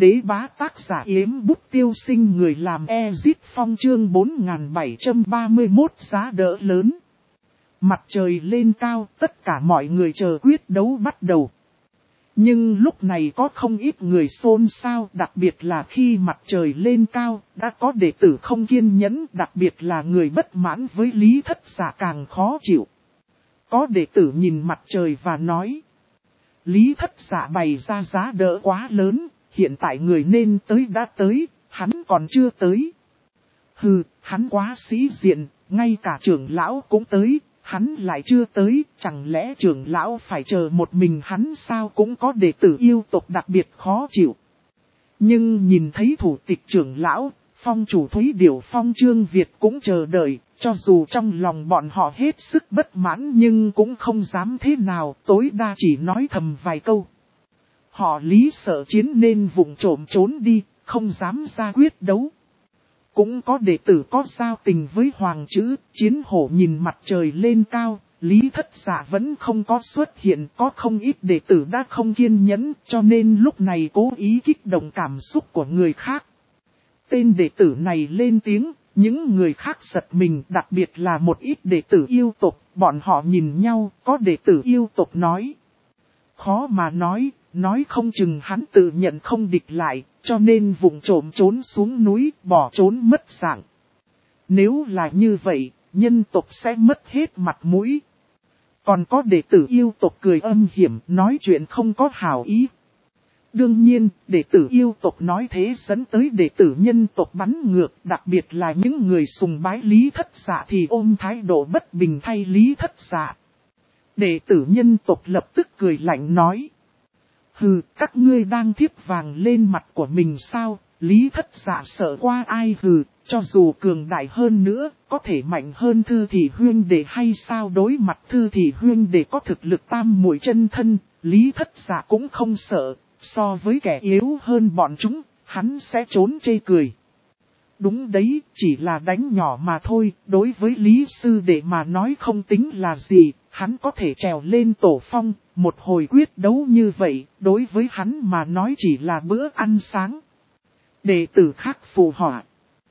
đế bá tác giả Yếm Bút Tiêu Sinh, người làm Ezit Phong, chương 4731 giá đỡ lớn. Mặt trời lên cao, tất cả mọi người chờ quyết đấu bắt đầu. Nhưng lúc này có không ít người xôn xao, đặc biệt là khi mặt trời lên cao, đã có đệ tử không kiên nhẫn, đặc biệt là người bất mãn với Lý Thất Dạ càng khó chịu. Có đệ tử nhìn mặt trời và nói: Lý Thất Dạ bày ra giá đỡ quá lớn, hiện tại người nên tới đã tới, hắn còn chưa tới. Hừ, hắn quá sĩ diện, ngay cả trưởng lão cũng tới, hắn lại chưa tới, chẳng lẽ trưởng lão phải chờ một mình hắn sao? Cũng có đệ tử yêu tộc đặc biệt khó chịu. Nhưng nhìn thấy thủ tịch trưởng lão, phong chủ Thúy Điểu Phong Trương Việt cũng chờ đợi, cho dù trong lòng bọn họ hết sức bất mãn nhưng cũng không dám thế nào, tối đa chỉ nói thầm vài câu. Họ Lý sợ chiến nên vụng trộm trốn đi, không dám ra quyết đấu. Cũng có đệ tử có giao tình với Hoàng Chữ, Chiến Hổ nhìn mặt trời lên cao, Lý Thất Dạ vẫn không có xuất hiện, có không ít đệ tử đã không kiên nhẫn, cho nên lúc này cố ý kích động cảm xúc của người khác. Tên đệ tử này lên tiếng, những người khác giật mình, đặc biệt là một ít đệ tử yêu tộc, bọn họ nhìn nhau, có đệ tử yêu tộc nói. Khó mà nói không chừng hắn tự nhận không địch lại, cho nên vụng trộm trốn xuống núi, bỏ trốn mất dạng. Nếu là như vậy, nhân tộc sẽ mất hết mặt mũi. Còn có đệ tử yêu tộc cười âm hiểm, nói chuyện không có hảo ý. Đương nhiên, đệ tử yêu tộc nói thế dẫn tới đệ tử nhân tộc bắn ngược, đặc biệt là những người sùng bái Lý Thất Dạ thì ôm thái độ bất bình thay Lý Thất Dạ. Đệ tử nhân tộc lập tức cười lạnh nói: Hừ, các ngươi đang thiếp vàng lên mặt của mình sao? Lý Thất Dạ sợ qua ai? Hừ, cho dù cường đại hơn nữa, có thể mạnh hơn Thư Thị Huyên Đệ hay sao? Đối mặt Thư Thị Huyên Đệ có thực lực tam muội chân thân, Lý Thất Dạ cũng không sợ, so với kẻ yếu hơn bọn chúng, hắn sẽ trốn chê cười. Đúng đấy, chỉ là đánh nhỏ mà thôi, đối với Lý Sư Đệ mà nói không tính là gì, hắn có thể trèo lên tổ phong, một hồi quyết đấu như vậy, đối với hắn mà nói chỉ là bữa ăn sáng. Đệ tử khác phù họa.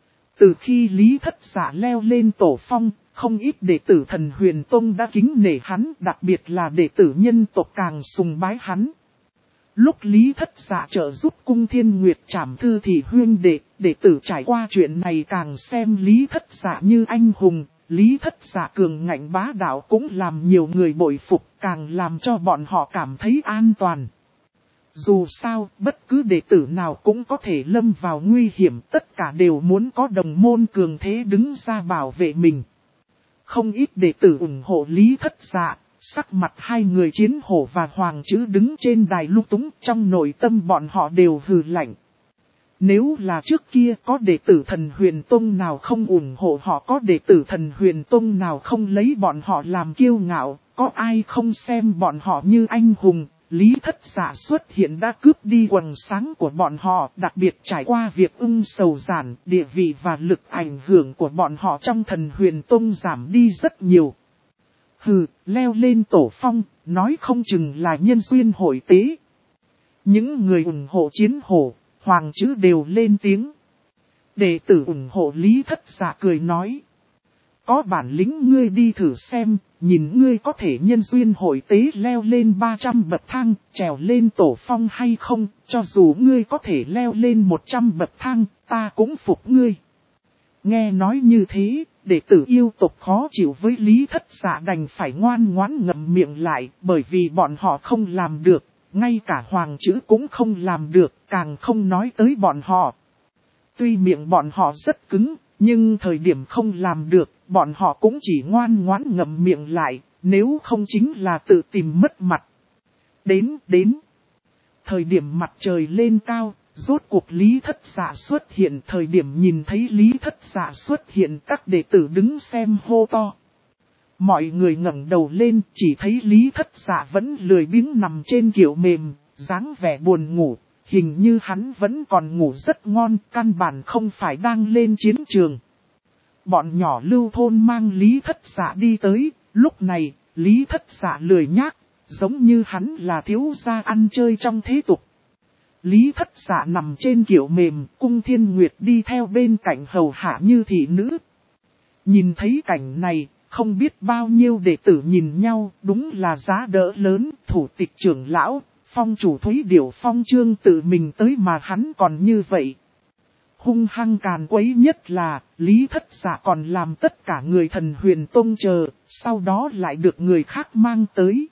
Từ khi Lý Thất Dạ leo lên tổ phong, không ít đệ tử Thần Huyền Tông đã kính nể hắn, đặc biệt là đệ tử nhân tộc càng sùng bái hắn. Lúc Lý Thất Dạ trợ giúp Cung Thiên Nguyệt trảm Thư Thị Huyên Đệ, đệ tử trải qua chuyện này càng xem Lý Thất Dạ như anh hùng. Lý Thất Dạ cường ngạnh bá đạo cũng làm nhiều người bội phục, càng làm cho bọn họ cảm thấy an toàn. Dù sao, bất cứ đệ tử nào cũng có thể lâm vào nguy hiểm, tất cả đều muốn có đồng môn cường thế đứng ra bảo vệ mình. Không ít đệ tử ủng hộ Lý Thất Dạ, sắc mặt hai người Chiến Hổ và Hoàng Chữ đứng trên đài lung túng, trong nội tâm bọn họ đều hừ lạnh. Nếu là trước kia có đệ tử Thần Huyền Tông nào không ủng hộ họ, có đệ tử Thần Huyền Tông nào không lấy bọn họ làm kiêu ngạo, có ai không xem bọn họ như anh hùng, Lý Thất Dạ xuất hiện đã cướp đi quần sáng của bọn họ, đặc biệt trải qua việc ưng sầu giản, địa vị và lực ảnh hưởng của bọn họ trong Thần Huyền Tông giảm đi rất nhiều. Hừ, leo lên tổ phong, nói không chừng là nhân duyên hội tế. Những người ủng hộ Chiến Hổ, Hoàng Chữ đều lên tiếng. Đệ tử ủng hộ Lý Thất Dạ cười nói: Có bản lĩnh ngươi đi thử xem, nhìn ngươi có thể nhân duyên hội tế leo lên 300 bậc thang, trèo lên tổ phong hay không, cho dù ngươi có thể leo lên 100 bậc thang, ta cũng phục ngươi. Nghe nói như thế, đệ tử yêu tộc khó chịu với Lý Thất Dạ đành phải ngoan ngoãn ngậm miệng lại, bởi vì bọn họ không làm được. Ngay cả Hoàng Chữ cũng không làm được, càng không nói tới bọn họ. Tuy miệng bọn họ rất cứng, nhưng thời điểm không làm được, bọn họ cũng chỉ ngoan ngoãn ngậm miệng lại, nếu không chính là tự tìm mất mặt. Đến. Thời điểm mặt trời lên cao, rốt cuộc Lý Thất Dạ xuất hiện. Thời điểm nhìn thấy Lý Thất Dạ xuất hiện, các đệ tử đứng xem hô to. Mọi người ngẩng đầu lên, chỉ thấy Lý Thất Dạ vẫn lười biếng nằm trên kiệu mềm, dáng vẻ buồn ngủ, hình như hắn vẫn còn ngủ rất ngon, căn bản không phải đang lên chiến trường. Bọn nhỏ Lưu thôn mang Lý Thất Dạ đi tới, lúc này, Lý Thất Dạ lười nhác, giống như hắn là thiếu gia ăn chơi trong thế tục. Lý Thất Dạ nằm trên kiệu mềm, Cung Thiên Nguyệt đi theo bên cạnh hầu hạ như thị nữ. Nhìn thấy cảnh này, không biết bao nhiêu đệ tử nhìn nhau, đúng là giá đỡ lớn, thủ tịch trưởng lão, phong chủ Thúy Điểu Phong Trương tự mình tới mà hắn còn như vậy. Hung hăng càn quấy nhất là, Lý Thất Dạ còn làm tất cả người Thần Huyền Tông chờ, sau đó lại được người khác mang tới.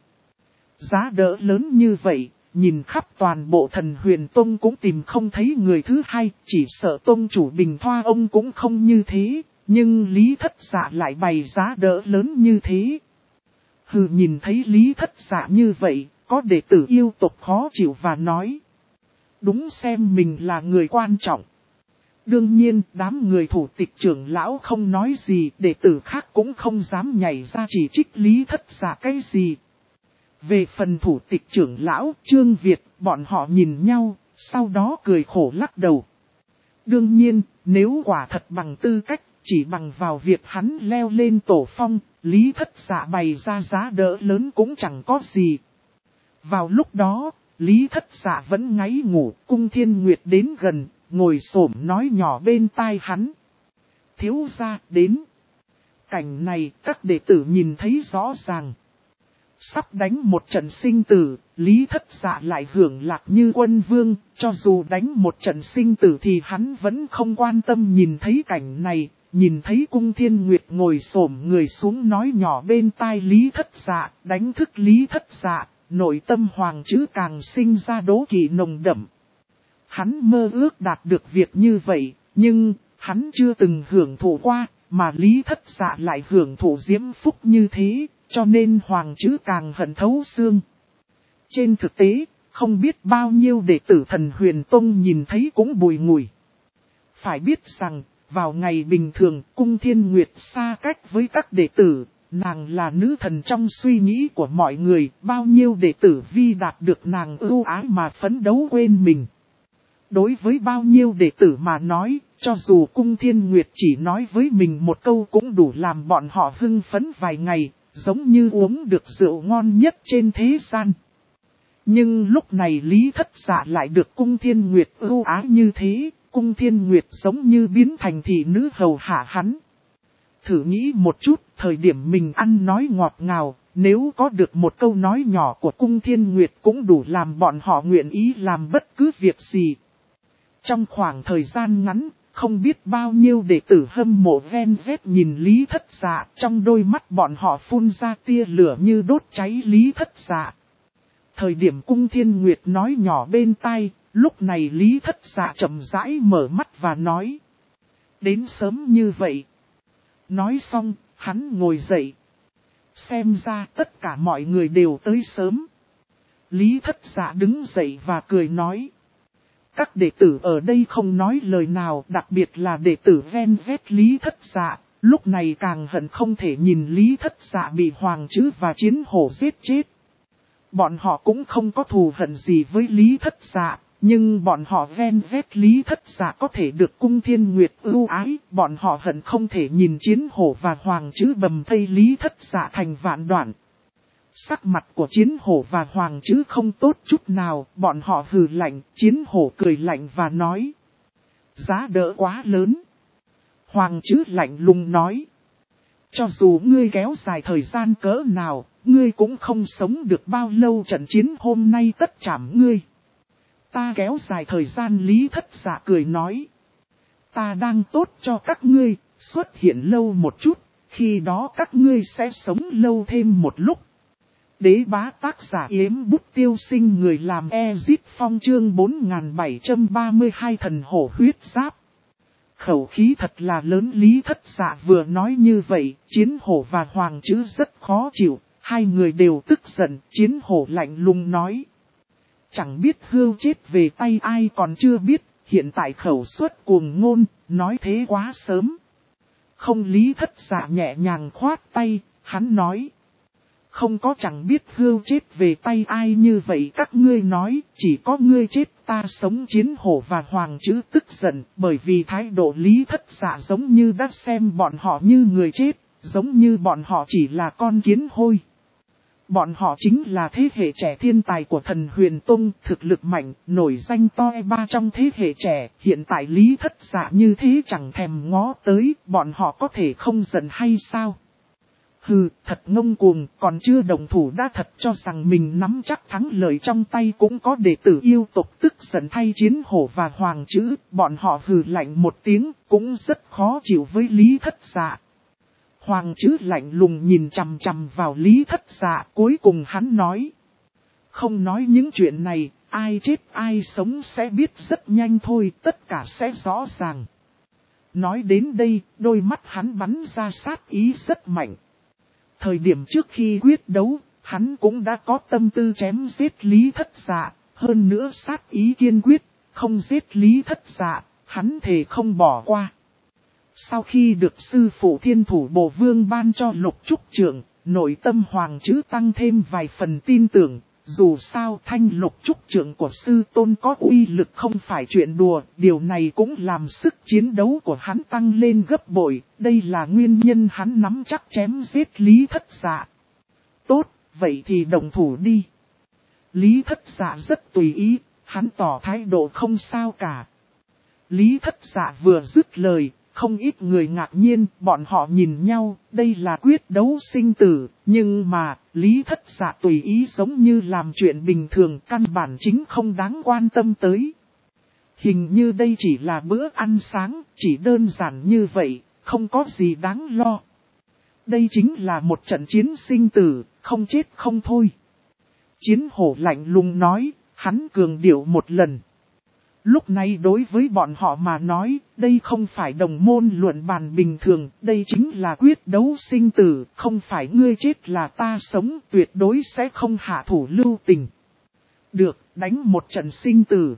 Giá đỡ lớn như vậy, nhìn khắp toàn bộ Thần Huyền Tông cũng tìm không thấy người thứ hai, chỉ sợ Tông chủ Bình Thoa ông cũng không như thế, nhưng Lý Thất Dạ lại bày giá đỡ lớn như thế. Hừ, nhìn thấy Lý Thất Dạ như vậy, có đệ tử yêu tộc khó chịu và nói. Đúng xem mình là người quan trọng. Đương nhiên, đám người thủ tịch trưởng lão không nói gì, đệ tử khác cũng không dám nhảy ra chỉ trích Lý Thất Dạ cái gì. Về phần thủ tịch trưởng lão Trương Việt, bọn họ nhìn nhau, sau đó cười khổ lắc đầu. Đương nhiên, nếu quả thật bằng tư cách, chỉ bằng vào việc hắn leo lên tổ phong, Lý Thất Dạ bày ra giá đỡ lớn cũng chẳng có gì. Vào lúc đó, Lý Thất Dạ vẫn ngáy ngủ, Cung Thiên Nguyệt đến gần, ngồi xổm nói nhỏ bên tai hắn. Thiếu gia đến. Cảnh này các đệ tử nhìn thấy rõ ràng. Sắp đánh một trận sinh tử, Lý Thất Dạ lại hưởng lạc như quân vương, cho dù đánh một trận sinh tử thì hắn vẫn không quan tâm. Nhìn thấy cảnh này, nhìn thấy Cung Thiên Nguyệt ngồi xổm người xuống nói nhỏ bên tai Lý Thất Dạ, đánh thức Lý Thất Dạ, nội tâm Hoàng Trứ càng sinh ra đố kỵ nồng đậm. Hắn mơ ước đạt được việc như vậy, nhưng hắn chưa từng hưởng thụ qua, mà Lý Thất Dạ lại hưởng thụ diễm phúc như thế, cho nên Hoàng Trứ càng hận thấu xương. Trên thực tế, không biết bao nhiêu đệ tử Thần Huyền Tông nhìn thấy cũng bùi ngùi. Phải biết rằng, vào ngày bình thường, Cung Thiên Nguyệt xa cách với các đệ tử, nàng là nữ thần trong suy nghĩ của mọi người, bao nhiêu đệ tử vì đạt được nàng ưu ái mà phấn đấu quên mình. Đối với bao nhiêu đệ tử mà nói, cho dù Cung Thiên Nguyệt chỉ nói với mình một câu cũng đủ làm bọn họ hưng phấn vài ngày, giống như uống được rượu ngon nhất trên thế gian. Nhưng lúc này Lý Thất Dạ lại được Cung Thiên Nguyệt ưu ái như thế, Cung Thiên Nguyệt giống như biến thành thị nữ hầu hạ hắn. Thử nghĩ một chút, thời điểm mình ăn nói ngọt ngào, nếu có được một câu nói nhỏ của Cung Thiên Nguyệt cũng đủ làm bọn họ nguyện ý làm bất cứ việc gì. Trong khoảng thời gian ngắn, không biết bao nhiêu đệ tử hâm mộ ven vét nhìn Lý Thất Dạ, trong đôi mắt bọn họ phun ra tia lửa như đốt cháy Lý Thất Dạ. Thời điểm Cung Thiên Nguyệt nói nhỏ bên tai, lúc này Lý Thất Dạ chậm rãi mở mắt và nói. Đến sớm như vậy. Nói xong, hắn ngồi dậy. Xem ra tất cả mọi người đều tới sớm. Lý Thất Dạ đứng dậy và cười nói. Các đệ tử ở đây không nói lời nào, đặc biệt là đệ tử ven vét Lý Thất Dạ, lúc này càng hận không thể nhìn Lý Thất Dạ bị Hoàng Trứ và Chiến Hổ giết chết. Bọn họ cũng không có thù hận gì với Lý Thất Dạ, nhưng bọn họ ven vét Lý Thất Dạ có thể được Cung Thiên Nguyệt ưu ái, bọn họ hận không thể nhìn Chiến Hổ và Hoàng Trứ bầm thây Lý Thất Dạ thành vạn đoạn. Sắc mặt của Chiến Hổ và Hoàng Trứ không tốt chút nào, bọn họ hừ lạnh, Chiến Hổ cười lạnh và nói. Giá đỡ quá lớn. Hoàng Trứ lạnh lùng nói. Cho dù ngươi kéo dài thời gian cỡ nào, ngươi cũng không sống được bao lâu, trận chiến hôm nay tất chảm ngươi. Ta kéo dài thời gian, Lý Thất Dạ cười nói. Ta đang tốt cho các ngươi, xuất hiện lâu một chút, khi đó các ngươi sẽ sống lâu thêm một lúc. Đế bá tác giả Yếm Bút Tiêu Sinh, người làm Ezit Phong chương 4732 thần hổ huyết giáp. Khẩu khí thật là lớn. Lý Thất Dạ vừa nói như vậy, Chiến Hổ và Hoàng Trứ rất khó chịu, hai người đều tức giận. Chiến Hổ lạnh lùng nói. Chẳng biết hươu chết về tay ai còn chưa biết, hiện tại khẩu suất cuồng ngôn, nói thế quá sớm. Không. Lý Thất Dạ nhẹ nhàng khoát tay, hắn nói. Không có chẳng biết hươu chết về tay ai như vậy các ngươi nói, chỉ có ngươi chết ta sống. Chiến Hổ và Hoàng Trứ tức giận, bởi vì thái độ Lý Thất Dạ giống như đã xem bọn họ như người chết, giống như bọn họ chỉ là con kiến hôi. Bọn họ chính là thế hệ trẻ thiên tài của thần Huyền Tông, thực lực mạnh, nổi danh toi ba trong thế hệ trẻ. Hiện tại Lý Thất Dạ như thế chẳng thèm ngó tới, bọn họ có thể không giận hay sao? Hừ, thật ngông cuồng, còn chưa đồng thủ đã thật cho rằng mình nắm chắc thắng lợi trong tay. Cũng có đệ tử yêu tộc tức giận thay Chiến Hổ và Hoàng Chữ, bọn họ hừ lạnh một tiếng, cũng rất khó chịu với Lý Thất Dạ. Hoàng Chữ lạnh lùng nhìn chằm chằm vào Lý Thất Dạ, cuối cùng hắn nói. Không nói những chuyện này, ai chết ai sống sẽ biết rất nhanh thôi, tất cả sẽ rõ ràng. Nói đến đây, đôi mắt hắn bắn ra sát ý rất mạnh. Thời điểm trước khi quyết đấu, hắn cũng đã có tâm tư chém giết Lý Thất Dạ, hơn nữa sát ý kiên quyết, không giết Lý Thất Dạ, hắn thề không bỏ qua. Sau khi được sư phụ Thiên Thủ Bổ Vương ban cho Lục Trúc Trượng, nội tâm Hoàng Chữ tăng thêm vài phần tin tưởng. Dù sao thanh Lục Trúc Trượng của sư tôn có uy lực không phải chuyện đùa, điều này cũng làm sức chiến đấu của hắn tăng lên gấp bội, đây là nguyên nhân hắn nắm chắc chém giết Lý Thất Dạ. Tốt, vậy thì đồng thủ đi. Lý Thất Dạ rất tùy ý, hắn tỏ thái độ không sao cả. Lý Thất Dạ vừa dứt lời, không ít người ngạc nhiên, bọn họ nhìn nhau, đây là quyết đấu sinh tử, nhưng mà, Lý Thất Dạ tùy ý giống như làm chuyện bình thường, căn bản chính không đáng quan tâm tới. Hình như đây chỉ là bữa ăn sáng, chỉ đơn giản như vậy, không có gì đáng lo. Đây chính là một trận chiến sinh tử, không chết không thôi. Chiến Hổ lạnh lùng nói, hắn cường điệu một lần. Lúc này đối với bọn họ mà nói, đây không phải đồng môn luận bàn bình thường, đây chính là quyết đấu sinh tử, không phải ngươi chết là ta sống, tuyệt đối sẽ không hạ thủ lưu tình. Được, đánh một trận sinh tử.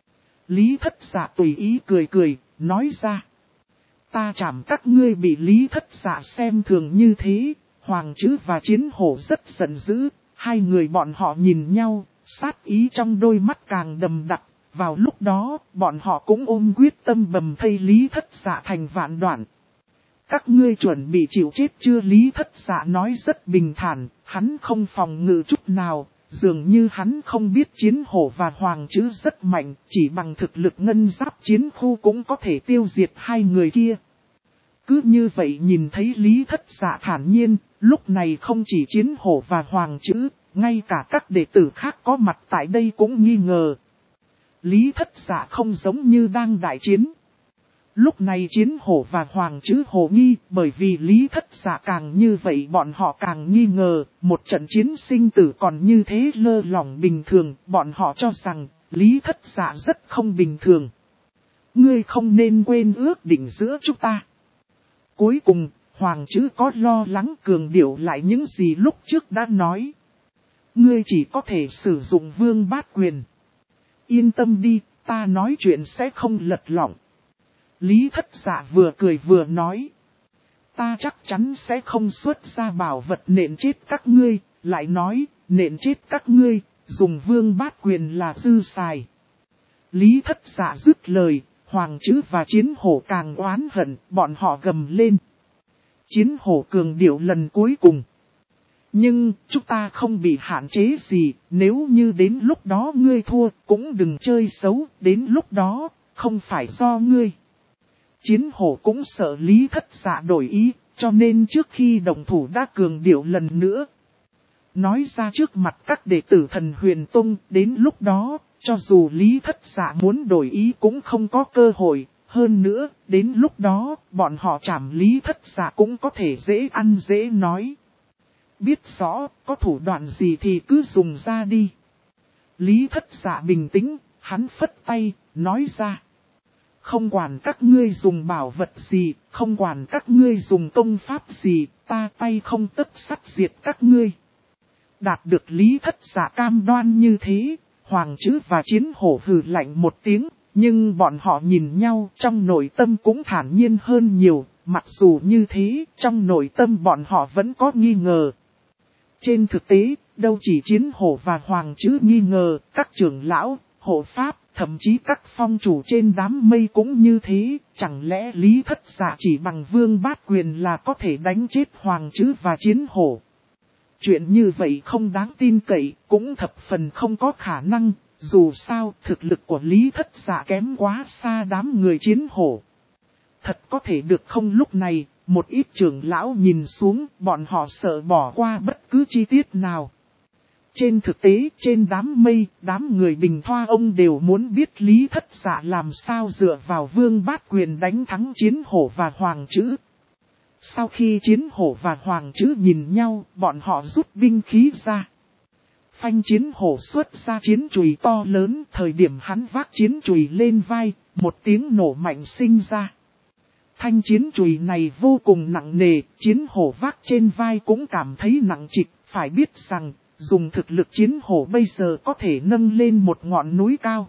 Lý Thất Dạ tùy ý cười cười, nói ra. Ta chảm các ngươi bị Lý Thất Dạ xem thường như thế, Hoàng Chữ và Chiến Hổ rất giận dữ, hai người bọn họ nhìn nhau, sát ý trong đôi mắt càng đầm đặc. Vào lúc đó, bọn họ cũng ôm quyết tâm bầm thây Lý Thất Dạ thành vạn đoạn. Các ngươi chuẩn bị chịu chết chưa? Lý Thất Dạ nói rất bình thản, hắn không phòng ngự chút nào, dường như hắn không biết Chiến Hổ và Hoàng Chữ rất mạnh, chỉ bằng thực lực ngân giáp chiến khu cũng có thể tiêu diệt hai người kia. Cứ như vậy nhìn thấy Lý Thất Dạ thản nhiên, lúc này không chỉ Chiến Hổ và Hoàng Chữ, ngay cả các đệ tử khác có mặt tại đây cũng nghi ngờ. Lý Thất Dạ không giống như đang đại chiến. Lúc này Chiến Hổ và Hoàng Chữ hồ nghi, bởi vì Lý Thất Dạ càng như vậy bọn họ càng nghi ngờ, một trận chiến sinh tử còn như thế lơ lỏng bình thường, bọn họ cho rằng Lý Thất Dạ rất không bình thường. Ngươi không nên quên ước định giữa chúng ta. Cuối cùng, Hoàng Chữ có lo lắng cường điệu lại những gì lúc trước đã nói. Ngươi chỉ có thể sử dụng Vương Bát Quyền. Yên tâm đi, ta nói chuyện sẽ không lật lọng. Lý Thất Dạ vừa cười vừa nói. Ta chắc chắn sẽ không xuất ra bảo vật nện chết các ngươi, lại nói, nện chết các ngươi, dùng Vương Bát Quyền là dư xài. Lý Thất Dạ dứt lời, Hoàng Chữ và Chiến Hổ càng oán hận, bọn họ gầm lên. Chiến Hổ cường điệu lần cuối cùng. Nhưng, chúng ta không bị hạn chế gì, nếu như đến lúc đó ngươi thua, cũng đừng chơi xấu, đến lúc đó, không phải do ngươi. Chiến Hổ cũng sợ Lý Thất Dạ đổi ý, cho nên trước khi đồng thủ đã cường điệu lần nữa. Nói ra trước mặt các đệ tử thần Huyền Tông, đến lúc đó, cho dù Lý Thất Dạ muốn đổi ý cũng không có cơ hội. Hơn nữa, đến lúc đó, bọn họ chảm Lý Thất Dạ cũng có thể dễ ăn dễ nói. Biết rõ, có thủ đoạn gì thì cứ dùng ra đi. Lý Thất Dạ bình tĩnh, hắn phất tay, nói ra. Không quản các ngươi dùng bảo vật gì, không quản các ngươi dùng công pháp gì, ta tay không tấc sắt diệt các ngươi. Đạt được Lý Thất Dạ cam đoan như thế, Hoàng Chữ và Chiến Hổ hừ lạnh một tiếng, nhưng bọn họ nhìn nhau trong nội tâm cũng thản nhiên hơn nhiều, mặc dù như thế, trong nội tâm bọn họ vẫn có nghi ngờ. Trên thực tế, đâu chỉ Chiến Hổ và Hoàng Chữ nghi ngờ, các trưởng lão, hộ pháp, thậm chí các phong chủ trên đám mây cũng như thế, chẳng lẽ Lý Thất Dạ chỉ bằng Vương Bát Quyền là có thể đánh chết Hoàng Chữ và Chiến Hổ. Chuyện như vậy không đáng tin cậy, cũng thập phần không có khả năng, dù sao thực lực của Lý Thất Dạ kém quá xa đám người chiến hổ. Thật có thể được không? Lúc này, một ít trưởng lão nhìn xuống, bọn họ sợ bỏ qua bất cứ chi tiết nào. Trên thực tế, trên đám mây, đám người Bình Thoa ông đều muốn biết Lý Thất Dạ làm sao dựa vào Vương Bát Quyền đánh thắng Chiến Hổ và Hoàng Chữ. Sau khi Chiến Hổ và Hoàng Chữ nhìn nhau, bọn họ rút binh khí ra. Phanh Chiến Hổ xuất ra chiến chùy to lớn, thời điểm hắn vác chiến chùy lên vai, một tiếng nổ mạnh sinh ra. Thanh chiến chùy này vô cùng nặng nề, Chiến Hổ vác trên vai cũng cảm thấy nặng trịch, phải biết rằng, dùng thực lực Chiến Hổ bây giờ có thể nâng lên một ngọn núi cao.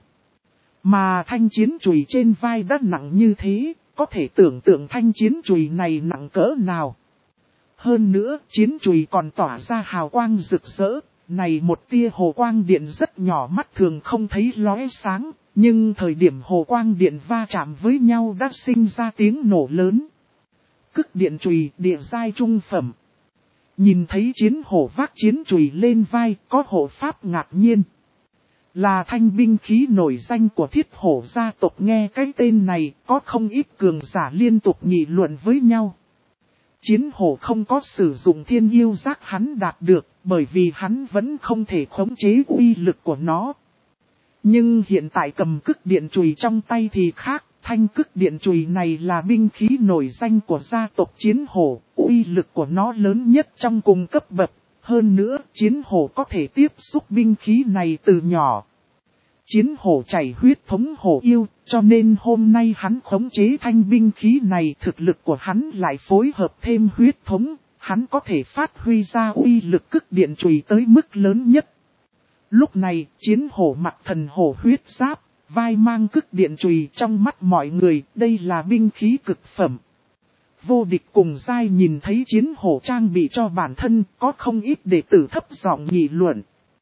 Mà thanh chiến chùy trên vai đã nặng như thế, có thể tưởng tượng thanh chiến chùy này nặng cỡ nào. Hơn nữa, chiến chùy còn tỏa ra hào quang rực rỡ, này một tia hồ quang điện rất nhỏ mắt thường không thấy lóe sáng, nhưng thời điểm hồ quang điện va chạm với nhau đã sinh ra tiếng nổ lớn. Cức điện chùy địa giai trung phẩm. Nhìn thấy Chiến Hổ vác chiến chùy lên vai, có hộ pháp ngạc nhiên. Là thanh binh khí nổi danh của Thiết Hổ gia tộc, nghe cái tên này, có không ít cường giả liên tục nghị luận với nhau. Chiến Hổ không có sử dụng thiên yêu giác hắn đạt được, bởi vì hắn vẫn không thể khống chế uy lực của nó. Nhưng hiện tại cầm cức điện chùy trong tay thì khác, thanh cức điện chùy này là binh khí nổi danh của gia tộc Chiến Hổ, uy lực của nó lớn nhất trong cùng cấp bậc. Hơn nữa, Chiến Hổ có thể tiếp xúc binh khí này từ nhỏ. Chiến Hổ chảy huyết thống hổ yêu, cho nên hôm nay hắn khống chế thanh binh khí này, thực lực của hắn lại phối hợp thêm huyết thống, hắn có thể phát huy ra uy lực cức điện chùy tới mức lớn nhất. Lúc này, Chiến Hổ mặc thần hổ huyết giáp, vai mang cức điện chùy, trong mắt mọi người, đây là binh khí cực phẩm. Vô Địch cùng giai nhìn thấy Chiến Hổ trang bị cho bản thân, có không ít đệ tử thấp giọng nghị luận.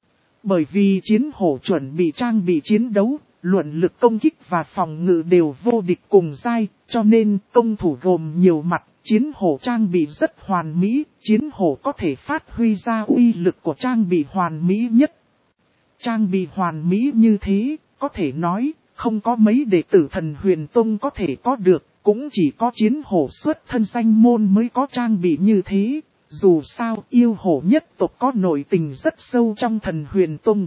Bởi vì Chiến Hổ chuẩn bị trang bị chiến đấu, luận lực công kích và phòng ngự đều vô địch cùng giai, cho nên công thủ gồm nhiều mặt, Chiến Hổ trang bị rất hoàn mỹ, Chiến Hổ có thể phát huy ra uy lực của trang bị hoàn mỹ nhất. Trang bị hoàn mỹ như thế, có thể nói, không có mấy đệ tử Thần Huyền Tông có thể có được, cũng chỉ có Chiến Hổ xuất thân danh môn mới có trang bị như thế. Dù sao yêu hổ nhất tộc có nội tình rất sâu trong Thần Huyền Tông.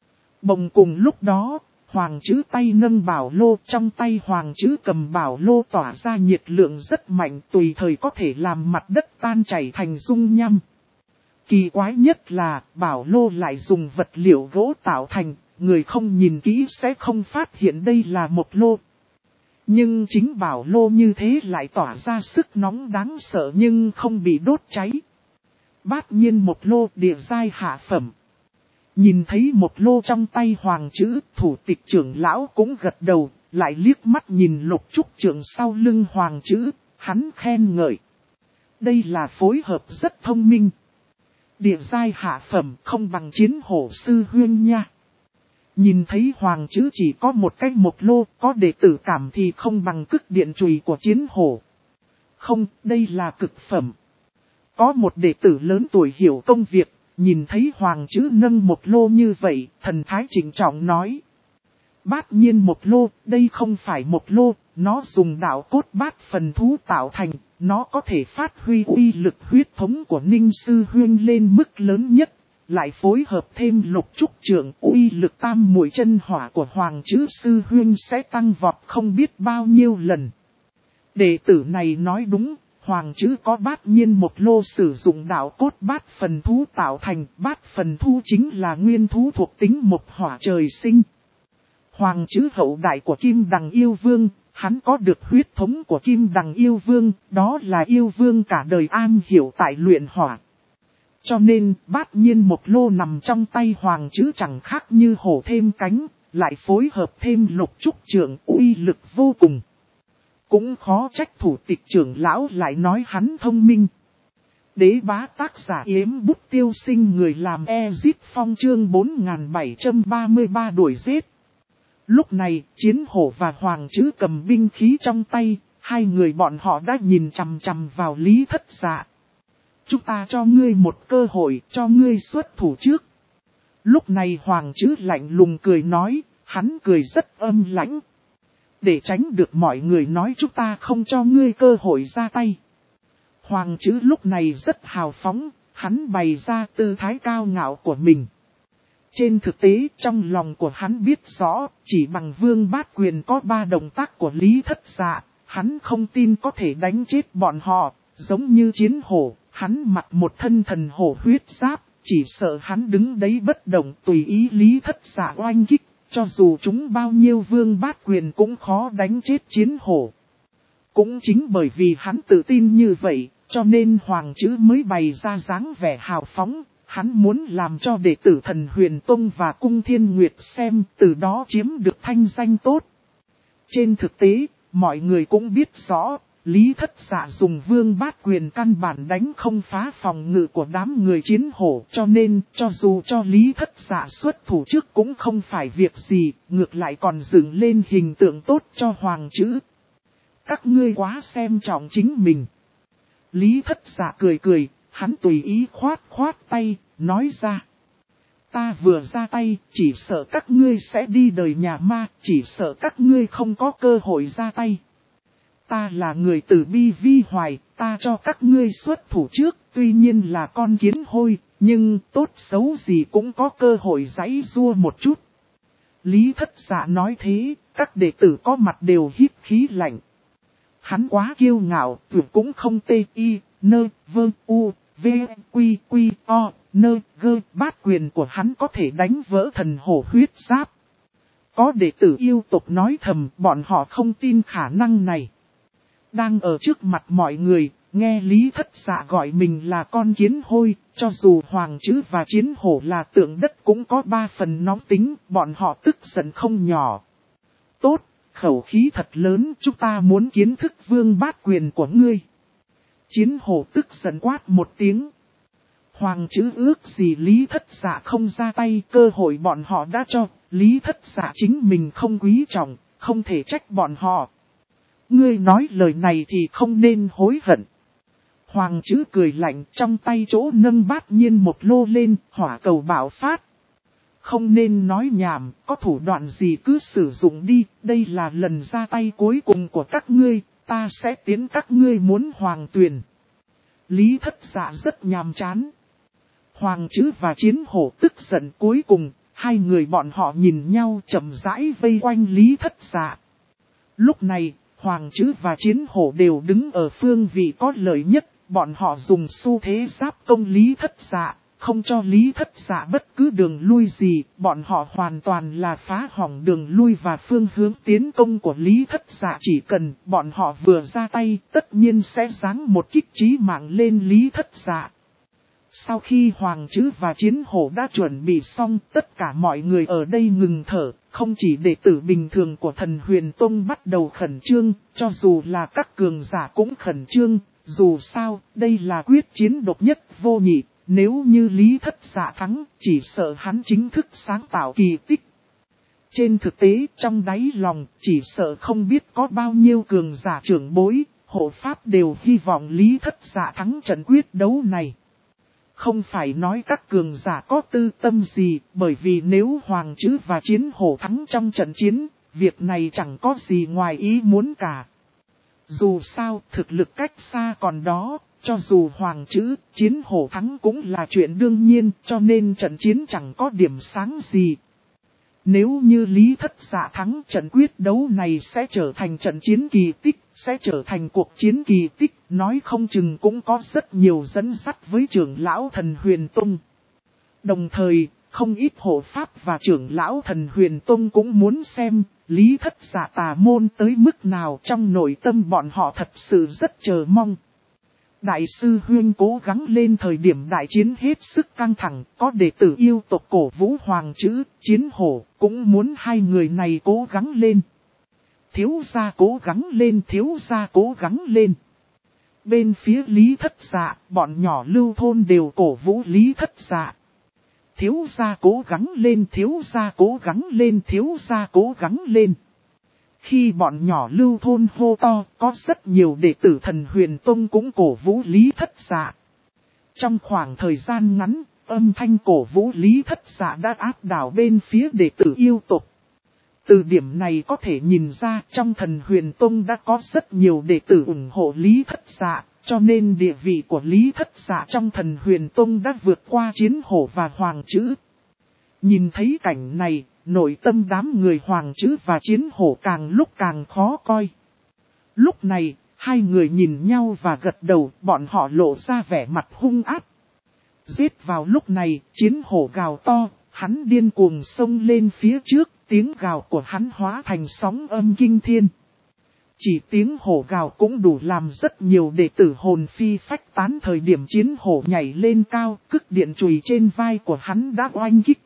Bồng cùng lúc đó, Hoàng Chữ tay nâng bảo lô, trong tay Hoàng Chữ cầm bảo lô tỏa ra nhiệt lượng rất mạnh, tùy thời có thể làm mặt đất tan chảy thành dung nham. Kỳ quái nhất là bảo lô lại dùng vật liệu gỗ tạo thành, người không nhìn kỹ sẽ không phát hiện đây là một lô. Nhưng chính bảo lô như thế lại tỏa ra sức nóng đáng sợ nhưng không bị đốt cháy. Bát nhiên một lô địa giai hạ phẩm. Nhìn thấy một lô trong tay Hoàng Chữ, thủ tịch trưởng lão cũng gật đầu, lại liếc mắt nhìn Lục Trúc trưởng sau lưng Hoàng Chữ, hắn khen ngợi. Đây là phối hợp rất thông minh. Địa giai hạ phẩm không bằng Chiến Hổ sư huynh nha. Nhìn thấy Hoàng Chữ chỉ có một cái một lô, có đệ tử cảm thì không bằng cức điện chùy của Chiến Hổ. Không, đây là cực phẩm. Có một đệ tử lớn tuổi hiểu công việc, nhìn thấy Hoàng Chữ nâng một lô như vậy, thần thái trịnh trọng nói. Bát nhiên một lô, đây không phải một lô, nó dùng đạo cốt bát phần thú tạo thành, nó có thể phát huy uy lực huyết thống của Ninh Sư Huyên lên mức lớn nhất, lại phối hợp thêm Lục Trúc trưởng uy lực tam muội chân hỏa của Hoàng Chữ Sư Huyên sẽ tăng vọt không biết bao nhiêu lần. Đệ tử này nói đúng. Hoàng Chữ có bát nhiên một lô sử dụng đạo cốt bát phần thú tạo thành, bát phần thú chính là nguyên thú thuộc tính mộc hỏa trời sinh. Hoàng Chữ hậu đại của Kim Đằng Yêu Vương, hắn có được huyết thống của Kim Đằng Yêu Vương, đó là yêu vương cả đời am hiểu tại luyện hỏa. Cho nên bát nhiên một lô nằm trong tay Hoàng Chữ chẳng khác như hổ thêm cánh, lại phối hợp thêm Lục Trúc trưởng uy lực vô cùng. Cũng khó trách thủ tịch trưởng lão lại nói hắn thông minh. Đế bá tác giả yếm bút tiêu sinh người làm Ezit Phong chương 4733 đuổi giết. Lúc này, Chiến Hổ và Hoàng Chữ cầm binh khí trong tay, hai người bọn họ đã nhìn chằm chằm vào Lý Thất Dạ. chúng ta cho ngươi một cơ hội, cho ngươi xuất thủ trước. Lúc này Hoàng Trữ lạnh lùng cười nói, hắn cười rất âm lãnh. Để tránh được mọi người nói chúng ta không cho ngươi cơ hội ra tay. Hoàng Trữ lúc này rất hào phóng, hắn bày ra tư thái cao ngạo của mình. Trên thực tế trong lòng của hắn biết rõ, chỉ bằng Vương Bát Quyền có 3 động tác của Lý Thất Dạ, hắn không tin có thể đánh chết bọn họ, giống như chiến hổ, hắn mặc một thân thần hổ huyết giáp, chỉ sợ hắn đứng đấy bất động tùy ý Lý Thất Dạ oanh kích, cho dù chúng bao nhiêu Vương Bát Quyền cũng khó đánh chết chiến hổ. Cũng chính bởi vì hắn tự tin như vậy, cho nên Hoàng Trữ mới bày ra dáng vẻ hào phóng. Hắn muốn làm cho đệ tử Thần Huyền Tông và Cung Thiên Nguyệt xem, từ đó chiếm được thanh danh tốt. Trên thực tế, mọi người cũng biết rõ, Lý Thất Dạ dùng Vương Bát Quyền căn bản đánh không phá phòng ngự của đám người chiến hổ, cho nên cho dù cho Lý Thất Dạ xuất thủ trước cũng không phải việc gì, ngược lại còn dựng lên hình tượng tốt cho Hoàng Trữ. Các ngươi quá xem trọng chính mình. Lý Thất Dạ cười cười. Hắn tùy ý khoát tay, nói ra. Ta vừa ra tay, chỉ sợ các ngươi sẽ đi đời nhà ma, chỉ sợ các ngươi không có cơ hội ra tay. Ta là người tử bi vi hoài, ta cho các ngươi xuất thủ trước, tuy nhiên là con kiến hôi, nhưng tốt xấu gì cũng có cơ hội giãy giụa một chút. Lý Thất Dạ nói thế, các đệ tử có mặt đều hít khí lạnh. Hắn quá kiêu ngạo, tuyệt cũng không tê y, nơ, vơ, u. V, quy, quy, o, nơ, gơ, Bát Quyền của hắn có thể đánh vỡ thần hổ huyết giáp. Có đệ tử yêu tục nói thầm, bọn họ không tin khả năng này. Đang ở trước mặt mọi người, nghe Lý Thất Dạ gọi mình là con kiến hôi, cho dù Hoàng Trữ và chiến hổ là tượng đất cũng có 3 phần nóng tính, bọn họ tức giận không nhỏ. Tốt, khẩu khí thật lớn, chúng ta muốn kiến thức Vương Bát Quyền của ngươi. Chiến hổ tức giận quát một tiếng. Hoàng Trữ ước gì Lý Thất Dạ không ra tay, cơ hội bọn họ đã cho, Lý Thất Dạ chính mình không quý trọng, không thể trách bọn họ. Ngươi nói lời này thì không nên hối hận. Hoàng Trữ cười lạnh, trong tay chỗ nâng bát nhiên một lô lên, hỏa cầu bạo phát. Không nên nói nhảm, có thủ đoạn gì cứ sử dụng đi, đây là lần ra tay cuối cùng của các ngươi. Ta sẽ tiến các ngươi muốn hoàng tuyền. Lý Thất Dạ rất nhàm chán. Hoàng Trữ và chiến hổ tức giận cuối cùng, hai người bọn họ nhìn nhau chậm rãi vây quanh Lý Thất Dạ. Lúc này, Hoàng Trữ và chiến hổ đều đứng ở phương vị có lợi nhất, bọn họ dùng xu thế giáp công Lý Thất Dạ, không cho Lý Thất Dạ bất cứ đường lui gì, bọn họ hoàn toàn là phá hỏng đường lui và phương hướng tiến công của Lý Thất Dạ, chỉ cần bọn họ vừa ra tay, tất nhiên sẽ giáng một kích chí mạng lên Lý Thất Dạ. Sau khi Hoàng Trữ và chiến hổ đã chuẩn bị xong, tất cả mọi người ở đây ngừng thở, không chỉ đệ tử bình thường của Thần Huyền Tông bắt đầu khẩn trương, cho dù là các cường giả cũng khẩn trương, dù sao, đây là quyết chiến độc nhất vô nhị. Nếu như Lý Thất Dạ thắng, chỉ sợ hắn chính thức sáng tạo kỳ tích. Trên thực tế, trong đáy lòng, chỉ sợ không biết có bao nhiêu cường giả trưởng bối, hộ pháp đều hy vọng Lý Thất Dạ thắng trận quyết đấu này. Không phải nói các cường giả có tư tâm gì, bởi vì nếu Hoàng Trữ và chiến hổ thắng trong trận chiến, việc này chẳng có gì ngoài ý muốn cả. Dù sao, thực lực cách xa còn đó. Cho dù Hoàng Trữ, chiến hổ thắng cũng là chuyện đương nhiên, cho nên trận chiến chẳng có điểm sáng gì. Nếu như Lý Thất Dạ thắng, trận quyết đấu này sẽ trở thành trận chiến kỳ tích, sẽ trở thành cuộc chiến kỳ tích, nói không chừng cũng có rất nhiều dẫn dắt với trưởng lão Thần Huyền Tông. Đồng thời, không ít hộ pháp và trưởng lão Thần Huyền Tông cũng muốn xem Lý Thất Dạ tà môn tới mức nào, trong nội tâm bọn họ thật sự rất chờ mong. Đại sư Huyên cố gắng lên thời điểm đại chiến hết sức căng thẳng, có đệ tử yêu tộc cổ vũ Hoàng Trữ, chiến hổ, cũng muốn hai người này cố gắng lên. Thiếu gia cố gắng lên, thiếu gia cố gắng lên. Bên phía Lý Thất Dạ, bọn nhỏ Lưu Thôn đều cổ vũ Lý Thất Dạ. Thiếu gia cố gắng lên, thiếu gia cố gắng lên, thiếu gia cố gắng lên. Khi bọn nhỏ Lưu Thôn hô to, có rất nhiều đệ tử Thần Huyền Tông cũng cổ vũ Lý Thất Dạ. Trong khoảng thời gian ngắn, âm thanh cổ vũ Lý Thất Dạ đã áp đảo bên phía đệ tử yêu tộc. Từ điểm này có thể nhìn ra trong Thần Huyền Tông đã có rất nhiều đệ tử ủng hộ Lý Thất Dạ, cho nên địa vị của Lý Thất Dạ trong Thần Huyền Tông đã vượt qua Chiến Hổ và Hoàng Chữ. Nhìn thấy cảnh này, nội tâm đám người Hoàng Chữ và Chiến Hổ càng lúc càng khó coi. Lúc này, hai người nhìn nhau và gật đầu, bọn họ lộ ra vẻ mặt hung ác. Giết vào lúc này, Chiến Hổ gào to, hắn điên cuồng xông lên phía trước, tiếng gào của hắn hóa thành sóng âm kinh thiên. Chỉ tiếng hổ gào cũng đủ làm rất nhiều đệ tử hồn phi phách tán. Thời điểm Chiến Hổ nhảy lên cao, cức điện chùy trên vai của hắn đã oanh kích.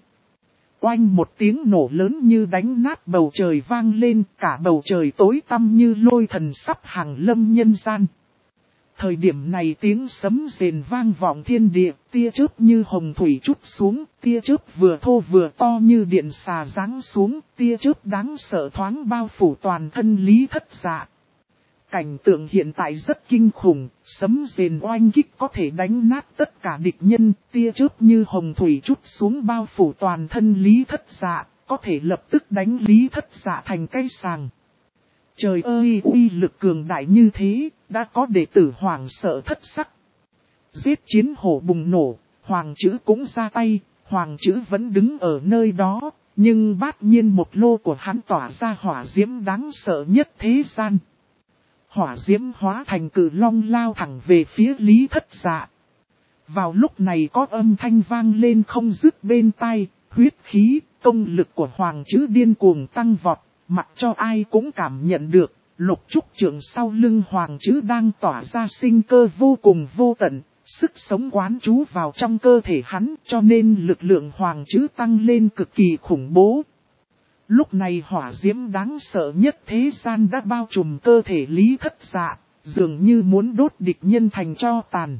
Oanh một tiếng nổ lớn như đánh nát bầu trời vang lên, cả bầu trời tối tăm như lôi thần sắp hàng lâm nhân gian. Thời điểm này tiếng sấm rền vang vọng thiên địa, tia chớp như hồng thủy trút xuống, tia chớp vừa thô vừa to như điện xà giáng xuống, tia chớp đáng sợ thoáng bao phủ toàn thân Lý Thất Dạ. Cảnh tượng hiện tại rất kinh khủng, sấm rền oanh kích có thể đánh nát tất cả địch nhân, tia chớp như hồng thủy trút xuống bao phủ toàn thân Lý Thất Dạ, có thể lập tức đánh Lý Thất Dạ thành cây sàng. Trời ơi, uy lực cường đại như thế, đã có đệ tử Hoàng sợ thất sắc. Giết Chiến Hổ bùng nổ, Hoàng Chữ cũng ra tay, Hoàng Chữ vẫn đứng ở nơi đó, nhưng bát nhiên một lô của hắn tỏa ra hỏa diễm đáng sợ nhất thế gian. Hỏa diễm hóa thành cự long lao thẳng về phía Lý Thất Dạ. Vào lúc này có âm thanh vang lên không dứt bên tai, huyết khí, công lực của Hoàng Chữ điên cuồng tăng vọt, mặc cho ai cũng cảm nhận được, lục trúc trượng sau lưng Hoàng Chữ đang tỏa ra sinh cơ vô cùng vô tận, sức sống quán trú vào trong cơ thể hắn, cho nên lực lượng Hoàng Chữ tăng lên cực kỳ khủng bố. Lúc này hỏa diễm đáng sợ nhất thế gian đã bao trùm cơ thể Lý Thất Dạ, dường như muốn đốt địch nhân thành tro tàn.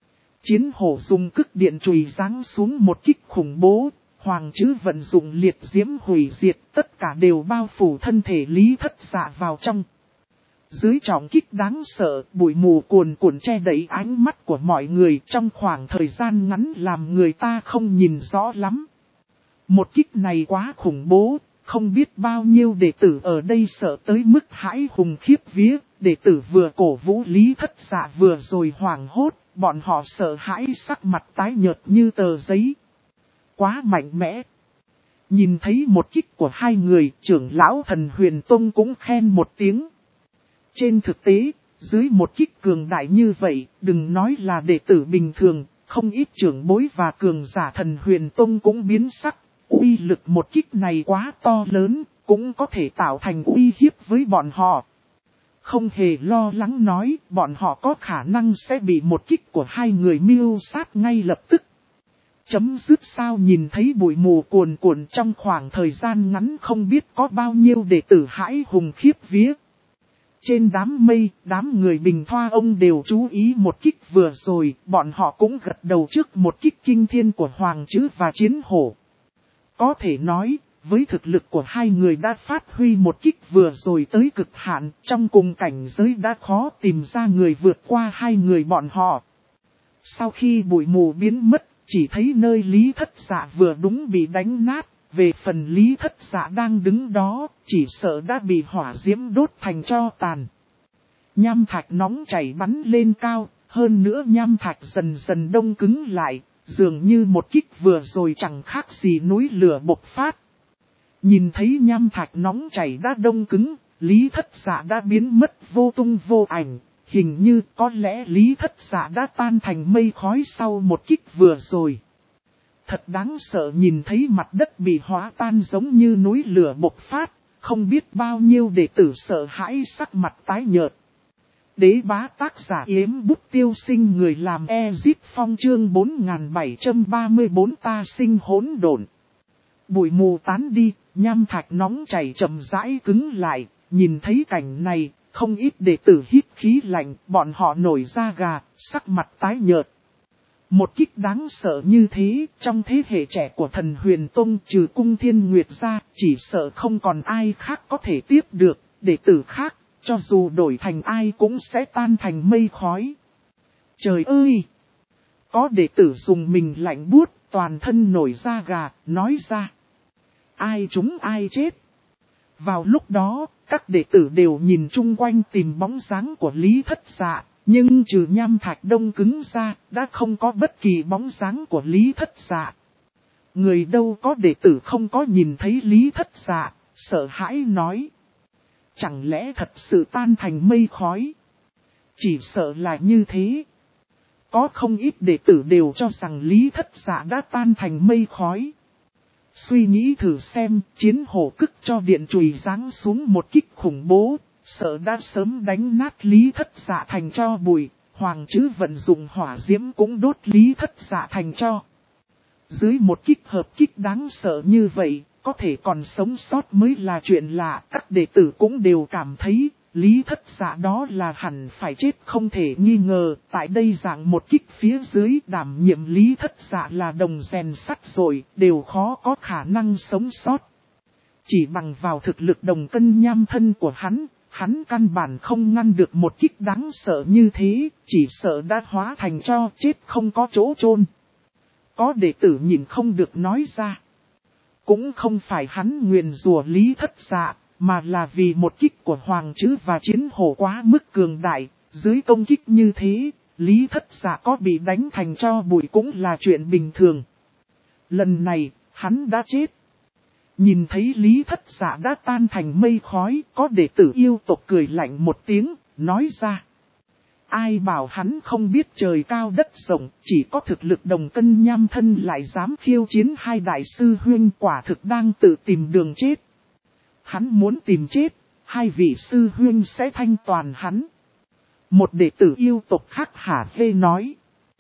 Chiến Hổ dùng cức điện chùy giáng xuống một kích khủng bố, Hoàng Chữ vận dụng liệt diễm hủy diệt, tất cả đều bao phủ thân thể Lý Thất Dạ vào trong. Dưới trọng kích đáng sợ, bụi mù cuồn cuộn che đậy ánh mắt của mọi người trong khoảng thời gian ngắn làm người ta không nhìn rõ lắm. Một kích này quá khủng bố, không biết bao nhiêu đệ tử ở đây sợ tới mức hãi hùng khiếp vía, đệ tử vừa cổ vũ Lý Thất Dạ vừa rồi hoảng hốt, bọn họ sợ hãi sắc mặt tái nhợt như tờ giấy. Quá mạnh mẽ. Nhìn thấy một kích của hai người, trưởng lão Thần Huyền Tông cũng khen một tiếng. Trên thực tế, dưới một kích cường đại như vậy, đừng nói là đệ tử bình thường, không ít trưởng bối và cường giả Thần Huyền Tông cũng biến sắc. Uy lực một kích này quá to lớn, cũng có thể tạo thành uy hiếp với bọn họ. Không hề lo lắng nói, bọn họ có khả năng sẽ bị một kích của hai người mưu sát ngay lập tức. Chấm dứt sao nhìn thấy bụi mù cuồn cuộn trong khoảng thời gian ngắn không biết có bao nhiêu đệ tử hãi hùng khiếp vía. Trên đám mây, đám người Bình Thoa ông đều chú ý một kích vừa rồi, bọn họ cũng gật đầu trước một kích kinh thiên của Hoàng Chữ và Chiến Hổ. Có thể nói, với thực lực của hai người đã phát huy một kích vừa rồi tới cực hạn, trong cùng cảnh giới đã khó tìm ra người vượt qua hai người bọn họ. Sau khi bụi mù biến mất, chỉ thấy nơi Lý Thất Dạ vừa đúng bị đánh nát, về phần Lý Thất Dạ đang đứng đó, chỉ sợ đã bị hỏa diễm đốt thành tro tàn. Nham thạch nóng chảy bắn lên cao, hơn nữa nham thạch dần dần đông cứng lại, dường như một kích vừa rồi chẳng khác gì núi lửa bộc phát. Nhìn thấy nham thạch nóng chảy đã đông cứng, Lý Thất Dạ đã biến mất vô tung vô ảnh, hình như có lẽ Lý Thất Dạ đã tan thành mây khói sau một kích vừa rồi. Thật đáng sợ nhìn thấy mặt đất bị hóa tan giống như núi lửa bộc phát, không biết bao nhiêu đệ tử sợ hãi sắc mặt tái nhợt. Đế bá tác giả yếm bút tiêu sinh người làm Ezip Phong chương 4734 ta sinh hỗn độn. Bụi mù tán đi, nham thạch nóng chảy chậm rãi cứng lại, nhìn thấy cảnh này, không ít đệ tử hít khí lạnh, bọn họ nổi da gà, sắc mặt tái nhợt. Một kích đáng sợ như thế, trong thế hệ trẻ của Thần Huyền Tông trừ Cung Thiên Nguyệt ra, chỉ sợ không còn ai khác có thể tiếp được, đệ tử khác, cho dù đổi thành ai cũng sẽ tan thành mây khói. Trời ơi! Có đệ tử dùng mình lạnh buốt, toàn thân nổi da gà, nói ra. Ai trúng ai chết. Vào lúc đó, các đệ tử đều nhìn chung quanh tìm bóng dáng của Lý Thất Dạ, nhưng trừ nham thạch đông cứng ra, đã không có bất kỳ bóng dáng của Lý Thất Dạ. Người đâu có đệ tử không có nhìn thấy Lý Thất Dạ, sợ hãi nói. Chẳng lẽ thật sự tan thành mây khói? Chỉ sợ là như thế. Có không ít đệ tử đều cho rằng Lý Thất Dạ đã tan thành mây khói. Suy nghĩ thử xem, chiến hổ cức cho điện chùy giáng xuống một kích khủng bố, sợ đã sớm đánh nát Lý Thất Dạ thành tro bụi, Hoàng Trứ vận dụng hỏa diễm cũng đốt Lý Thất Dạ thành tro. Dưới một kích hợp kích đáng sợ như vậy, có thể còn sống sót mới là chuyện lạ. Các đệ tử cũng đều cảm thấy, Lý Thất Dạ đó là hẳn phải chết không thể nghi ngờ. Tại đây dạng một kích phía dưới đảm nhiệm Lý Thất Dạ là đồng rèn sắt rồi, đều khó có khả năng sống sót. Chỉ bằng vào thực lực đồng cân nham thân của hắn căn bản không ngăn được một kích đáng sợ như thế, chỉ sợ đã hóa thành tro chết không có chỗ chôn. Có đệ tử nhìn không được nói ra. Cũng không phải hắn nguyền rủa Lý Thất Dạ, mà là vì một kích của Hoàng Trứ và chiến hổ quá mức cường đại. Dưới công kích như thế, Lý Thất Dạ có bị đánh thành tro bụi cũng là chuyện bình thường. Lần này, hắn đã chết. Nhìn thấy Lý Thất Dạ đã tan thành mây khói, có đệ tử yêu tộc cười lạnh một tiếng, nói ra. Ai bảo hắn không biết trời cao đất rộng, chỉ có thực lực đồng cân nham thân lại dám khiêu chiến hai đại sư huynh, quả thực đang tự tìm đường chết. Hắn muốn tìm chết, hai vị sư huynh sẽ thanh toàn hắn. Một đệ tử yêu tộc khác hả hê nói.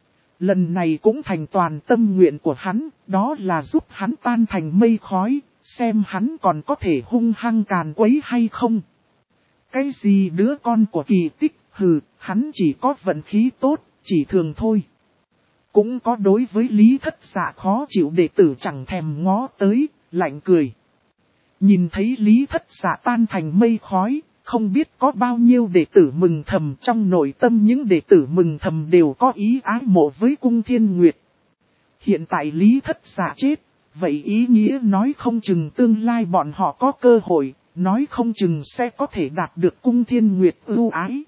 Lần này cũng thành toàn tâm nguyện của hắn, đó là giúp hắn tan thành mây khói, xem hắn còn có thể hung hăng càn quấy hay không. Cái gì đứa con của kỳ tích, hừ, hắn chỉ có vận khí tốt, chỉ thường thôi. Cũng có đối với Lý Thất Dạ khó chịu đệ tử chẳng thèm ngó tới, lạnh cười. Nhìn thấy Lý Thất Dạ tan thành mây khói, không biết có bao nhiêu đệ tử mừng thầm, trong nội tâm những đệ tử mừng thầm đều có ý ái mộ với Cung Thiên Nguyệt. Hiện tại Lý Thất Dạ chết, vậy ý nghĩa nói không chừng tương lai bọn họ có cơ hội, nói không chừng sẽ có thể đạt được Cung Thiên Nguyệt ưu ái.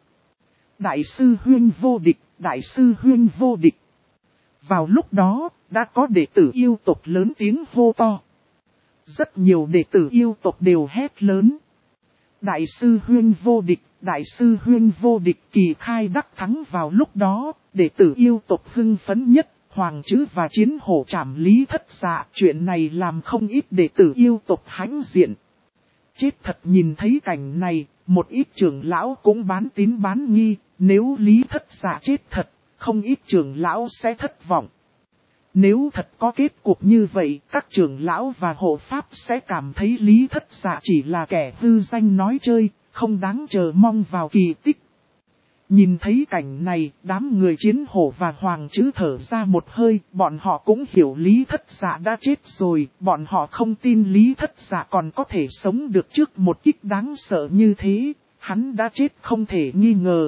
Đại sư huynh vô địch, đại sư huynh vô địch. Vào lúc đó, đã có đệ tử yêu tộc lớn tiếng hô to. Rất nhiều đệ tử yêu tộc đều hét lớn. Đại sư huynh vô địch, đại sư huynh vô địch. Kỳ khai đắc thắng. Vào lúc đó, đệ tử yêu tộc hưng phấn nhất, Hoàng Trứ và chiến hổ trảm Lý Thất Dạ. Chuyện này làm không ít đệ tử yêu tộc hãnh diện. Chết thật, nhìn thấy cảnh này, một ít trưởng lão cũng bán tín bán nghi, nếu Lý Thất Dạ chết thật, không ít trưởng lão sẽ thất vọng. Nếu thật có kết cục như vậy, các trưởng lão và hộ pháp sẽ cảm thấy Lý Thất Dạ chỉ là kẻ hư danh nói chơi, không đáng chờ mong vào kỳ tích. Nhìn thấy cảnh này, đám người chiến hổ và Hoàng Trứ thở ra một hơi, bọn họ cũng hiểu Lý Thất Dạ đã chết rồi, bọn họ không tin Lý Thất Dạ còn có thể sống được trước một kích đáng sợ như thế, hắn đã chết không thể nghi ngờ.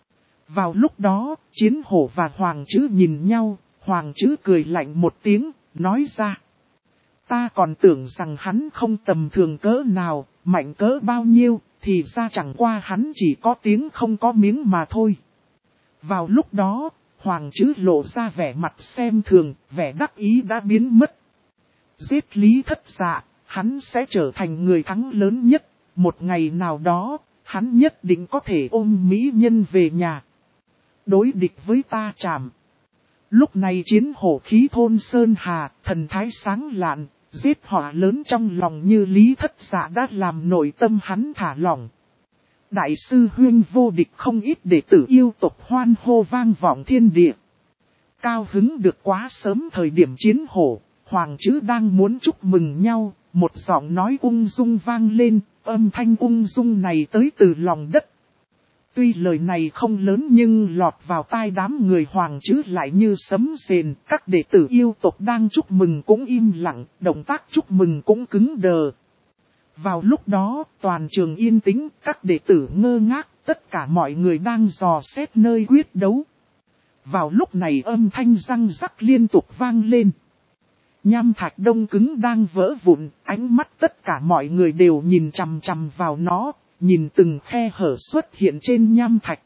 Vào lúc đó, chiến hổ và Hoàng Trứ nhìn nhau, Hoàng Trứ cười lạnh một tiếng, nói ra. Ta còn tưởng rằng hắn không tầm thường cỡ nào, mạnh cỡ bao nhiêu, thì ra chẳng qua hắn chỉ có tiếng không có miếng mà thôi. Vào lúc đó, Hoàng Trứ lộ ra vẻ mặt xem thường, vẻ đắc ý đã biến mất. Giết Lý Thất Dạ, hắn sẽ trở thành người thắng lớn nhất, một ngày nào đó, hắn nhất định có thể ôm mỹ nhân về nhà. Đối địch với ta trảm. Lúc này chiến hổ khí thôn Sơn Hà, thần thái sáng lạn, giết họa lớn trong lòng như Lý Thất Dạ đã làm nội tâm hắn thả lỏng. Đại sư huynh vô địch, không ít đệ tử yêu tộc hoan hô vang vọng thiên địa. Cao hứng được quá sớm. Thời điểm chiến hổ, Hoàng Trứ đang muốn chúc mừng nhau, một giọng nói ung dung vang lên, âm thanh ung dung này tới từ lòng đất. Tuy lời này không lớn nhưng lọt vào tai đám người Hoàng Trứ lại như sấm sền. Các đệ tử yêu tộc đang chúc mừng cũng im lặng, động tác chúc mừng cũng cứng đờ. Vào lúc đó, toàn trường yên tĩnh, các đệ tử ngơ ngác, tất cả mọi người đang dò xét nơi quyết đấu. Vào lúc này âm thanh răng rắc liên tục vang lên. Nham thạch đông cứng đang vỡ vụn, ánh mắt tất cả mọi người đều nhìn chằm chằm vào nó, nhìn từng khe hở xuất hiện trên nham thạch.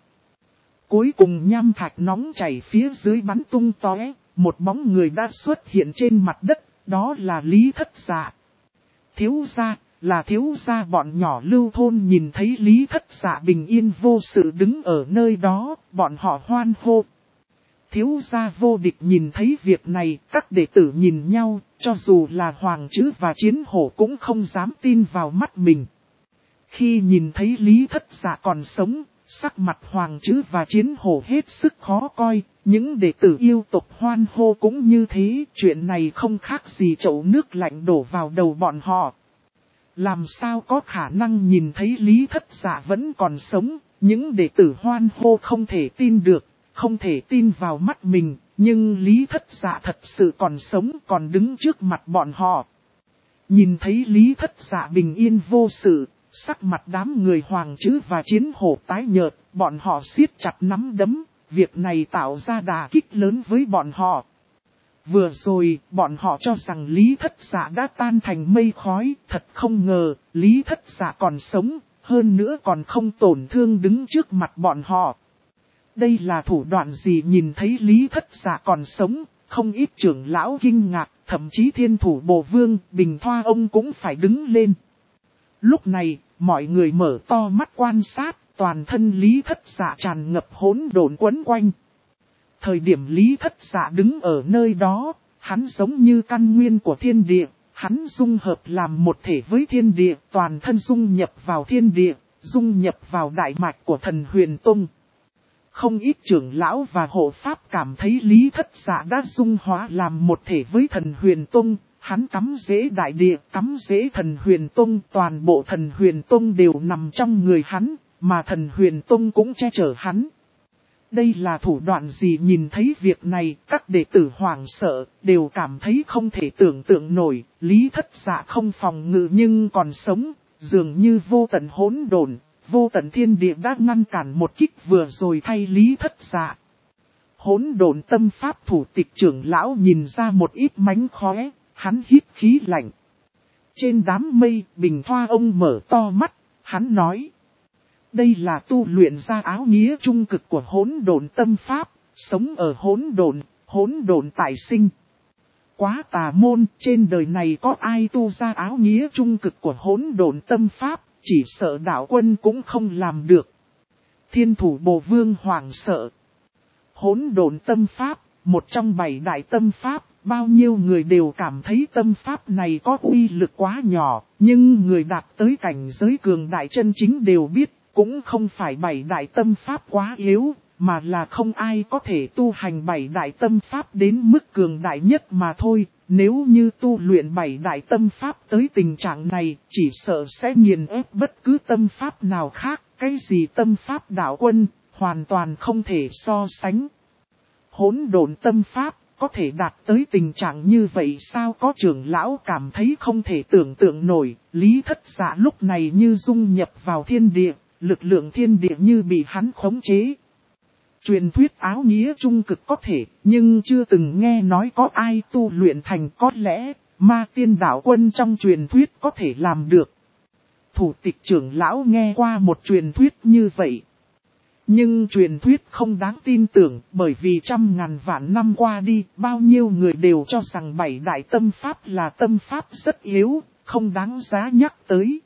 Cuối cùng nham thạch nóng chảy phía dưới bắn tung tóe, một bóng người đã xuất hiện trên mặt đất, đó là Lý Thất Dạ. Thiếu gia, là thiếu gia. Bọn nhỏ Lưu thôn nhìn thấy Lý Thất Dạ bình yên vô sự đứng ở nơi đó, bọn họ hoan hô. Thiếu gia vô địch. Nhìn thấy việc này, các đệ tử nhìn nhau, cho dù là Hoàng Trữ và Chiến Hổ cũng không dám tin vào mắt mình. Khi nhìn thấy Lý Thất Dạ còn sống, sắc mặt Hoàng Trữ và Chiến Hổ hết sức khó coi, những đệ tử yêu tộc hoan hô cũng như thế, chuyện này không khác gì chậu nước lạnh đổ vào đầu bọn họ. Làm sao có khả năng nhìn thấy Lý Thất Dạ vẫn còn sống, những đệ tử hoan hô không thể tin được, không thể tin vào mắt mình, nhưng Lý Thất Dạ thật sự còn sống, còn đứng trước mặt bọn họ. Nhìn thấy Lý Thất Dạ bình yên vô sự, sắc mặt đám người Hoàng Trữ và Chiến Hổ tái nhợt, bọn họ siết chặt nắm đấm, việc này tạo ra đả kích lớn với bọn họ. Vừa rồi, bọn họ cho rằng Lý Thất Dạ đã tan thành mây khói, thật không ngờ, Lý Thất Dạ còn sống, hơn nữa còn không tổn thương đứng trước mặt bọn họ. Đây là thủ đoạn gì? Nhìn thấy Lý Thất Dạ còn sống, không ít trưởng lão kinh ngạc, thậm chí Thiên Thủ Bồ Vương, Bình Thoa ông cũng phải đứng lên. Lúc này, mọi người mở to mắt quan sát, toàn thân Lý Thất Dạ tràn ngập hỗn độn quấn quanh. Thời điểm Lý Thất Dạ đứng ở nơi đó, hắn giống như căn nguyên của thiên địa, hắn dung hợp làm một thể với thiên địa, toàn thân dung nhập vào thiên địa, dung nhập vào đại mạch của Thần Huyền Tông. Không ít trưởng lão và hộ pháp cảm thấy Lý Thất Dạ đã dung hóa làm một thể với Thần Huyền Tông, hắn cắm rễ đại địa, cắm rễ Thần Huyền Tông, toàn bộ Thần Huyền Tông đều nằm trong người hắn, mà Thần Huyền Tông cũng che chở hắn. Đây là thủ đoạn gì? Nhìn thấy việc này, các đệ tử hoảng sợ, đều cảm thấy không thể tưởng tượng nổi, Lý Thất Dạ không phòng ngự nhưng còn sống, dường như vô tận hỗn độn, vô tận thiên địa đã ngăn cản một kích vừa rồi thay Lý Thất Dạ. Hỗn độn tâm pháp thủ tịch trưởng lão nhìn ra một ít mánh khóe, hắn hít khí lạnh. Trên đám mây, Bình Thoa ông mở to mắt, hắn nói. Đây là tu luyện ra áo nghĩa trung cực của hỗn độn tâm pháp, sống ở hỗn độn tại sinh. Quá tà môn, trên đời này có ai tu ra áo nghĩa trung cực của hỗn độn tâm pháp, chỉ sợ đạo quân cũng không làm được. Thiên Thủ Bồ Vương hoảng sợ. Hỗn độn tâm pháp, một trong 7 đại tâm pháp, bao nhiêu người đều cảm thấy tâm pháp này có uy lực quá nhỏ, nhưng người đạt tới cảnh giới cường đại chân chính đều biết. Cũng không phải 7 đại tâm pháp quá yếu, mà là không ai có thể tu hành 7 đại tâm pháp đến mức cường đại nhất mà thôi. Nếu như tu luyện 7 đại tâm pháp tới tình trạng này, chỉ sợ sẽ nghiền ép bất cứ tâm pháp nào khác. Cái gì tâm pháp đạo quân, hoàn toàn không thể so sánh. Hỗn độn tâm pháp, có thể đạt tới tình trạng như vậy sao? Có trưởng lão cảm thấy không thể tưởng tượng nổi, Lý Thất Dạ lúc này như dung nhập vào thiên địa. Lực lượng thiên địa như bị hắn khống chế. Truyền thuyết áo nghĩa trung cực có thể, nhưng chưa từng nghe nói có ai tu luyện thành. Có lẽ, ma tiên đạo quân trong truyền thuyết có thể làm được. Thủ tịch trưởng lão nghe qua một truyền thuyết như vậy. Nhưng truyền thuyết không đáng tin tưởng, bởi vì trăm ngàn vạn năm qua đi, bao nhiêu người đều cho rằng 7 đại tâm pháp là tâm pháp rất yếu, không đáng giá nhắc tới.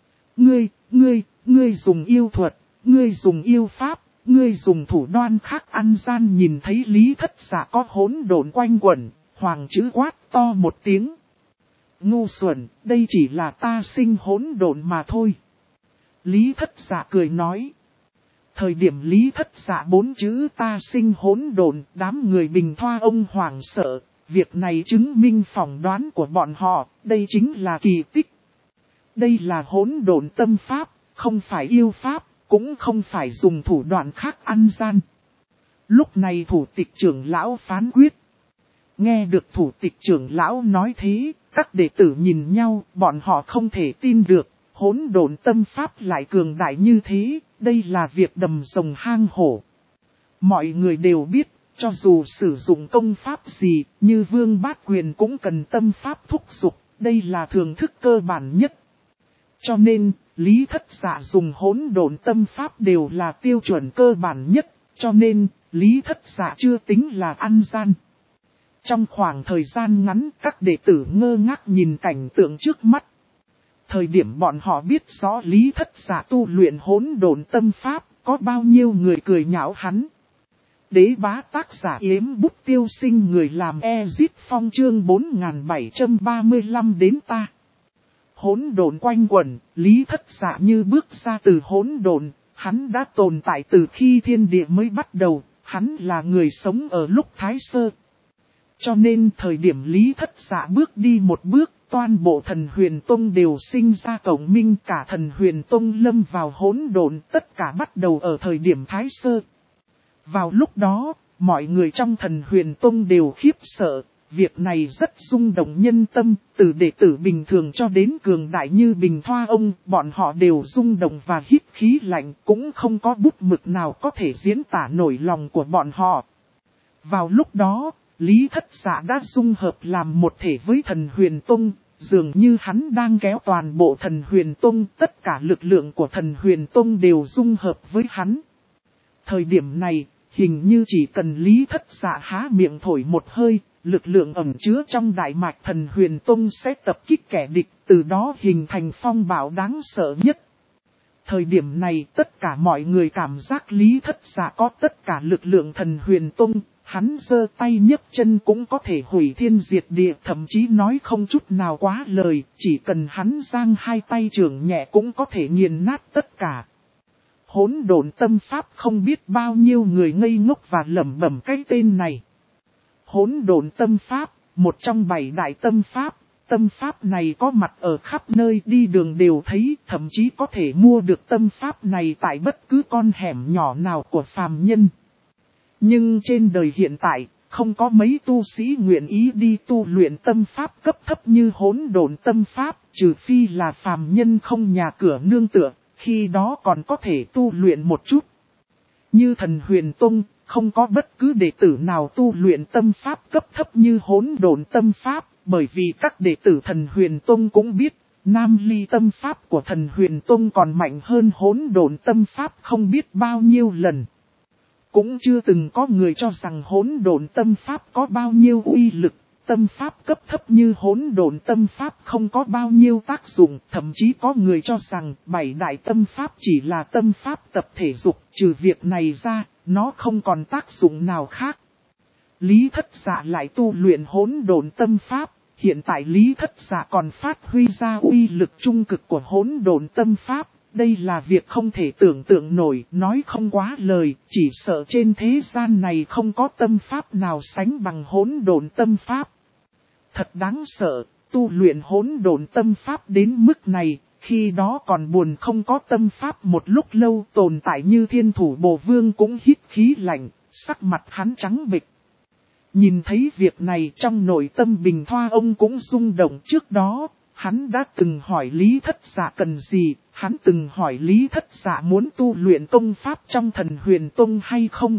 Ngươi dùng yêu thuật, ngươi dùng yêu pháp, ngươi dùng thủ đoan khác ăn gian. Nhìn thấy Lý Thất Dạ có hỗn độn quanh quẩn, Hoàng Trữ quát to một tiếng. Ngu xuẩn, đây chỉ là ta sinh hỗn độn mà thôi. Lý Thất Dạ cười nói. Thời điểm Lý Thất Dạ 4 chữ ta sinh hỗn độn, đám người Bình Thoa ông hoảng sợ, việc này chứng minh phỏng đoán của bọn họ, đây chính là kỳ tích. Đây là hỗn độn tâm pháp, không phải yêu pháp, cũng không phải dùng thủ đoạn khác ăn gian. Lúc này thủ tịch trưởng lão phán quyết. Nghe được thủ tịch trưởng lão nói thế, các đệ tử nhìn nhau, bọn họ không thể tin được, hỗn độn tâm pháp lại cường đại như thế, đây là việc đầm rồng hang hổ. Mọi người đều biết, Cho dù sử dụng công pháp gì, như Vương Bát Quyền cũng cần tâm pháp thúc giục, đây là thường thức cơ bản nhất. Cho nên, Lý Thất Dạ dùng hỗn độn tâm pháp đều là tiêu chuẩn cơ bản nhất, cho nên, Lý Thất Dạ chưa tính là ăn gian. Trong khoảng thời gian ngắn, các đệ tử ngơ ngác nhìn cảnh tượng trước mắt. Thời điểm bọn họ biết rõ Lý Thất Dạ tu luyện hỗn độn tâm pháp, có bao nhiêu người cười nhạo hắn. Đế bá tác giả Yếm Bút Tiêu Sinh, người làm Ezit Phong chương 4735 đến ta. Hỗn độn quanh quẩn, Lý Thất Dạ như bước ra từ hỗn độn, hắn đã tồn tại từ khi thiên địa mới bắt đầu, hắn là người sống ở lúc Thái Sơ. Cho nên thời điểm Lý Thất Dạ bước đi một bước, toàn bộ Thần Huyền Tông đều sinh ra cộng minh, cả Thần Huyền Tông lâm vào hỗn độn, tất cả bắt đầu ở thời điểm Thái Sơ. Vào lúc đó, mọi người trong Thần Huyền Tông đều khiếp sợ, việc này rất rung động nhân tâm, từ đệ tử bình thường cho đến cường đại như Bình Thoa Ông, bọn họ đều rung động và hít khí lạnh, cũng không có bút mực nào có thể diễn tả nổi lòng của bọn họ. Vào lúc đó, Lý Thất Dạ đã dung hợp làm một thể với Thần Huyền Tông, dường như hắn đang kéo toàn bộ Thần Huyền Tông, tất cả lực lượng của Thần Huyền Tông đều dung hợp với hắn. Thời điểm này, hình như chỉ cần Lý Thất Dạ há miệng thổi một hơi, lực lượng ẩn chứa trong đại mạch Thần Huyền Tông sẽ tập kích kẻ địch, từ đó hình thành phong bạo đáng sợ nhất. Thời điểm này tất cả mọi người cảm giác Lý Thất Dạ có tất cả lực lượng Thần Huyền Tông, hắn giơ tay nhấc chân cũng có thể hủy thiên diệt địa, thậm chí nói không chút nào quá lời, chỉ cần hắn giang hai tay trưởng nhẹ cũng có thể nghiền nát tất cả. Hỗn độn tâm pháp, không biết bao nhiêu người ngây ngốc và lẩm bẩm cái tên này. Hỗn độn tâm pháp, một trong 7 đại tâm pháp này có mặt ở khắp nơi, đi đường đều thấy, thậm chí có thể mua được tâm pháp này tại bất cứ con hẻm nhỏ nào của phàm nhân. Nhưng trên đời hiện tại, không có mấy tu sĩ nguyện ý đi tu luyện tâm pháp cấp thấp như hỗn độn tâm pháp, trừ phi là phàm nhân không nhà cửa nương tựa, khi đó còn có thể tu luyện một chút. Như Thần Huyền Tông, không có bất cứ đệ tử nào tu luyện tâm pháp cấp thấp như hỗn độn tâm pháp, bởi vì các đệ tử Thần Huyền Tông cũng biết, Nam Ly tâm pháp của Thần Huyền Tông còn mạnh hơn hỗn độn tâm pháp không biết bao nhiêu lần. Cũng chưa từng có người cho rằng hỗn độn tâm pháp có bao nhiêu uy lực, tâm pháp cấp thấp như hỗn độn tâm pháp không có bao nhiêu tác dụng, thậm chí có người cho rằng 7 đại tâm pháp chỉ là tâm pháp tập thể dục, trừ việc này ra, nó không còn tác dụng nào khác. Lý Thất Dạ lại tu luyện hỗn độn tâm pháp, hiện tại Lý Thất Dạ còn phát huy ra uy lực trung cực của hỗn độn tâm pháp. Đây là việc không thể tưởng tượng nổi, nói không quá lời, chỉ sợ trên thế gian này không có tâm pháp nào sánh bằng hỗn độn tâm pháp. Thật đáng sợ, tu luyện hỗn độn tâm pháp đến mức này, khi đó còn buồn không có tâm pháp một lúc lâu, tồn tại như Thiên Thủ Bồ Vương cũng hít khí lạnh, sắc mặt hắn trắng bệch. Nhìn thấy việc này trong nội tâm Bình Thoa Ông cũng rung động. Trước đó, hắn đã từng hỏi Lý Thất Dạ cần gì, hắn từng hỏi Lý Thất Dạ muốn tu luyện công pháp trong Thần Huyền Tông hay không.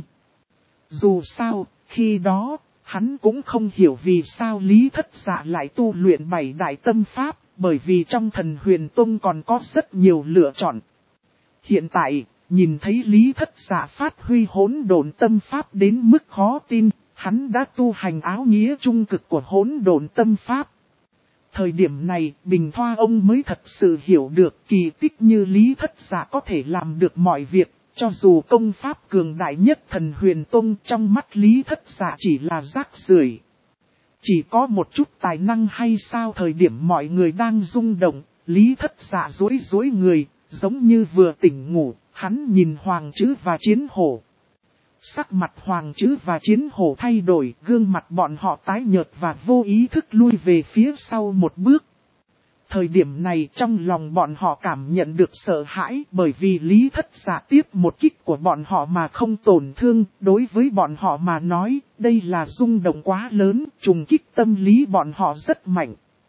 Dù sao, khi đó, hắn cũng không hiểu vì sao Lý Thất Dạ lại tu luyện 7 đại tâm pháp, bởi vì trong Thần Huyền Tông còn có rất nhiều lựa chọn. Hiện tại, nhìn thấy Lý Thất Dạ phát huy hỗn độn tâm pháp đến mức khó tin, hắn đã tu hành áo nghĩa trung cực của hỗn độn tâm pháp. Thời điểm này, Bình Thoa Ông mới thật sự hiểu được kỳ tích như Lý Thất Dạ có thể làm được mọi việc, cho dù công pháp cường đại nhất Thần Huyền Tông trong mắt Lý Thất Dạ chỉ là rác rưởi. Chỉ có một chút tài năng hay sao? Thời điểm mọi người đang rung động, Lý Thất Dạ duỗi người, giống như vừa tỉnh ngủ, hắn nhìn Hoàng Trữ và Chiến Hổ. Sắc mặt Hoàng Trữ và Chiến Hổ thay đổi, gương mặt bọn họ tái nhợt và vô ý thức lui về phía sau một bước. Thời điểm này trong lòng bọn họ cảm nhận được sợ hãi, bởi vì Lý Thất Dạ tiếp một kích của bọn họ mà không tổn thương, đối với bọn họ mà nói, đây là rung động quá lớn, trùng kích tâm lý bọn họ rất mạnh.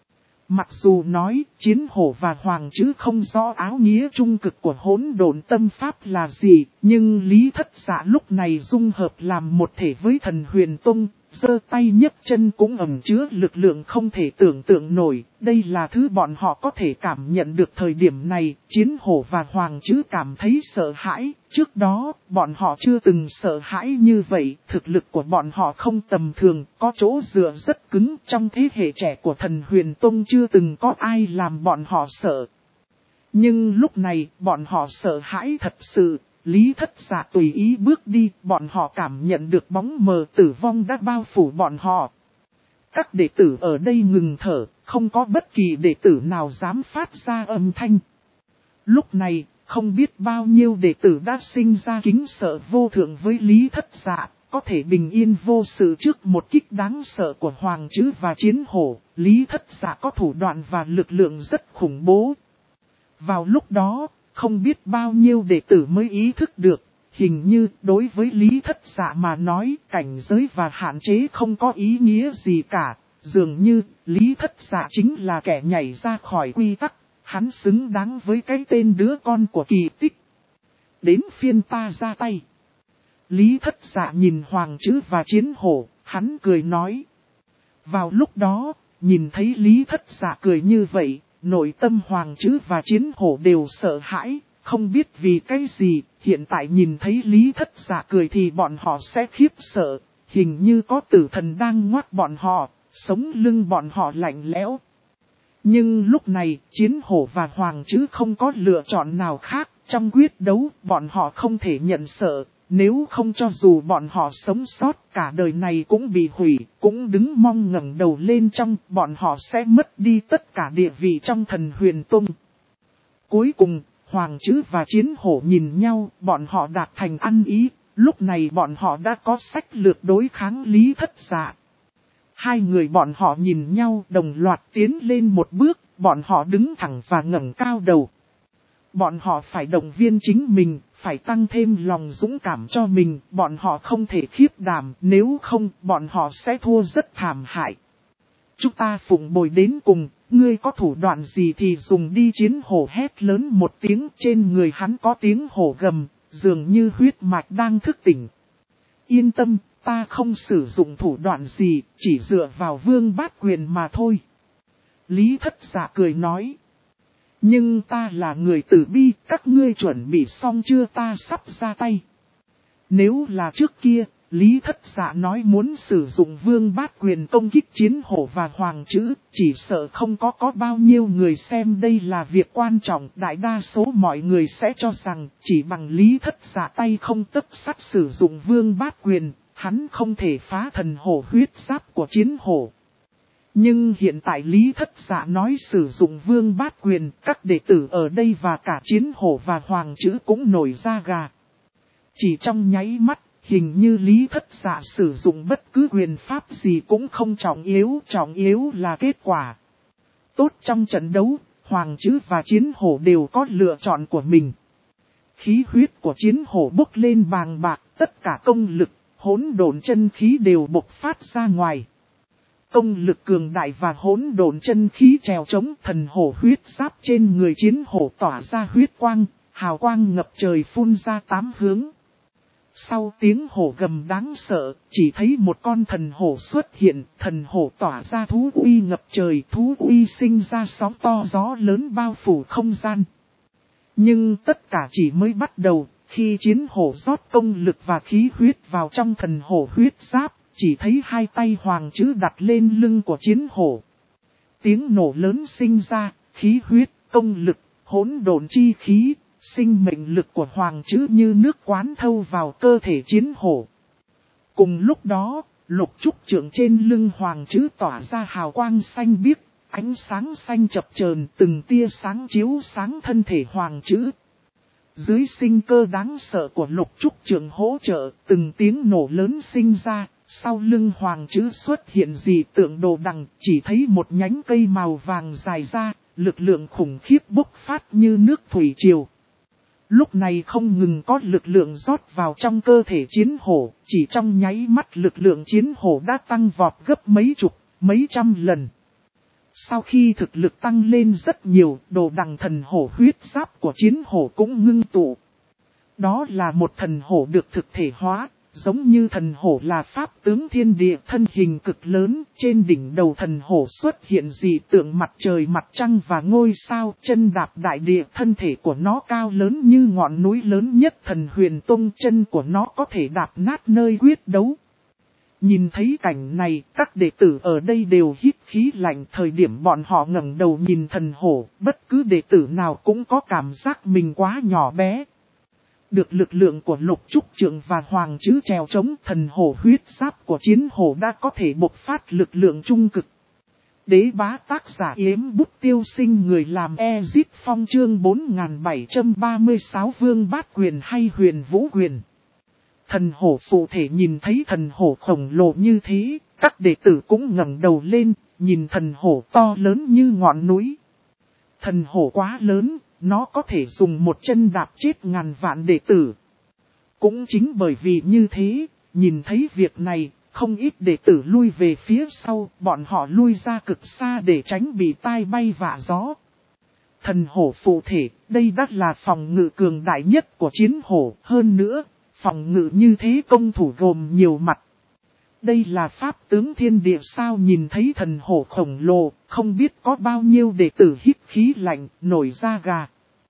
Mặc dù nói chiến hổ và hoàng chứ không rõ áo nghĩa trung cực của hỗn độn tâm pháp là gì, nhưng Lý Thất Dạ lúc này dung hợp làm một thể với thần huyền tông, giơ tay nhấc chân cũng ẩn chứa lực lượng không thể tưởng tượng nổi. Đây là thứ bọn họ có thể cảm nhận được thời điểm này, chiến hổ và hoàng chứ cảm thấy sợ hãi. Trước đó, bọn họ chưa từng sợ hãi như vậy, thực lực của bọn họ không tầm thường, có chỗ dựa rất cứng. Trong thế hệ trẻ của thần huyền tông chưa từng có ai làm bọn họ sợ. Nhưng lúc này, bọn họ sợ hãi thật sự. Lý Thất Dạ tùy ý bước đi, bọn họ cảm nhận được bóng mờ tử vong đã bao phủ bọn họ. Các đệ tử ở đây ngừng thở, không có bất kỳ đệ tử nào dám phát ra âm thanh. Lúc này, không biết bao nhiêu đệ tử đã sinh ra kính sợ vô thượng với Lý Thất Dạ, có thể bình yên vô sự trước một kích đáng sợ của hoàng trữ và chiến hổ. Lý Thất Dạ có thủ đoạn và lực lượng rất khủng bố. Vào lúc đó, không biết bao nhiêu đệ tử mới ý thức được, hình như đối với Lý Thất Dạ mà nói cảnh giới và hạn chế không có ý nghĩa gì cả. Dường như Lý Thất Dạ chính là kẻ nhảy ra khỏi quy tắc, hắn xứng đáng với cái tên đứa con của kỳ tích. Đến phiên ta ra tay. Lý Thất Dạ nhìn hoàng trữ và chiến hổ, hắn cười nói. Vào lúc đó, nhìn thấy Lý Thất Dạ cười như vậy, nội tâm hoàng trữ và chiến hổ đều sợ hãi, không biết vì cái gì, hiện tại nhìn thấy Lý Thất Dạ cười thì bọn họ sẽ khiếp sợ, hình như có tử thần đang ngoắt bọn họ, sống lưng bọn họ lạnh lẽo. Nhưng lúc này, chiến hổ và hoàng trữ không có lựa chọn nào khác, trong quyết đấu, bọn họ không thể nhận sợ. Nếu không cho dù bọn họ sống sót cả đời này cũng bị hủy, cũng đứng mong ngẩng đầu lên trong, bọn họ sẽ mất đi tất cả địa vị trong thần huyền tông. Cuối cùng, hoàng trữ và chiến hổ nhìn nhau, bọn họ đạt thành ăn ý, lúc này bọn họ đã có sách lược đối kháng Lý Thất Dạ. Hai người bọn họ nhìn nhau đồng loạt tiến lên một bước, bọn họ đứng thẳng và ngẩng cao đầu. Bọn họ phải động viên chính mình, phải tăng thêm lòng dũng cảm cho mình, bọn họ không thể khiếp đảm, nếu không, bọn họ sẽ thua rất thảm hại. Chúng ta phụng bồi đến cùng, ngươi có thủ đoạn gì thì dùng đi, chiến hổ hét lớn một tiếng, trên người hắn có tiếng hổ gầm, dường như huyết mạch đang thức tỉnh. Yên tâm, ta không sử dụng thủ đoạn gì, chỉ dựa vào vương bát quyền mà thôi. Lý Thất Dạ cười nói. Nhưng ta là người tử bi, các ngươi chuẩn bị xong chưa, ta sắp ra tay. Nếu là trước kia, Lý Thất Dạ nói muốn sử dụng vương bát quyền công kích chiến hổ và hoàng trữ, chỉ sợ không có bao nhiêu người xem đây là việc quan trọng. Đại đa số mọi người sẽ cho rằng chỉ bằng Lý Thất Dạ tay không tấc sắt sử dụng vương bát quyền, hắn không thể phá thần hổ huyết giáp của chiến hổ. Nhưng hiện tại Lý Thất Dạ nói sử dụng vương bát quyền, các đệ tử ở đây và cả chiến hổ và hoàng trữ cũng nổi da gà. Chỉ trong nháy mắt, hình như Lý Thất Dạ sử dụng bất cứ quyền pháp gì cũng không trọng yếu là kết quả. Tốt, trong trận đấu, hoàng trữ và chiến hổ đều có lựa chọn của mình. Khí huyết của chiến hổ bốc lên bàng bạc, tất cả công lực, hỗn độn chân khí đều bộc phát ra ngoài. Công lực cường đại và hỗn độn chân khí trèo chống, thần hổ huyết giáp trên người chiến hổ tỏa ra huyết quang, hào quang ngập trời phun ra tám hướng. Sau tiếng hổ gầm đáng sợ, chỉ thấy một con thần hổ xuất hiện, thần hổ tỏa ra thú uy ngập trời, thú uy sinh ra sóng to gió lớn bao phủ không gian. Nhưng tất cả chỉ mới bắt đầu, khi chiến hổ rót công lực và khí huyết vào trong thần hổ huyết giáp, chỉ thấy hai tay hoàng trữ đặt lên lưng của chiến hổ. Tiếng nổ lớn sinh ra, khí huyết, công lực, hỗn độn chi khí, sinh mệnh lực của hoàng trữ như nước quán thâu vào cơ thể chiến hổ. Cùng lúc đó, lục trúc trượng trên lưng hoàng trữ tỏa ra hào quang xanh biếc, ánh sáng xanh chập chờn, từng tia sáng chiếu sáng thân thể hoàng trữ. Dưới sinh cơ đáng sợ của lục trúc trượng hỗ trợ, từng tiếng nổ lớn sinh ra. Sau lưng hoàng trữ xuất hiện dị tượng đồ đằng, chỉ thấy một nhánh cây màu vàng dài ra, lực lượng khủng khiếp bốc phát như nước thủy triều. Lúc này không ngừng có lực lượng rót vào trong cơ thể chiến hổ, chỉ trong nháy mắt lực lượng chiến hổ đã tăng vọt gấp mấy chục, mấy trăm lần. Sau khi thực lực tăng lên rất nhiều, đồ đằng thần hổ huyết giáp của chiến hổ cũng ngưng tụ. Đó là một thần hổ được thực thể hóa, giống như thần hổ là pháp tướng thiên địa, thân hình cực lớn, trên đỉnh đầu thần hổ xuất hiện dị tượng mặt trời mặt trăng và ngôi sao, chân đạp đại địa, thân thể của nó cao lớn như ngọn núi lớn nhất Thần Huyền Tông, chân của nó có thể đạp nát nơi quyết đấu. Nhìn thấy cảnh này, các đệ tử ở đây đều hít khí lạnh. Thời điểm bọn họ ngẩng đầu nhìn thần hổ, bất cứ đệ tử nào cũng có cảm giác mình quá nhỏ bé. Được lực lượng của Lục Trúc Trượng và Hoàng Trứ trèo chống, thần hổ huyết giáp của chiến hổ đã có thể bộc phát lực lượng trung cực. Đế bá tác giả Yếm Bút Tiêu Sinh, người làm Ezit Phong, chương 4736 Vương Bát Quyền hay Huyền Vũ Quyền. Thần hổ phụ thể nhìn thấy thần hổ khổng lồ như thế, các đệ tử cũng ngẩng đầu lên, nhìn thần hổ to lớn như ngọn núi. Thần hổ quá lớn, nó có thể dùng một chân đạp chết ngàn vạn đệ tử. Cũng chính bởi vì như thế, nhìn thấy việc này, không ít đệ tử lui về phía sau, bọn họ lui ra cực xa để tránh bị tai bay vạ gió. Thần hổ phụ thể, đây đắt là phòng ngự cường đại nhất của chiến hổ, hơn nữa, phòng ngự như thế công thủ gồm nhiều mặt. Đây là pháp tướng thiên địa sao? Nhìn thấy thần hổ khổng lồ, không biết có bao nhiêu đệ tử hít khí lạnh, nổi da gà.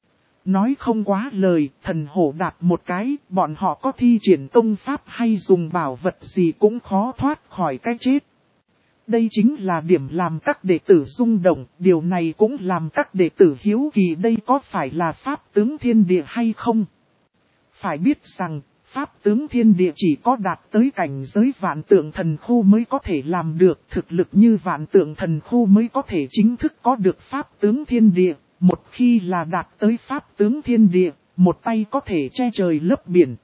Nói không quá lời, thần hổ đạp một cái, bọn họ có thi triển công pháp hay dùng bảo vật gì cũng khó thoát khỏi cái chết. Đây chính là điểm làm các đệ tử rung động, điều này cũng làm các đệ tử hiếu kỳ đây có phải là pháp tướng thiên địa hay không. Phải biết rằng, pháp tướng thiên địa chỉ có đạt tới cảnh giới vạn tượng thần khu mới có thể làm được, thực lực như vạn tượng thần khu mới có thể chính thức có được pháp tướng thiên địa. Một khi là đạt tới pháp tướng thiên địa, một tay có thể che trời lấp biển.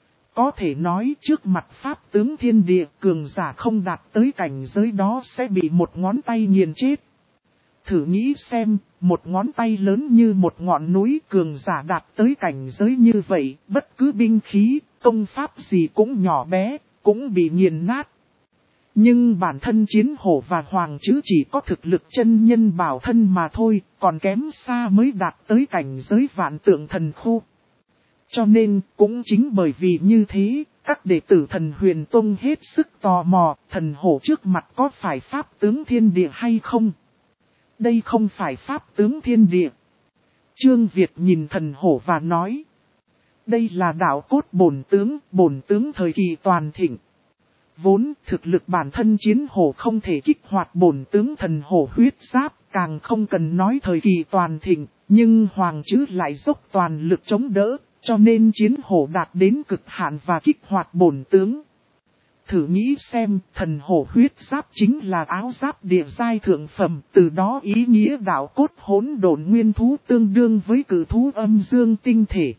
Có thể nói trước mặt pháp tướng thiên địa, cường giả không đạt tới cảnh giới đó sẽ bị một ngón tay nghiền chết. Thử nghĩ xem, một ngón tay lớn như một ngọn núi, cường giả đạt tới cảnh giới như vậy, bất cứ binh khí, công pháp gì cũng nhỏ bé, cũng bị nghiền nát. Nhưng bản thân chiến hổ và hoàng trứ chỉ có thực lực chân nhân bảo thân mà thôi, còn kém xa mới đạt tới cảnh giới vạn tượng thần khu. Cho nên, cũng chính bởi vì như thế, các đệ tử Thần Huyền Tông hết sức tò mò, thần hổ trước mặt có phải pháp tướng thiên địa hay không? Đây không phải pháp tướng thiên địa. Trương Việt nhìn thần hổ và nói. Đây là đạo cốt bổn tướng thời kỳ toàn thịnh. Vốn thực lực bản thân chiến hổ không thể kích hoạt bổn tướng thần hổ huyết giáp, càng không cần nói thời kỳ toàn thịnh, nhưng Hoàng Trứ lại dốc toàn lực chống đỡ, cho nên chiến hổ đạt đến cực hạn và kích hoạt bổn tướng. Thử nghĩ xem, thần hổ huyết giáp chính là áo giáp địa giai thượng phẩm, từ đó ý nghĩa đạo cốt hỗn độn nguyên thú tương đương với cử thú âm dương tinh thể.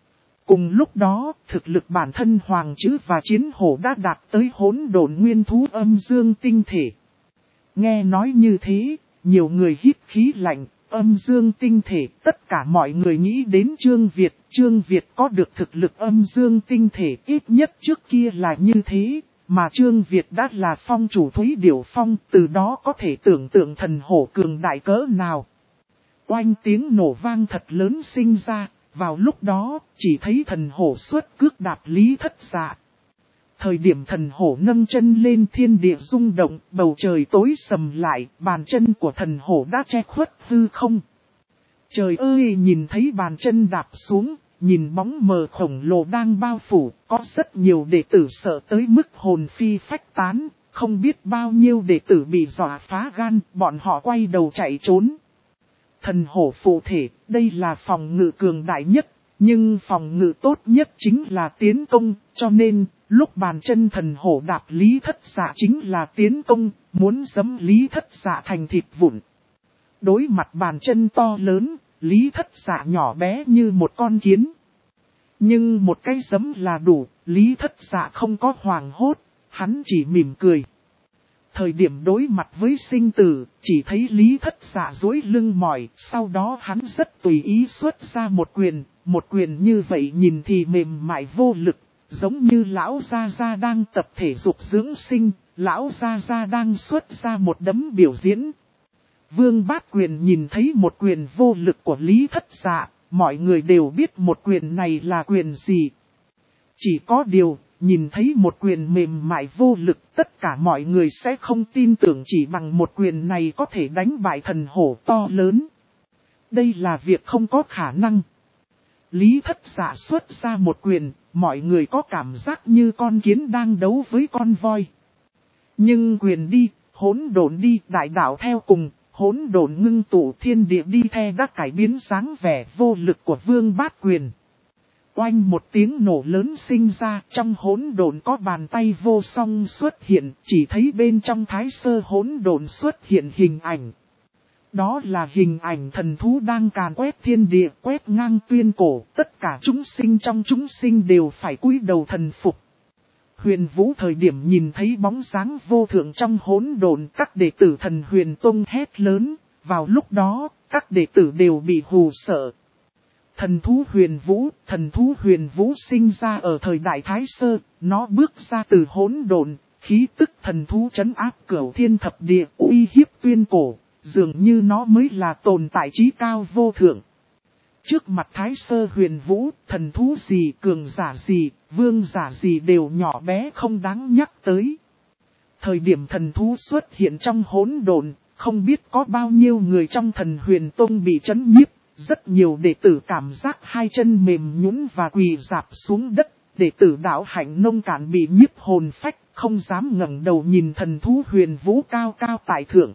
Cùng lúc đó, thực lực bản thân Hoàng Trứ và chiến hổ đã đạt tới hỗn độn nguyên thú âm dương tinh thể. Nghe nói như thế, nhiều người hít khí lạnh, âm dương tinh thể, tất cả mọi người nghĩ đến Trương Việt. Trương Việt có được thực lực âm dương tinh thể, ít nhất trước kia là như thế, mà Trương Việt đã là phong chủ Thúy Điểu Phong, từ đó có thể tưởng tượng thần hổ cường đại cỡ nào. Oanh tiếng nổ vang thật lớn sinh ra. Vào lúc đó, chỉ thấy thần hổ xuất cước đạp Lý Thất Dạ. Thời điểm thần hổ nâng chân lên, thiên địa rung động, bầu trời tối sầm lại, bàn chân của thần hổ đã che khuất hư không. Trời ơi, nhìn thấy bàn chân đạp xuống, nhìn bóng mờ khổng lồ đang bao phủ, có rất nhiều đệ tử sợ tới mức hồn phi phách tán, không biết bao nhiêu đệ tử bị dọa phá gan, bọn họ quay đầu chạy trốn. Thần hổ phụ thể, đây là phòng ngự cường đại nhất, nhưng phòng ngự tốt nhất chính là tiến công, cho nên, lúc bàn chân thần hổ đạp Lý Thất Dạ chính là tiến công, muốn giẫm Lý Thất Dạ thành thịt vụn. Đối mặt bàn chân to lớn, Lý Thất Dạ nhỏ bé như một con kiến. Nhưng một cái giẫm là đủ, Lý Thất Dạ không có hoảng hốt, hắn chỉ mỉm cười. Thời điểm đối mặt với sinh tử, chỉ thấy Lý Thất Dạ duỗi lưng mỏi, sau đó hắn rất tùy ý xuất ra một quyền như vậy nhìn thì mềm mại vô lực, giống như lão Gia Gia đang tập thể dục dưỡng sinh, lão Gia Gia đang xuất ra một đấm biểu diễn. Vương Bát Quyền nhìn thấy một quyền vô lực của Lý Thất Dạ, mọi người đều biết một quyền này là quyền gì. Chỉ có điều, nhìn thấy một quyền mềm mại vô lực, tất cả mọi người sẽ không tin tưởng chỉ bằng một quyền này có thể đánh bại thần hổ to lớn. Đây là việc không có khả năng. Lý Thất Dạ xuất ra một quyền, mọi người có cảm giác như con kiến đang đấu với con voi. Nhưng quyền đi, hỗn độn đi, đại đạo theo cùng, hỗn độn ngưng tụ thiên địa đi theo đã cải biến dáng vẻ vô lực của Vương Bát Quyền. Oanh một tiếng nổ lớn sinh ra, trong hỗn độn có bàn tay vô song xuất hiện, chỉ thấy bên trong thái sơ hỗn độn xuất hiện hình ảnh. Đó là hình ảnh thần thú đang càn quét thiên địa, quét ngang tuyên cổ, tất cả chúng sinh trong chúng sinh đều phải cúi đầu thần phục. Huyền Vũ thời điểm nhìn thấy bóng dáng vô thượng trong hỗn độn, các đệ tử thần Huyền Tông hét lớn, vào lúc đó, các đệ tử đều bị hù sợ. Thần thú huyền vũ sinh ra ở thời đại Thái Sơ, nó bước ra từ hỗn độn, khí tức thần thú trấn áp cửu thiên thập địa uy hiếp tuyên cổ, dường như nó mới là tồn tại trí cao vô thượng. Trước mặt Thái Sơ huyền vũ, thần thú gì, cường giả gì, vương giả gì đều nhỏ bé không đáng nhắc tới. Thời điểm thần thú xuất hiện trong hỗn độn, không biết có bao nhiêu người trong thần Huyền Tông bị chấn nhiếp. Rất nhiều đệ tử cảm giác hai chân mềm nhũn và quỳ rạp xuống đất, đệ tử đạo hạnh nông cạn bị nhiếp hồn phách, không dám ngẩng đầu nhìn thần thú huyền vũ cao cao tại thượng.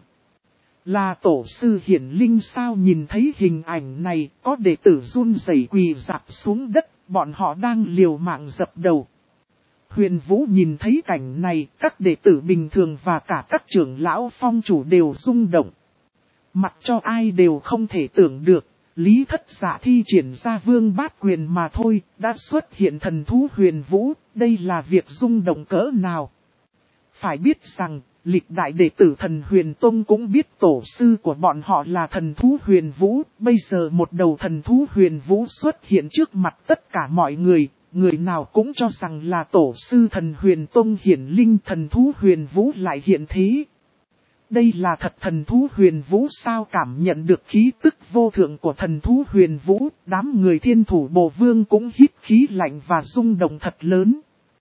Là tổ sư hiển linh sao? Nhìn thấy hình ảnh này, có đệ tử run rẩy quỳ rạp xuống đất, bọn họ đang liều mạng dập đầu. Huyền Vũ nhìn thấy cảnh này, các đệ tử bình thường và cả các trưởng lão phong chủ đều rung động. Mặc cho ai đều không thể tưởng được. Lý Thất Dạ thi triển ra Vương Bát Quyền mà thôi, đã xuất hiện thần thú huyền vũ, đây là việc rung động cỡ nào. Phải biết rằng, lịch đại đệ tử thần Huyền Tông cũng biết tổ sư của bọn họ là thần thú huyền vũ, bây giờ một đầu thần thú huyền vũ xuất hiện trước mặt tất cả mọi người, người nào cũng cho rằng là tổ sư thần Huyền Tông hiển linh, thần thú huyền vũ lại hiện thế. Đây là thật thần thú huyền vũ sao? Cảm nhận được khí tức vô thượng của thần thú huyền vũ, đám người thiên thủ bộ vương cũng hít khí lạnh và rung động thật lớn.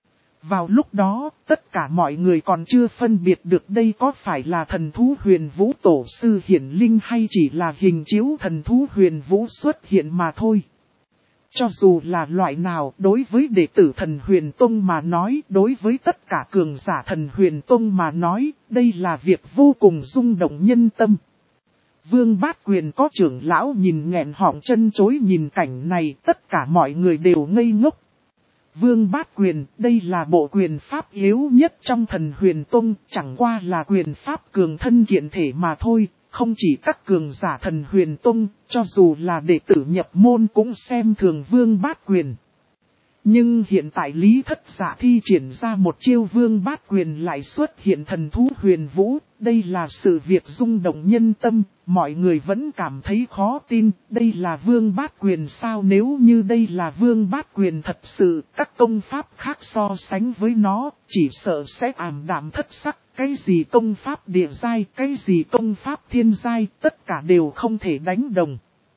Vào lúc đó, tất cả mọi người còn chưa phân biệt được đây có phải là thần thú huyền vũ tổ sư hiển linh hay chỉ là hình chiếu thần thú huyền vũ xuất hiện mà thôi. Cho dù là loại nào, đối với đệ tử thần Huyền Tông mà nói, đối với tất cả cường giả thần Huyền Tông mà nói, đây là việc vô cùng rung động nhân tâm. Vương Bát Quyền có trưởng lão nhìn nghẹn họng chân chối nhìn cảnh này, tất cả mọi người đều ngây ngốc. Vương Bát Quyền, đây là bộ quyền pháp yếu nhất trong thần Huyền Tông, chẳng qua là quyền pháp cường thân kiện thể mà thôi. Không chỉ các cường giả thần Huyền Tông, cho dù là đệ tử nhập môn cũng xem thường Vương Bát Quyền. Nhưng hiện tại Lý Thất Dạ thi triển ra một chiêu Vương Bát Quyền lại xuất hiện thần thú huyền vũ, đây là sự việc rung động nhân tâm, mọi người vẫn cảm thấy khó tin, đây là Vương Bát Quyền sao? Nếu như đây là Vương Bát Quyền thật sự, các công pháp khác so sánh với nó, chỉ sợ sẽ ảm đạm thất sắc. Cái gì công pháp địa giai, cái gì công pháp thiên giai, tất cả đều không thể đánh đồng.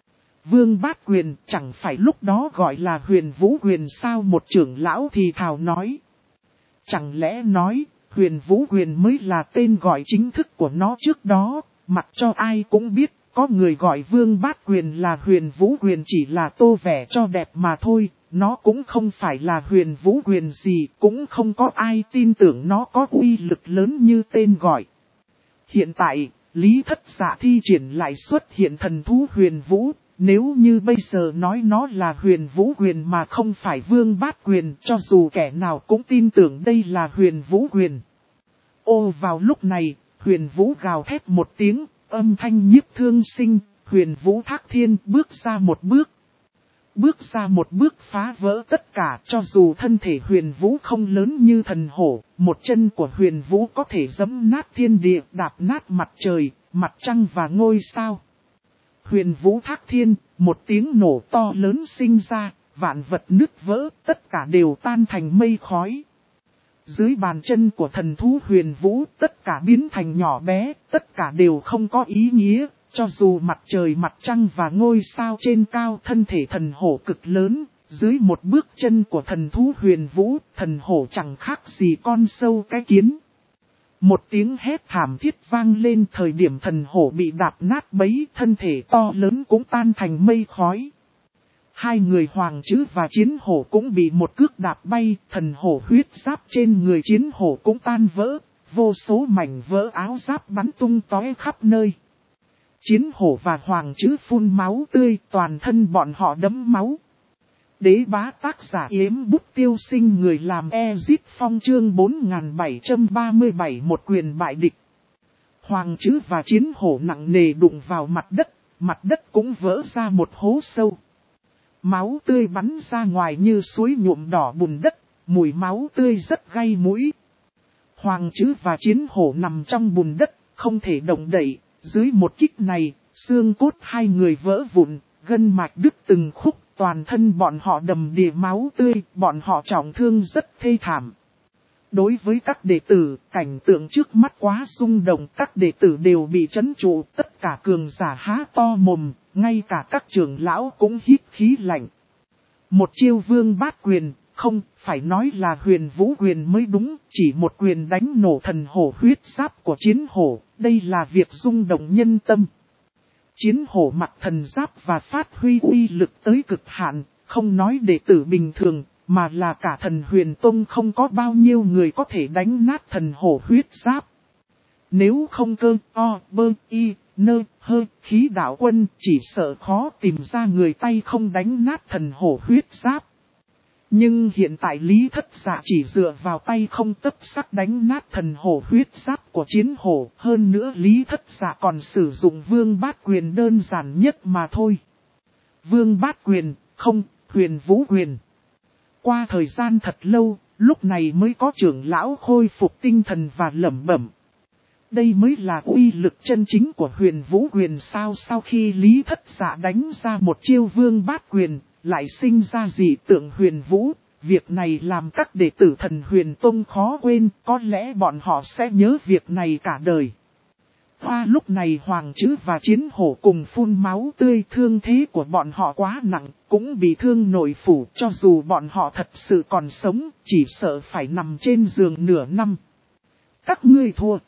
Vương Bát Quyền chẳng phải lúc đó gọi là huyền vũ quyền sao? Một trưởng lão thì thào nói. Chẳng lẽ nói, huyền vũ quyền mới là tên gọi chính thức của nó trước đó, mặc cho ai cũng biết, có người gọi Vương Bát Quyền là huyền vũ quyền chỉ là tô vẻ cho đẹp mà thôi. Nó cũng không phải là huyền vũ quyền gì, cũng không có ai tin tưởng nó có uy lực lớn như tên gọi. Hiện tại, Lý Thất Dạ thi triển lại xuất hiện thần thú huyền vũ, nếu như bây giờ nói nó là huyền vũ quyền mà không phải Vương Bát Quyền, cho dù kẻ nào cũng tin tưởng đây là huyền vũ quyền. Ô vào lúc này, huyền vũ gào thét một tiếng, âm thanh nhiếp thương sinh, huyền vũ thác thiên bước ra một bước. Bước ra một bước phá vỡ tất cả, cho dù thân thể huyền vũ không lớn như thần hổ, một chân của huyền vũ có thể giẫm nát thiên địa, đạp nát mặt trời, mặt trăng và ngôi sao. Huyền vũ thác thiên, một tiếng nổ to lớn sinh ra, vạn vật nứt vỡ, tất cả đều tan thành mây khói. dưới bàn chân của thần thú Huyền Vũ, tất cả biến thành nhỏ bé, tất cả đều không có ý nghĩa, cho dù mặt trời mặt trăng và ngôi sao trên cao, thân thể thần hổ cực lớn, dưới một bước chân của thần thú Huyền Vũ, thần hổ chẳng khác gì con sâu cái kiến. Một tiếng hét thảm thiết vang lên, thời điểm thần hổ bị đạp nát bấy, thân thể to lớn cũng tan thành mây khói. Hai người Hoàng Trứ và Chiến Hổ cũng bị một cước đạp bay, thần hổ huyết giáp trên người Chiến Hổ cũng tan vỡ, vô số mảnh vỡ áo giáp bắn tung tóe khắp nơi. Chiến Hổ và Hoàng Trứ phun máu tươi, toàn thân bọn họ đẫm máu. Đế bá tác giả Yếm Bút Tiêu Sinh, người làm Ezit Phong, chương 4737, một quyền bại địch. Hoàng Trứ và Chiến Hổ nặng nề đụng vào mặt đất cũng vỡ ra một hố sâu. Máu tươi bắn ra ngoài như suối nhuộm đỏ bùn đất, mùi máu tươi rất gay mũi. Hoàng Trứ và Chiến Hổ nằm trong bùn đất, không thể động đậy, dưới một kích này, xương cốt hai người vỡ vụn, gân mạch đứt từng khúc, toàn thân bọn họ đầm đìa máu tươi, bọn họ trọng thương rất thê thảm. Đối với các đệ tử, cảnh tượng trước mắt quá rung động, các đệ tử đều bị trấn trụ, tất cả cường giả há to mồm, ngay cả các trưởng lão cũng hít khí lạnh. Một chiêu vương bát quyền, không, phải nói là Huyền Vũ quyền mới đúng, chỉ một quyền đánh nổ thần hổ huyết giáp của Chiến Hổ, đây là việc rung động nhân tâm. Chiến Hổ mặc thần giáp và phát huy uy lực tới cực hạn, không nói đệ tử bình thường, mà là cả thần Huyền Tông không có bao nhiêu người có thể đánh nát thần hổ huyết giáp. Nếu không cơ, o, bơ, y, nơ, hơ, khí đạo quân, chỉ sợ khó tìm ra người tay không đánh nát thần hổ huyết giáp. Nhưng hiện tại Lý Thất Dạ chỉ dựa vào tay không tấc sắt đánh nát thần hổ huyết giáp của Chiến Hổ. Hơn nữa Lý Thất Dạ còn sử dụng vương bát quyền đơn giản nhất mà thôi. Vương bát quyền, không, Huyền Vũ quyền. Qua thời gian thật lâu, lúc này mới có trưởng lão khôi phục tinh thần và lẩm bẩm. Đây mới là uy lực chân chính của Huyền Vũ quyền sao. Sau khi Lý Thất Dạ đánh ra một chiêu vương bát quyền, lại sinh ra dị tượng Huyền Vũ. Việc này làm các đệ tử thần Huyền Tông khó quên, có lẽ bọn họ sẽ nhớ việc này cả đời. Lúc này Hoàng Trứ và Chiến Hổ cùng phun máu tươi, thương thế của bọn họ quá nặng, cũng bị thương nội phủ, cho dù bọn họ thật sự còn sống, chỉ sợ phải nằm trên giường nửa năm. Các ngươi thua.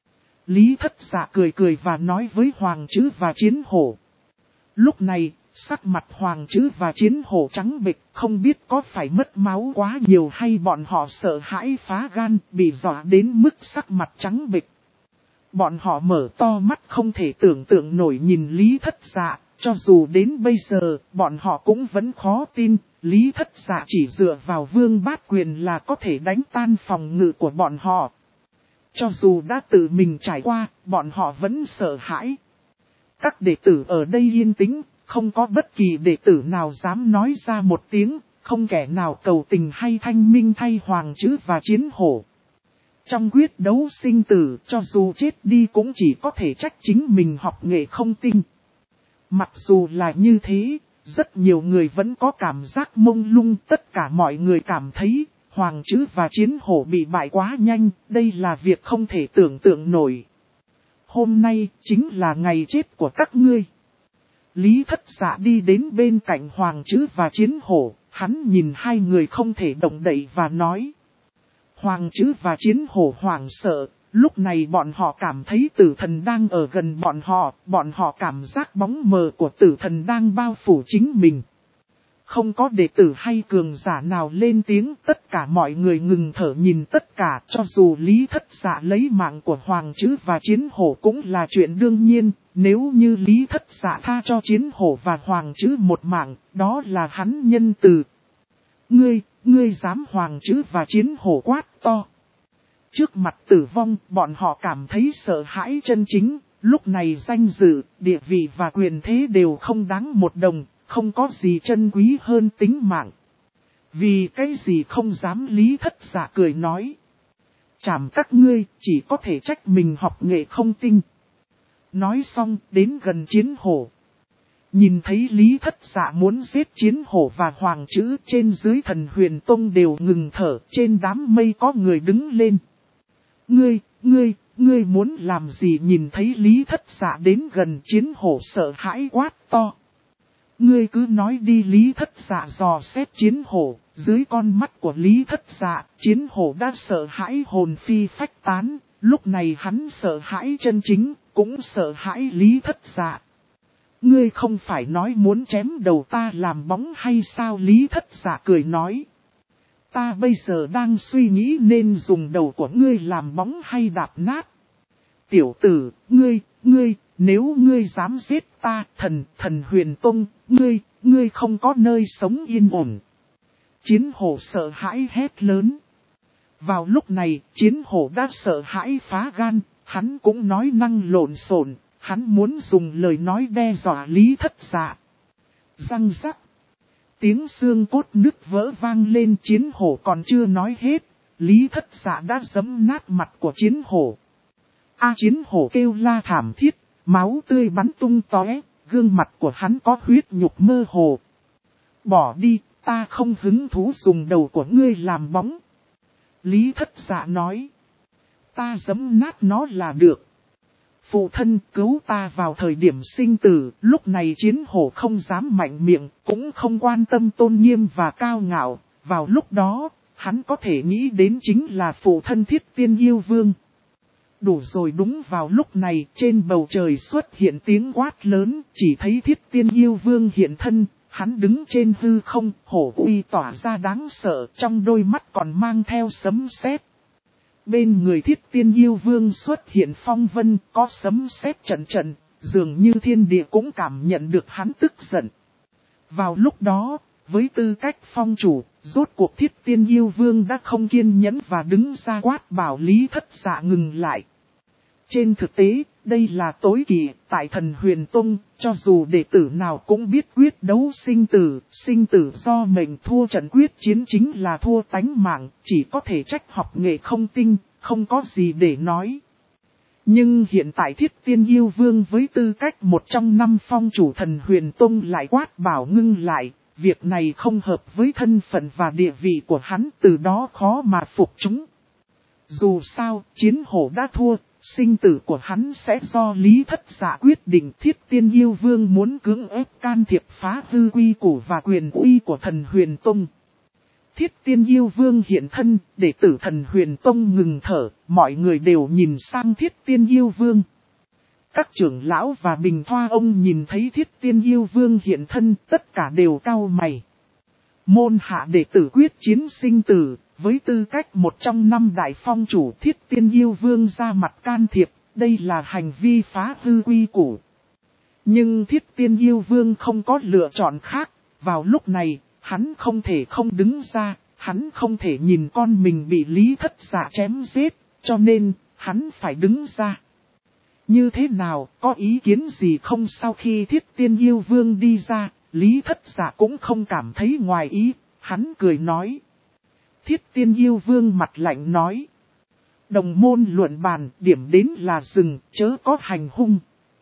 Lý Thất Dạ cười cười và nói với Hoàng Trứ và Chiến Hổ. Lúc này, sắc mặt Hoàng Trứ và Chiến Hổ trắng bệch, không biết có phải mất máu quá nhiều hay bọn họ sợ hãi phá gan, bị dọa đến mức sắc mặt trắng bệch. Bọn họ mở to mắt không thể tưởng tượng nổi nhìn Lý Thất Dạ, cho dù đến bây giờ, bọn họ cũng vẫn khó tin, Lý Thất Dạ chỉ dựa vào vương bát quyền là có thể đánh tan phòng ngự của bọn họ. Cho dù đã tự mình trải qua, bọn họ vẫn sợ hãi. Các đệ tử ở đây yên tĩnh, không có bất kỳ đệ tử nào dám nói ra một tiếng, không kẻ nào cầu tình hay thanh minh thay Hoàng Trứ và Chiến Hổ. Trong quyết đấu sinh tử, cho dù chết đi cũng chỉ có thể trách chính mình học nghệ không tinh. Mặc dù là như thế, rất nhiều người vẫn có cảm giác mông lung, tất cả mọi người cảm thấy Hoàng Trứ và Chiến Hổ bị bại quá nhanh, đây là việc không thể tưởng tượng nổi. Hôm nay chính là ngày chết của các ngươi. Lý Thất Dạ đi đến bên cạnh Hoàng Trứ và Chiến Hổ, hắn nhìn hai người không thể động đậy và nói. Hoàng Trứ và Chiến Hổ hoảng sợ, lúc này bọn họ cảm thấy tử thần đang ở gần bọn họ cảm giác bóng mờ của tử thần đang bao phủ chính mình. Không có đệ tử hay cường giả nào lên tiếng, tất cả mọi người ngừng thở nhìn tất cả, cho dù Lý Thất Dạ lấy mạng của Hoàng Trứ và Chiến Hổ cũng là chuyện đương nhiên, nếu như Lý Thất Dạ tha cho Chiến Hổ và Hoàng Trứ một mạng, đó là hắn nhân từ. Ngươi dám Hoàng Trứ và Chiến Hổ quát to. Trước mặt tử vong, bọn họ cảm thấy sợ hãi chân chính, lúc này danh dự, địa vị và quyền thế đều không đáng một đồng, không có gì chân quý hơn tính mạng. Vì cái gì không dám Lý Thất Dạ cười nói. Chảm các ngươi, chỉ có thể trách mình học nghệ không tinh. Nói xong, đến gần Chiến Hổ. Nhìn thấy Lý Thất Dạ muốn giết Chiến Hổ và Hoàng Chữ, trên dưới Thần Huyền Tông đều ngừng thở, trên đám mây có người đứng lên. Ngươi muốn làm gì? Nhìn thấy Lý Thất Dạ đến gần, Chiến Hổ sợ hãi quát to. Ngươi cứ nói đi. Lý Thất Dạ dò xét Chiến Hổ, dưới con mắt của Lý Thất Dạ, Chiến Hổ đã sợ hãi hồn phi phách tán, lúc này hắn sợ hãi chân chính, cũng sợ hãi Lý Thất Dạ. Ngươi không phải nói muốn chém đầu ta làm bóng hay sao? Lý Thất Dạ cười nói. Ta bây giờ đang suy nghĩ nên dùng đầu của ngươi làm bóng hay đạp nát. Tiểu tử, ngươi, nếu ngươi dám giết ta, thần Huyền Tông, ngươi không có nơi sống yên ổn. Chiến Hổ sợ hãi hét lớn. Vào lúc này, Chiến Hổ đã sợ hãi phá gan, hắn cũng nói năng lộn xộn, hắn muốn dùng lời nói đe dọa Lý Thất Dạ. Răng rắc. Tiếng xương cốt nứt vỡ vang lên. Chiến Hổ còn chưa nói hết, Lý Thất Dạ đã giẫm nát mặt của Chiến Hổ. Chiến Hổ kêu la thảm thiết, máu tươi bắn tung tóe, gương mặt của hắn có huyết nhục mơ hồ. Bỏ đi, ta không hứng thú dùng đầu của ngươi làm bóng. Lý Thất Dạ nói. Ta giẫm nát nó là được. Phụ thân cứu ta vào thời điểm sinh tử. Lúc này Chiến Hổ không dám mạnh miệng, cũng không quan tâm tôn nghiêm và cao ngạo. Vào lúc đó, hắn có thể nghĩ đến chính là phụ thân Thiết Tiên Yêu Vương. Đủ rồi. Đúng vào lúc này, trên bầu trời xuất hiện tiếng quát lớn, chỉ thấy Thiết Tiên Yêu Vương hiện thân, hắn đứng trên hư không, hổ uy tỏa ra đáng sợ, trong đôi mắt còn mang theo sấm sét. Bên người Thiết Tiên Yêu Vương xuất hiện phong vân, có sấm sét trận trận, dường như thiên địa cũng cảm nhận được hắn tức giận. Vào lúc đó, với tư cách phong chủ, rốt cuộc Thiết Tiên Yêu Vương đã không kiên nhẫn và đứng ra quát bảo Lý Thất Dạ ngừng lại. Trên thực tế, đây là tối kỵ, tại Thần Huyền Tông, cho dù đệ tử nào cũng biết quyết đấu sinh tử do mệnh, thua trận quyết chiến chính là thua tánh mạng, chỉ có thể trách học nghệ không tinh, không có gì để nói. Nhưng hiện tại Thiết Tiên Yêu Vương với tư cách một trong 5 phong chủ Thần Huyền Tông lại quát bảo ngưng lại, việc này không hợp với thân phận và địa vị của hắn, từ đó khó mà phục chúng. Dù sao, Chiến Hổ đã thua, sinh tử của hắn sẽ do Lý Thất Dạ quyết định. Thiết Tiên Yêu Vương muốn cưỡng ép can thiệp phá hư quy củ và quyền uy của Thần Huyền Tông. Thiết Tiên Yêu Vương hiện thân, đệ tử Thần Huyền Tông ngừng thở, mọi người đều nhìn sang Thiết Tiên Yêu Vương. Các trưởng lão và bình thoa ông nhìn thấy Thiết Tiên Yêu Vương hiện thân, tất cả đều cau mày. Môn hạ đệ tử quyết chiến sinh tử, với tư cách một trong 5 đại phong chủ, Thiết Tiên Yêu Vương ra mặt can thiệp, đây là hành vi phá hư quy củ. Nhưng Thiết Tiên Yêu Vương không có lựa chọn khác, vào lúc này, hắn không thể không đứng ra, hắn không thể nhìn con mình bị Lý Thất Dạ chém giết, cho nên, hắn phải đứng ra. Như thế nào, có ý kiến gì không? Sau khi Thiết Tiên Yêu Vương đi ra, Lý Thất Dạ cũng không cảm thấy ngoài ý, hắn cười nói. Thiết Tiên Yêu Vương mặt lạnh nói. Đồng môn luận bàn, điểm đến là dừng, chớ có hành hung.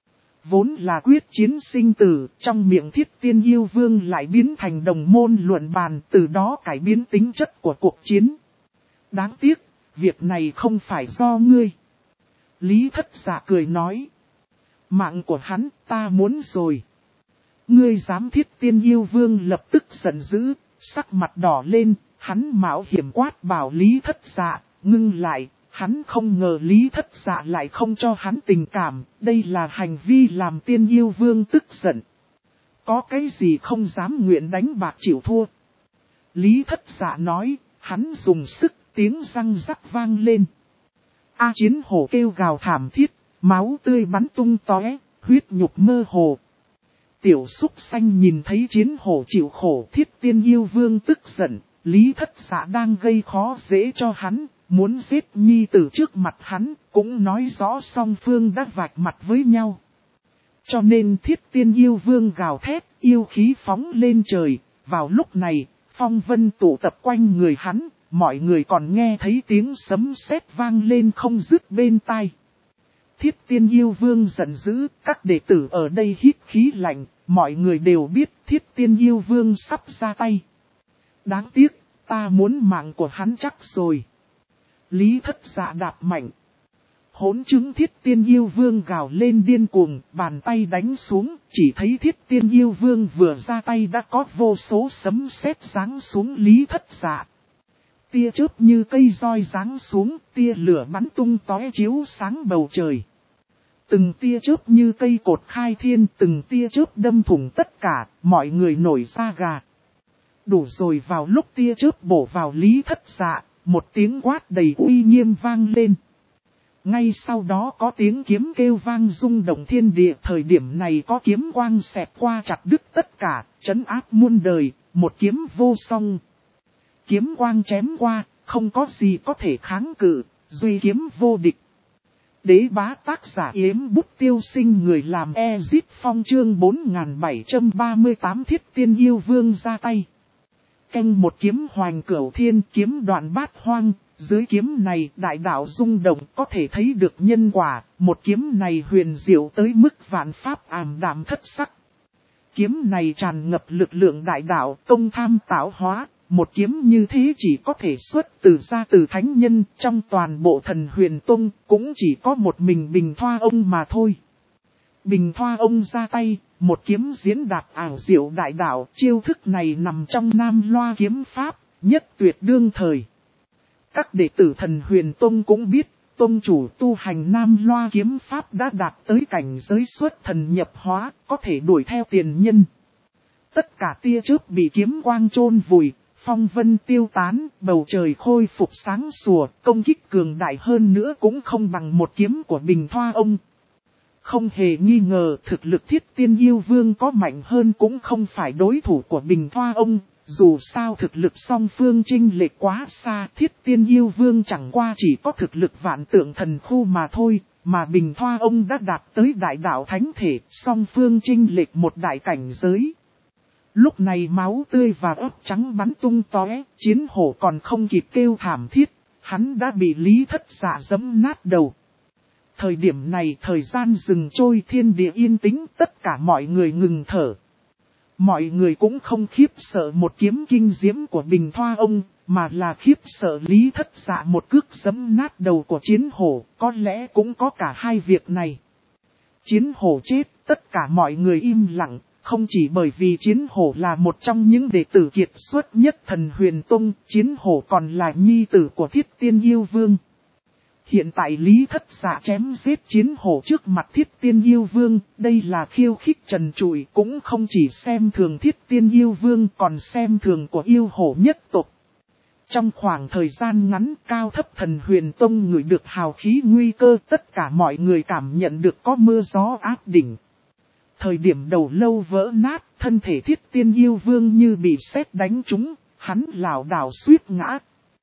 Vốn là quyết chiến sinh tử, trong miệng Thiết Tiên Yêu Vương lại biến thành đồng môn luận bàn, từ đó cải biến tính chất của cuộc chiến. Đáng tiếc, việc này không phải do ngươi. Lý Thất Dạ cười nói. Mạng của hắn, ta muốn rồi. Ngươi dám? Thiết Tiên Yêu Vương lập tức giận dữ, sắc mặt đỏ lên, hắn mạo hiểm quát bảo Lý Thất Dạ, ngưng lại, hắn không ngờ Lý Thất Dạ lại không cho hắn tình cảm, đây là hành vi làm Tiên Yêu Vương tức giận. Có cái gì không dám nguyện đánh bạc chịu thua? Lý Thất Dạ nói, hắn dùng sức, tiếng răng rắc vang lên. Chiến Hổ kêu gào thảm thiết, máu tươi bắn tung tóe, huyết nhục mơ hồ. Tiểu súc xanh nhìn thấy Chiến Hổ chịu khổ, Thiết Tiên Yêu Vương tức giận, Lý Thất Dạ đang gây khó dễ cho hắn, muốn giết nhi tử trước mặt hắn, cũng nói rõ song phương đã vạch mặt với nhau. Cho nên Thiết Tiên Yêu Vương gào thét, yêu khí phóng lên trời, vào lúc này, phong vân tụ tập quanh người hắn, mọi người còn nghe thấy tiếng sấm sét vang lên không dứt bên tai. Thiết Tiên Yêu Vương giận dữ, các đệ tử ở đây hít khí lạnh, mọi người đều biết Thiết Tiên Yêu Vương sắp ra tay. Đáng tiếc, ta muốn mạng của hắn chắc rồi. Lý Thất Dạ đạp mạnh. Hỗn chứng Thiết Tiên Yêu Vương gào lên điên cuồng, bàn tay đánh xuống, chỉ thấy Thiết Tiên Yêu Vương vừa ra tay đã có vô số sấm sét giáng xuống Lý Thất Dạ. Tia chớp như cây roi giáng xuống, tia lửa bắn tung tóe chiếu sáng bầu trời. Từng tia chớp như cây cột khai thiên, từng tia chớp đâm thủng tất cả, mọi người nổi da gà. Đủ rồi, vào lúc tia chớp bổ vào Lý Thất Dạ, một tiếng quát đầy uy nghiêm vang lên. Ngay sau đó có tiếng kiếm kêu vang rung động thiên địa, thời điểm này có kiếm quang xẹt qua chặt đứt tất cả, trấn áp muôn đời, một kiếm vô song. Kiếm quang chém qua, không có gì có thể kháng cự, duy kiếm vô địch. Đế bá tác giả Yếm Bút Tiêu Sinh, người làm Ezit Phong, chương 4738 Thiết Tiên Yêu Vương ra tay. Canh một kiếm hoành cửu thiên, kiếm đoạn bát hoang, dưới kiếm này đại đạo rung động, có thể thấy được nhân quả, một kiếm này huyền diệu tới mức vạn pháp ảm đạm thất sắc. Kiếm này tràn ngập lực lượng đại đạo, công tham tạo hóa, một kiếm như thế chỉ có thể xuất ra từ thánh nhân, trong toàn bộ Thần Huyền Tông cũng chỉ có một mình Bình Thoa Ông mà thôi. Bình Thoa Ông ra tay, một kiếm diễn đạt ảo diệu đại đạo, chiêu thức này nằm trong Nam Loa kiếm pháp, nhất tuyệt đương thời. Các đệ tử Thần Huyền Tông cũng biết, tông chủ tu hành Nam Loa kiếm pháp đã đạt tới cảnh giới xuất thần nhập hóa, có thể đuổi theo tiền nhân. Tất cả tia chớp bị kiếm quang chôn vùi, phong vân tiêu tán, bầu trời khôi phục sáng sủa, công kích cường đại hơn nữa cũng không bằng một kiếm của Bình Thoa Ông. Không hề nghi ngờ thực lực Thiết Tiên Yêu Vương có mạnh hơn cũng không phải đối thủ của Bình Thoa Ông. Dù sao thực lực song phương chênh lệch quá xa, Thiết Tiên Yêu Vương chẳng qua chỉ có thực lực vạn tượng thần khu mà thôi, mà Bình Thoa Ông đã đạt tới đại đạo thánh thể, song phương chênh lệch một đại cảnh giới. Lúc này máu tươi và ớt trắng bắn tung tóe, Chiến Hổ còn không kịp kêu thảm thiết, hắn đã bị Lý Thất Dạ giẫm nát đầu. Thời điểm này thời gian dừng trôi, thiên địa yên tĩnh, tất cả mọi người ngừng thở. Mọi người cũng không khiếp sợ một kiếm kinh diễm của Bình Thoa Ông, mà là khiếp sợ Lý Thất Dạ một cước giẫm nát đầu của Chiến Hổ, có lẽ cũng có cả hai việc này. Chiến Hổ chết, tất cả mọi người im lặng, không chỉ bởi vì Chiến Hổ là một trong những đệ tử kiệt xuất nhất Thần Huyền Tông, Chiến Hổ còn là nhi tử của Thiết Tiên Yêu Vương. Hiện tại Lý Thất Dạ chém giết Chiến Hổ trước mặt Thiết Tiên Yêu Vương, đây là khiêu khích trần trụi, cũng không chỉ xem thường Thiết Tiên Yêu Vương còn xem thường của yêu hổ nhất tộc. Trong khoảng thời gian ngắn, cao thấp Thần Huyền Tông ngửi được hào khí nguy cơ, tất cả mọi người cảm nhận được có mưa gió áp đỉnh. Thời điểm đầu lâu vỡ nát, thân thể Thiết Tiên Yêu Vương như bị sét đánh trúng, hắn lảo đảo suýt ngã.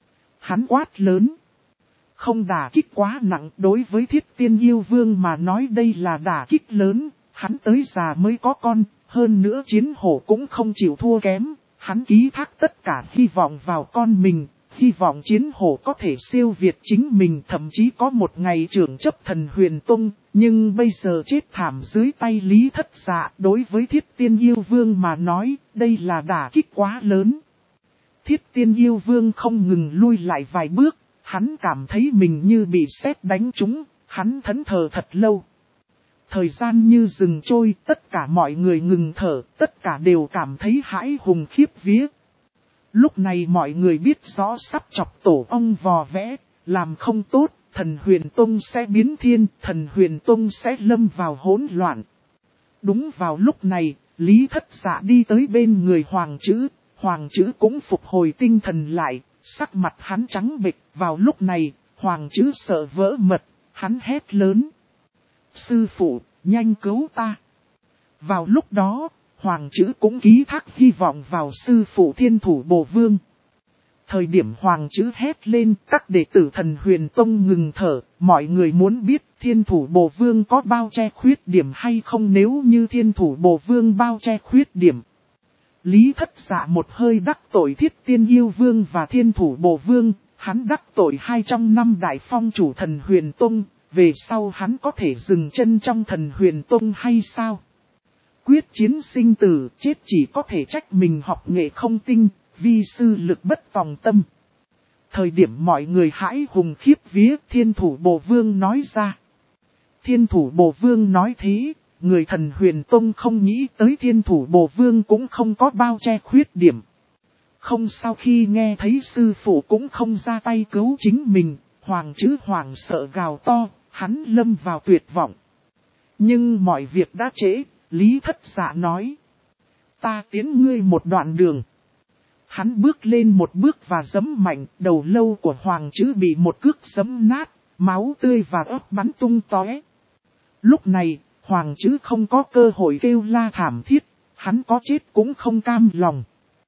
Hắn quát lớn. Không đả kích quá nặng, đối với Thiết Tiên Yêu Vương mà nói đây là đả kích lớn, hắn tới già mới có con, hơn nữa Chiến Hổ cũng không chịu thua kém, hắn ký thác tất cả hy vọng vào con mình, hy vọng Chiến Hổ có thể siêu việt chính mình, thậm chí có một ngày trưởng chấp Thần Huyền Tông, nhưng bây giờ chết thảm dưới tay Lý Thất Dạ, đối với Thiết Tiên Yêu Vương mà nói, đây là đả kích quá lớn. Thiết Tiên Yêu Vương không ngừng lui lại vài bước. Hắn cảm thấy mình như bị sét đánh trúng, hắn thẫn thờ thật lâu. Thời gian như dừng trôi, tất cả mọi người ngừng thở, tất cả đều cảm thấy hãi hùng khiếp vía. Lúc này mọi người biết rõ sắp chọc tổ ong vò vẽ, làm không tốt, Thần Huyền Tông sẽ biến thiên, Thần Huyền Tông sẽ lâm vào hỗn loạn. Đúng vào lúc này, Lý Thất Dạ đi tới bên người Hoàng Chữ cũng phục hồi tinh thần lại. Sắc mặt hắn trắng bệch, vào lúc này, Hoàng Chữ sợ vỡ mật, hắn hét lớn. Sư phụ, nhanh cứu ta. Vào lúc đó, Hoàng Chữ cũng ký thác hy vọng vào sư phụ Thiên Thủ Bồ Vương. Thời điểm Hoàng Chữ hét lên, các đệ tử Thần Huyền Tông ngừng thở, mọi người muốn biết Thiên Thủ Bồ Vương có bao che khuyết điểm hay không, nếu như Thiên Thủ Bồ Vương bao che khuyết điểm. Lý Thất Dạ một hơi đắc tội Thiết Tiên Yêu Vương và Thiên Thủ Bồ Vương, hắn đắc tội 2 trong 5 đại phong chủ Thần Huyền Tông, về sau hắn có thể dừng chân trong Thần Huyền Tông hay sao? Quyết chiến sinh tử, chết chỉ có thể trách mình học nghệ không tinh, vi sư lực bất tòng tâm. Thời điểm mọi người hãi hùng khiếp vía, Thiên Thủ Bồ Vương nói ra. Thiên Thủ Bồ Vương nói thế, người Thần Huyền Tông không nghĩ tới Thiên Thủ Bồ Vương cũng không có bao che khuyết điểm. Không sau khi nghe thấy sư phụ cũng không ra tay cứu chính mình, Hoàng chữ Hoàng sợ gào to, hắn lâm vào tuyệt vọng. Nhưng mọi việc đã trễ, Lý Thất Dạ nói. Ta tiến ngươi một đoạn đường. Hắn bước lên một bước và giẫm mạnh, đầu lâu của Hoàng chữ bị một cước giẫm nát, máu tươi và ớt bắn tung tóe. Lúc này, Hoàng chữ không có cơ hội kêu la thảm thiết, hắn có chết cũng không cam lòng.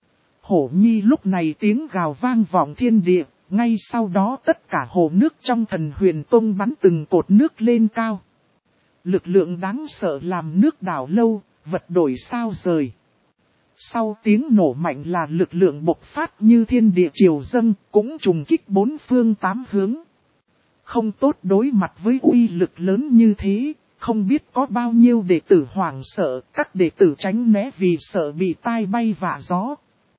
Hổ Nhi lúc này tiếng gào vang vọng thiên địa, ngay sau đó tất cả hồ nước trong Thần Huyền Tông bắn từng cột nước lên cao. Lực lượng đáng sợ làm nước đảo lâu, vật đổi sao rời. Sau tiếng nổ mạnh là lực lượng bộc phát như thiên địa triều dâng, cũng trùng kích bốn phương tám hướng. Không tốt đối mặt với uy lực lớn như thế, không biết có bao nhiêu đệ tử hoảng sợ, các đệ tử tránh né vì sợ bị tai bay vạ gió.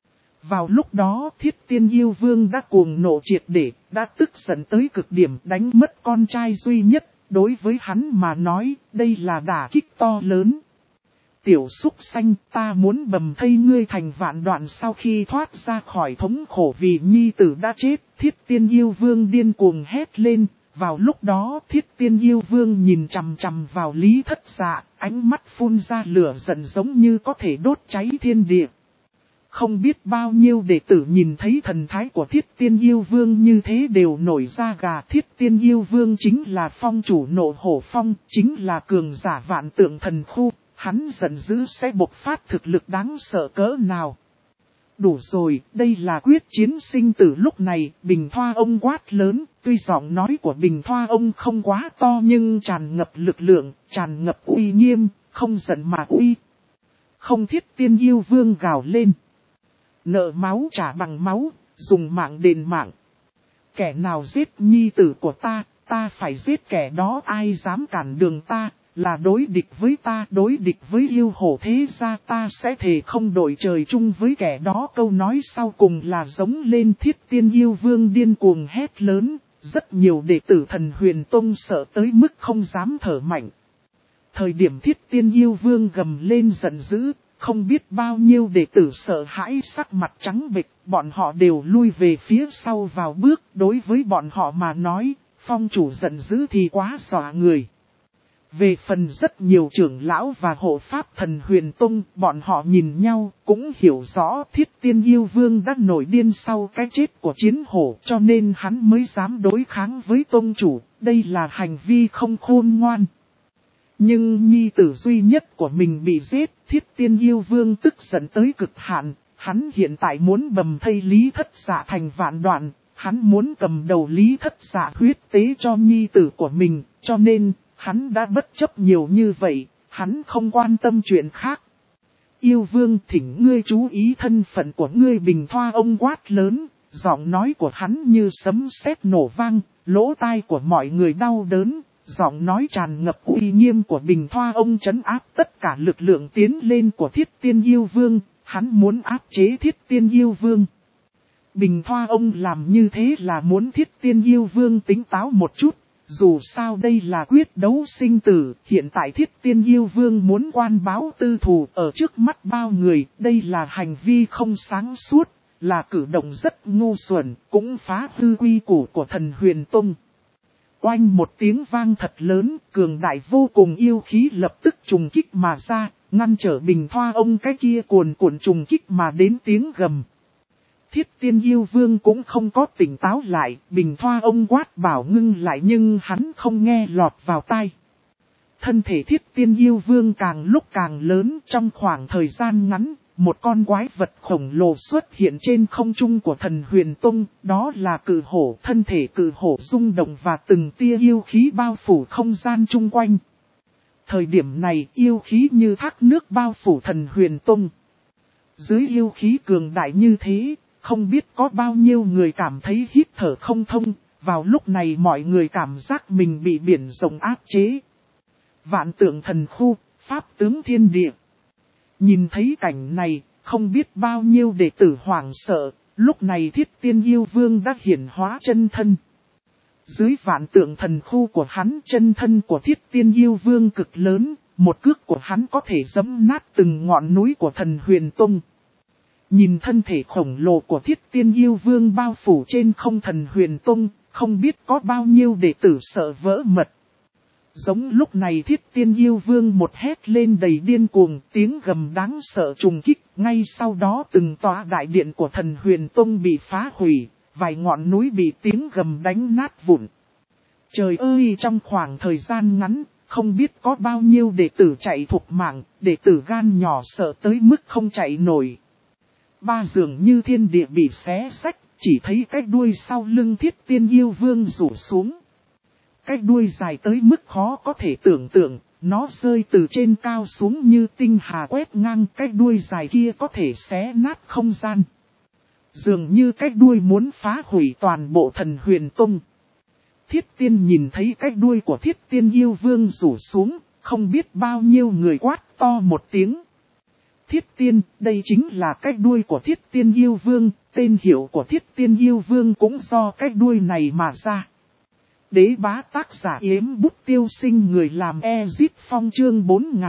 Vào lúc đó Thiết Tiên Yêu Vương đã cuồng nộ triệt để, đã tức giận tới cực điểm đánh mất con trai duy nhất, đối với hắn mà nói, đây là đả kích to lớn. Tiểu súc xanh, ta muốn bầm thây ngươi thành vạn đoạn. Sau khi thoát ra khỏi thống khổ vì nhi tử đã chết, Thiết Tiên Yêu Vương điên cuồng hét lên. Vào lúc đó Thiết Tiên Yêu Vương nhìn chằm chằm vào Lý Thất Dạ, ánh mắt phun ra lửa giận giống như có thể đốt cháy thiên địa. Không biết bao nhiêu đệ tử nhìn thấy thần thái của Thiết Tiên Yêu Vương như thế đều nổi da gà. Thiết Tiên Yêu Vương chính là phong chủ Nộ Hổ Phong, chính là cường giả vạn tượng thần khu. Hắn giận dữ sẽ bộc phát thực lực đáng sợ cỡ nào. Đủ rồi, đây là quyết chiến sinh tử. Lúc này, Bình Thoa ông quát lớn, tuy giọng nói của Bình Thoa ông không quá to nhưng tràn ngập lực lượng, tràn ngập uy nghiêm, không giận mà uy. Không. Thiết Tiên Yêu Vương gào lên. Nợ máu trả bằng máu, dùng mạng đền mạng. Kẻ nào giết nhi tử của ta, ta phải giết kẻ đó. Ai dám cản đường ta, là đối địch với ta, đối địch với yêu hổ thế gia. Ta sẽ thề không đổi trời chung với kẻ đó. Câu nói sau cùng là giống lên. Thiết Tiên Yêu Vương điên cuồng hét lớn, rất nhiều đệ tử Thần Huyền Tông sợ tới mức không dám thở mạnh. Thời điểm Thiết Tiên Yêu Vương gầm lên giận dữ, không biết bao nhiêu đệ tử sợ hãi sắc mặt trắng bệch, bọn họ đều lui về phía sau vào bước. Đối với bọn họ mà nói, phong chủ giận dữ thì quá dọa người. Về phần rất nhiều trưởng lão và hộ pháp Thần Huyền Tông, bọn họ nhìn nhau cũng hiểu rõ Thiết Tiên Yêu Vương đã nổi điên sau cái chết của Chiến Hổ, cho nên hắn mới dám đối kháng với tông chủ. Đây là hành vi không khôn ngoan. Nhưng nhi tử duy nhất của mình bị giết, Thiết Tiên Yêu Vương tức giận tới cực hạn. Hắn hiện tại muốn bầm thây Lý Thất Dạ thành vạn đoạn. Hắn muốn cầm đầu Lý Thất Dạ huyết tế cho nhi tử của mình, cho nên hắn đã bất chấp nhiều như vậy, hắn không quan tâm chuyện khác. Yêu Vương, thỉnh ngươi chú ý thân phận của ngươi. Bình Thoa ông quát lớn, giọng nói của hắn như sấm sét nổ vang, lỗ tai của mọi người đau đớn. Giọng nói tràn ngập uy nghiêm của Bình Thoa ông trấn áp tất cả lực lượng tiến lên của Thiết Tiên Yêu Vương, hắn muốn áp chế Thiết Tiên Yêu Vương. Bình Thoa ông làm như thế là muốn Thiết Tiên Yêu Vương tỉnh táo một chút, dù sao đây là quyết đấu sinh tử, hiện tại Thiết Tiên Yêu Vương muốn quan báo tư thù ở trước mắt bao người, đây là hành vi không sáng suốt, là cử động rất ngu xuẩn, cũng phá hư quy củ của Thần Huyền Tông. Oanh một tiếng vang thật lớn, cường đại vô cùng yêu khí lập tức trùng kích mà ra, ngăn trở Bình Thoa ông cái kia cuồn cuộn trùng kích mà đến tiếng gầm. Thiết Tiên Yêu Vương cũng không có tỉnh táo lại, Bình Thoa ông quát bảo ngưng lại nhưng hắn không nghe lọt vào tai. Thân thể Thiết Tiên Yêu Vương càng lúc càng lớn, trong khoảng thời gian ngắn, một con quái vật khổng lồ xuất hiện trên không trung của Thần Huyền Tông, đó là cự hổ. Thân thể cự hổ rung động và từng tia yêu khí bao phủ không gian chung quanh. Thời điểm này yêu khí như thác nước bao phủ Thần Huyền Tông. Dưới yêu khí cường đại như thế, không biết có bao nhiêu người cảm thấy hít thở không thông. Vào lúc này mọi người cảm giác mình bị biển rộng áp chế. Vạn tượng thần khu, pháp tướng thiên địa. Nhìn thấy cảnh này, không biết bao nhiêu đệ tử hoảng sợ, lúc này Thiết Tiên Yêu Vương đã hiển hóa chân thân. Dưới vạn tượng thần khu của hắn, chân thân của Thiết Tiên Yêu Vương cực lớn, một cước của hắn có thể giẫm nát từng ngọn núi của Thần Huyền Tông. Nhìn thân thể khổng lồ của Thiết Tiên Yêu Vương bao phủ trên không Thần Huyền Tông, không biết có bao nhiêu đệ tử sợ vỡ mật. Giống lúc này Thiết Tiên Yêu Vương một hét lên đầy điên cuồng, tiếng gầm đáng sợ trùng kích, ngay sau đó từng tòa đại điện của Thần Huyền Tông bị phá hủy, vài ngọn núi bị tiếng gầm đánh nát vụn. Trời ơi, trong khoảng thời gian ngắn, không biết có bao nhiêu đệ tử chạy thục mạng, đệ tử gan nhỏ sợ tới mức không chạy nổi. Dường như thiên địa bị xé xách, chỉ thấy cái đuôi sau lưng Thiết Tiên Yêu Vương rủ xuống. Cái đuôi dài tới mức khó có thể tưởng tượng, nó rơi từ trên cao xuống như tinh hà quét ngang, cái đuôi dài kia có thể xé nát không gian. Dường như cái đuôi muốn phá hủy toàn bộ Thần Huyền Tông. Thiết Tiên nhìn thấy cái đuôi của Thiết Tiên Yêu Vương rủ xuống, không biết bao nhiêu người quát to một tiếng. Thiết Tiên, đây chính là cái đuôi của Thiết Tiên Yêu Vương, tên hiệu của Thiết Tiên Yêu Vương cũng do cái đuôi này mà ra. Đế bá tác giả Yếm Bút Tiêu Sinh, người làm Ezit Phong chương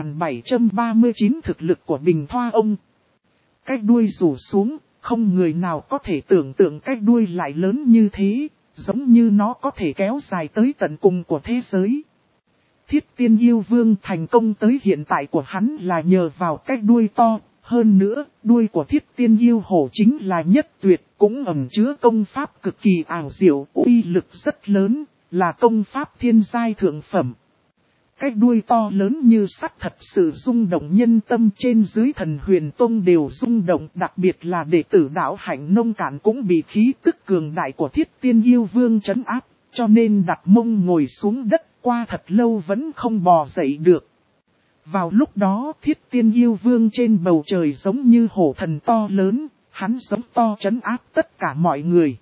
4739 thực lực của Bình Thoa Ông. Cái đuôi rủ xuống, không người nào có thể tưởng tượng cái đuôi lại lớn như thế, giống như nó có thể kéo dài tới tận cùng của thế giới. Thiết Tiên Yêu Vương thành công tới hiện tại của hắn là nhờ vào cái đuôi to, hơn nữa, đuôi của Thiết Tiên Yêu Hổ chính là nhất tuyệt, cũng ẩn chứa công pháp cực kỳ ảo diệu, uy lực rất lớn, là công pháp thiên giai thượng phẩm. Cái đuôi to lớn như sắt thật sự rung động nhân tâm, trên dưới Thần Huyền Tông đều rung động, đặc biệt là đệ tử đạo Hạnh Nông Cản cũng bị khí tức cường đại của Thiết Tiên Yêu Vương trấn áp, cho nên đặt mông ngồi xuống đất, qua thật lâu vẫn không bò dậy được. Vào lúc đó Thiết Tiên Yêu Vương trên bầu trời giống như hổ thần to lớn, hắn giống to trấn áp tất cả mọi người.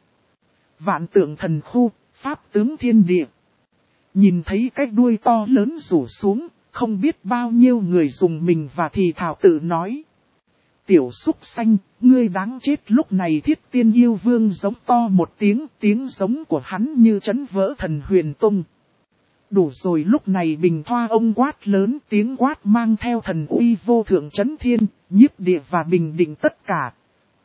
Vạn tượng thần khu, pháp tướng thiên địa. Nhìn thấy cái đuôi to lớn rủ xuống, không biết bao nhiêu người dùng mình và thì thào tự nói. Tiểu súc xanh, ngươi đáng chết. Lúc này Thiết Tiên Yêu Vương giống to một tiếng, tiếng giống của hắn như trấn vỡ Thần Huyền Tông. Đủ rồi, lúc này Bình Thoa Ông quát lớn, tiếng quát mang theo thần uy vô thượng trấn thiên, nhiếp địa và bình định tất cả.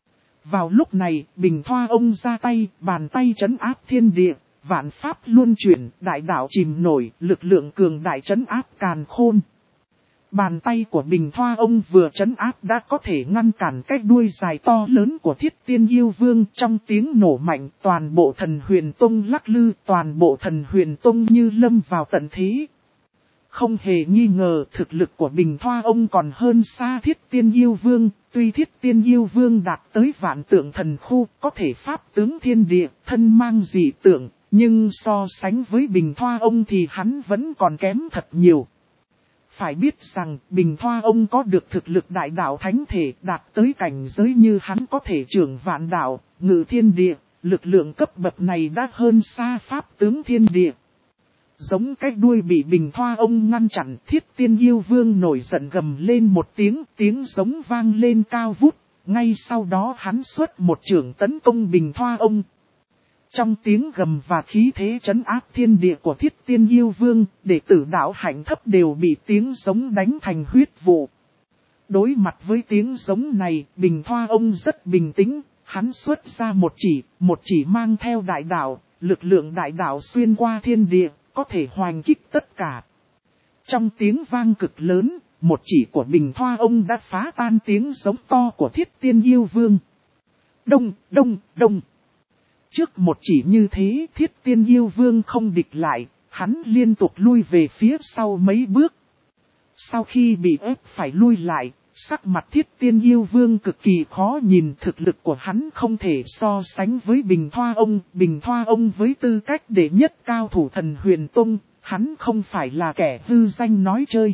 Vào lúc này, Bình Thoa Ông ra tay, bàn tay trấn áp thiên địa, vạn pháp luân chuyển, đại đạo chìm nổi, lực lượng cường đại trấn áp càn khôn. Bàn tay của Bình Thoa Ông vừa trấn áp đã có thể ngăn cản cái đuôi dài to lớn của Thiết Tiên Yêu Vương. Trong tiếng nổ mạnh, toàn bộ Thần Huyền Tông lắc lư, toàn bộ Thần Huyền Tông như lâm vào tận thế. Không hề nghi ngờ, thực lực của Bình Thoa Ông còn hơn xa Thiết Tiên Yêu Vương. Tuy Thiết Tiên Yêu Vương đạt tới vạn tượng thần khu, có thể pháp tướng thiên địa, thân mang dị tượng, nhưng so sánh với Bình Thoa Ông thì hắn vẫn còn kém thật nhiều. Phải biết rằng, Bình Thoa Ông có được thực lực đại đạo thánh thể, đạt tới cảnh giới như hắn có thể trưởng vạn đạo, ngự thiên địa, lực lượng cấp bậc này đã hơn xa pháp tướng thiên địa. Giống cái đuôi bị Bình Thoa Ông ngăn chặn, Thiết Tiên Yêu Vương nổi giận gầm lên một tiếng, tiếng giống vang lên cao vút, ngay sau đó hắn xuất một chưởng tấn công Bình Thoa Ông. Trong tiếng gầm và khí thế trấn áp thiên địa của Thiết Tiên Yêu Vương, đệ tử đạo Hạnh thấp đều bị tiếng giống đánh thành huyết vụ. Đối mặt với tiếng giống này, Bình Thoa Ông rất bình tĩnh, hắn xuất ra một chỉ mang theo đại đạo, lực lượng đại đạo xuyên qua thiên địa, có thể hoành kích tất cả. Trong tiếng vang cực lớn, một chỉ của Bình Thoa Ông đã phá tan tiếng giống to của Thiết Tiên Yêu Vương. Đông, đông, đông. Trước một chỉ như thế, Thiết Tiên Yêu Vương không địch lại, hắn liên tục lui về phía sau mấy bước. Sau khi bị ép phải lui lại, sắc mặt Thiết Tiên Yêu Vương cực kỳ khó nhìn, thực lực của hắn không thể so sánh với Bình Thoa Ông. Bình Thoa Ông với tư cách đệ nhất cao thủ Thần Huyền Tông, hắn không phải là kẻ hư danh nói chơi.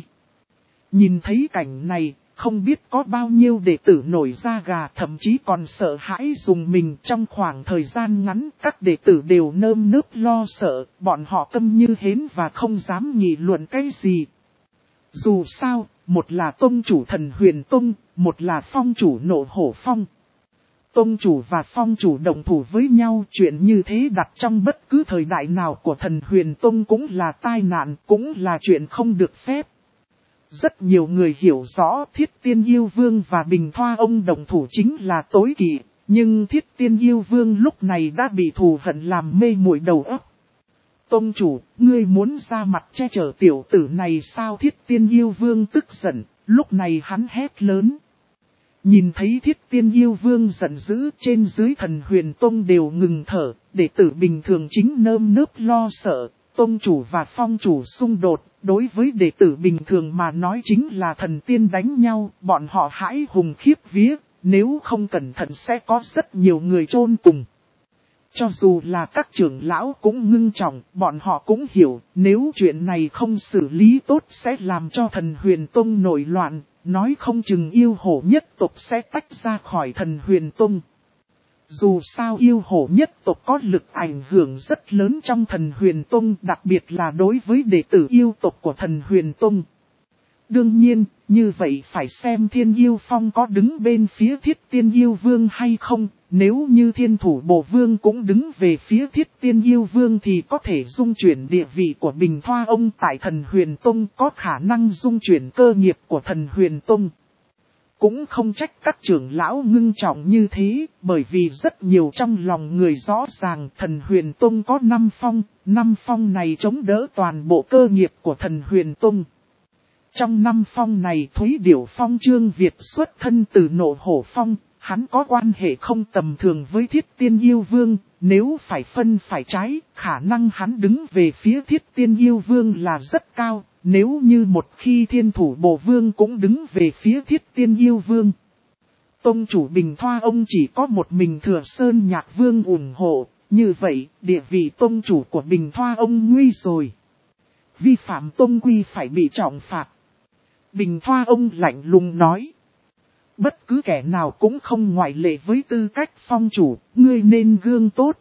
Nhìn thấy cảnh này, không biết có bao nhiêu đệ tử nổi da gà, thậm chí còn sợ hãi dùng mình. Trong khoảng thời gian ngắn, các đệ tử đều nơm nớp lo sợ, bọn họ câm như hến và không dám nghị luận cái gì. Dù sao, một là tông chủ Thần Huyền Tông, một là phong chủ Nộ Hổ Phong. Tông chủ và phong chủ đồng thủ với nhau, chuyện như thế đặt trong bất cứ thời đại nào của Thần Huyền Tông cũng là tai nạn, cũng là chuyện không được phép. Rất nhiều người hiểu rõ Thiết Tiên Yêu Vương và Bình Thoa ông đồng thủ chính là tối kỵ, nhưng Thiết Tiên Yêu Vương lúc này đã bị thù hận làm mê muội đầu óc. Tông chủ, ngươi muốn ra mặt che chở tiểu tử này sao? Thiết Tiên Yêu Vương tức giận, lúc này hắn hét lớn. Nhìn thấy Thiết Tiên Yêu Vương giận dữ, trên dưới Thần Huyền Tông đều ngừng thở, đệ tử bình thường chính nơm nớp lo sợ. Tông chủ và phong chủ xung đột, đối với đệ tử bình thường mà nói chính là thần tiên đánh nhau, bọn họ hãi hùng khiếp vía, nếu không cẩn thận sẽ có rất nhiều người chôn cùng. Cho dù là các trưởng lão cũng ngưng trọng, bọn họ cũng hiểu, nếu chuyện này không xử lý tốt sẽ làm cho Thần Huyền Tông nổi loạn, nói không chừng yêu hổ nhất tộc sẽ tách ra khỏi Thần Huyền Tông. Dù sao yêu hổ nhất tộc có lực ảnh hưởng rất lớn trong Thần Huyền Tông, đặc biệt là đối với đệ tử yêu tộc của Thần Huyền Tông. Đương nhiên, như vậy phải xem Thiên Yêu Phong có đứng bên phía Thiết Tiên Yêu Vương hay không, nếu như Thiên Thủ Bộ Vương cũng đứng về phía Thiết Tiên Yêu Vương thì có thể dung chuyển địa vị của Bình Thoa ông tại Thần Huyền Tông, có khả năng dung chuyển cơ nghiệp của Thần Huyền Tông. Cũng không trách các trưởng lão ngưng trọng như thế, bởi vì rất nhiều trong lòng người rõ ràng Thần Huyền Tông có 5 phong này chống đỡ toàn bộ cơ nghiệp của Thần Huyền Tông. Trong 5 phong này Thúy Điểu Phong Trương Việt xuất thân từ Nộ Hổ Phong, hắn có quan hệ không tầm thường với Thiết Tiên Yêu Vương, nếu phải phân phải trái, khả năng hắn đứng về phía Thiết Tiên Yêu Vương là rất cao, nếu như một khi Thiên Thủ Bộ Vương cũng đứng về phía Thiết Tiên Yêu Vương. Tông chủ Bình Thoa ông chỉ có một mình Thừa Sơn Nhạc Vương ủng hộ, như vậy địa vị tông chủ của Bình Thoa ông nguy rồi. Vi phạm tông quy phải bị trọng phạt. Bình Thoa ông lạnh lùng nói. Bất cứ kẻ nào cũng không ngoại lệ với tư cách phong chủ, ngươi nên gương tốt.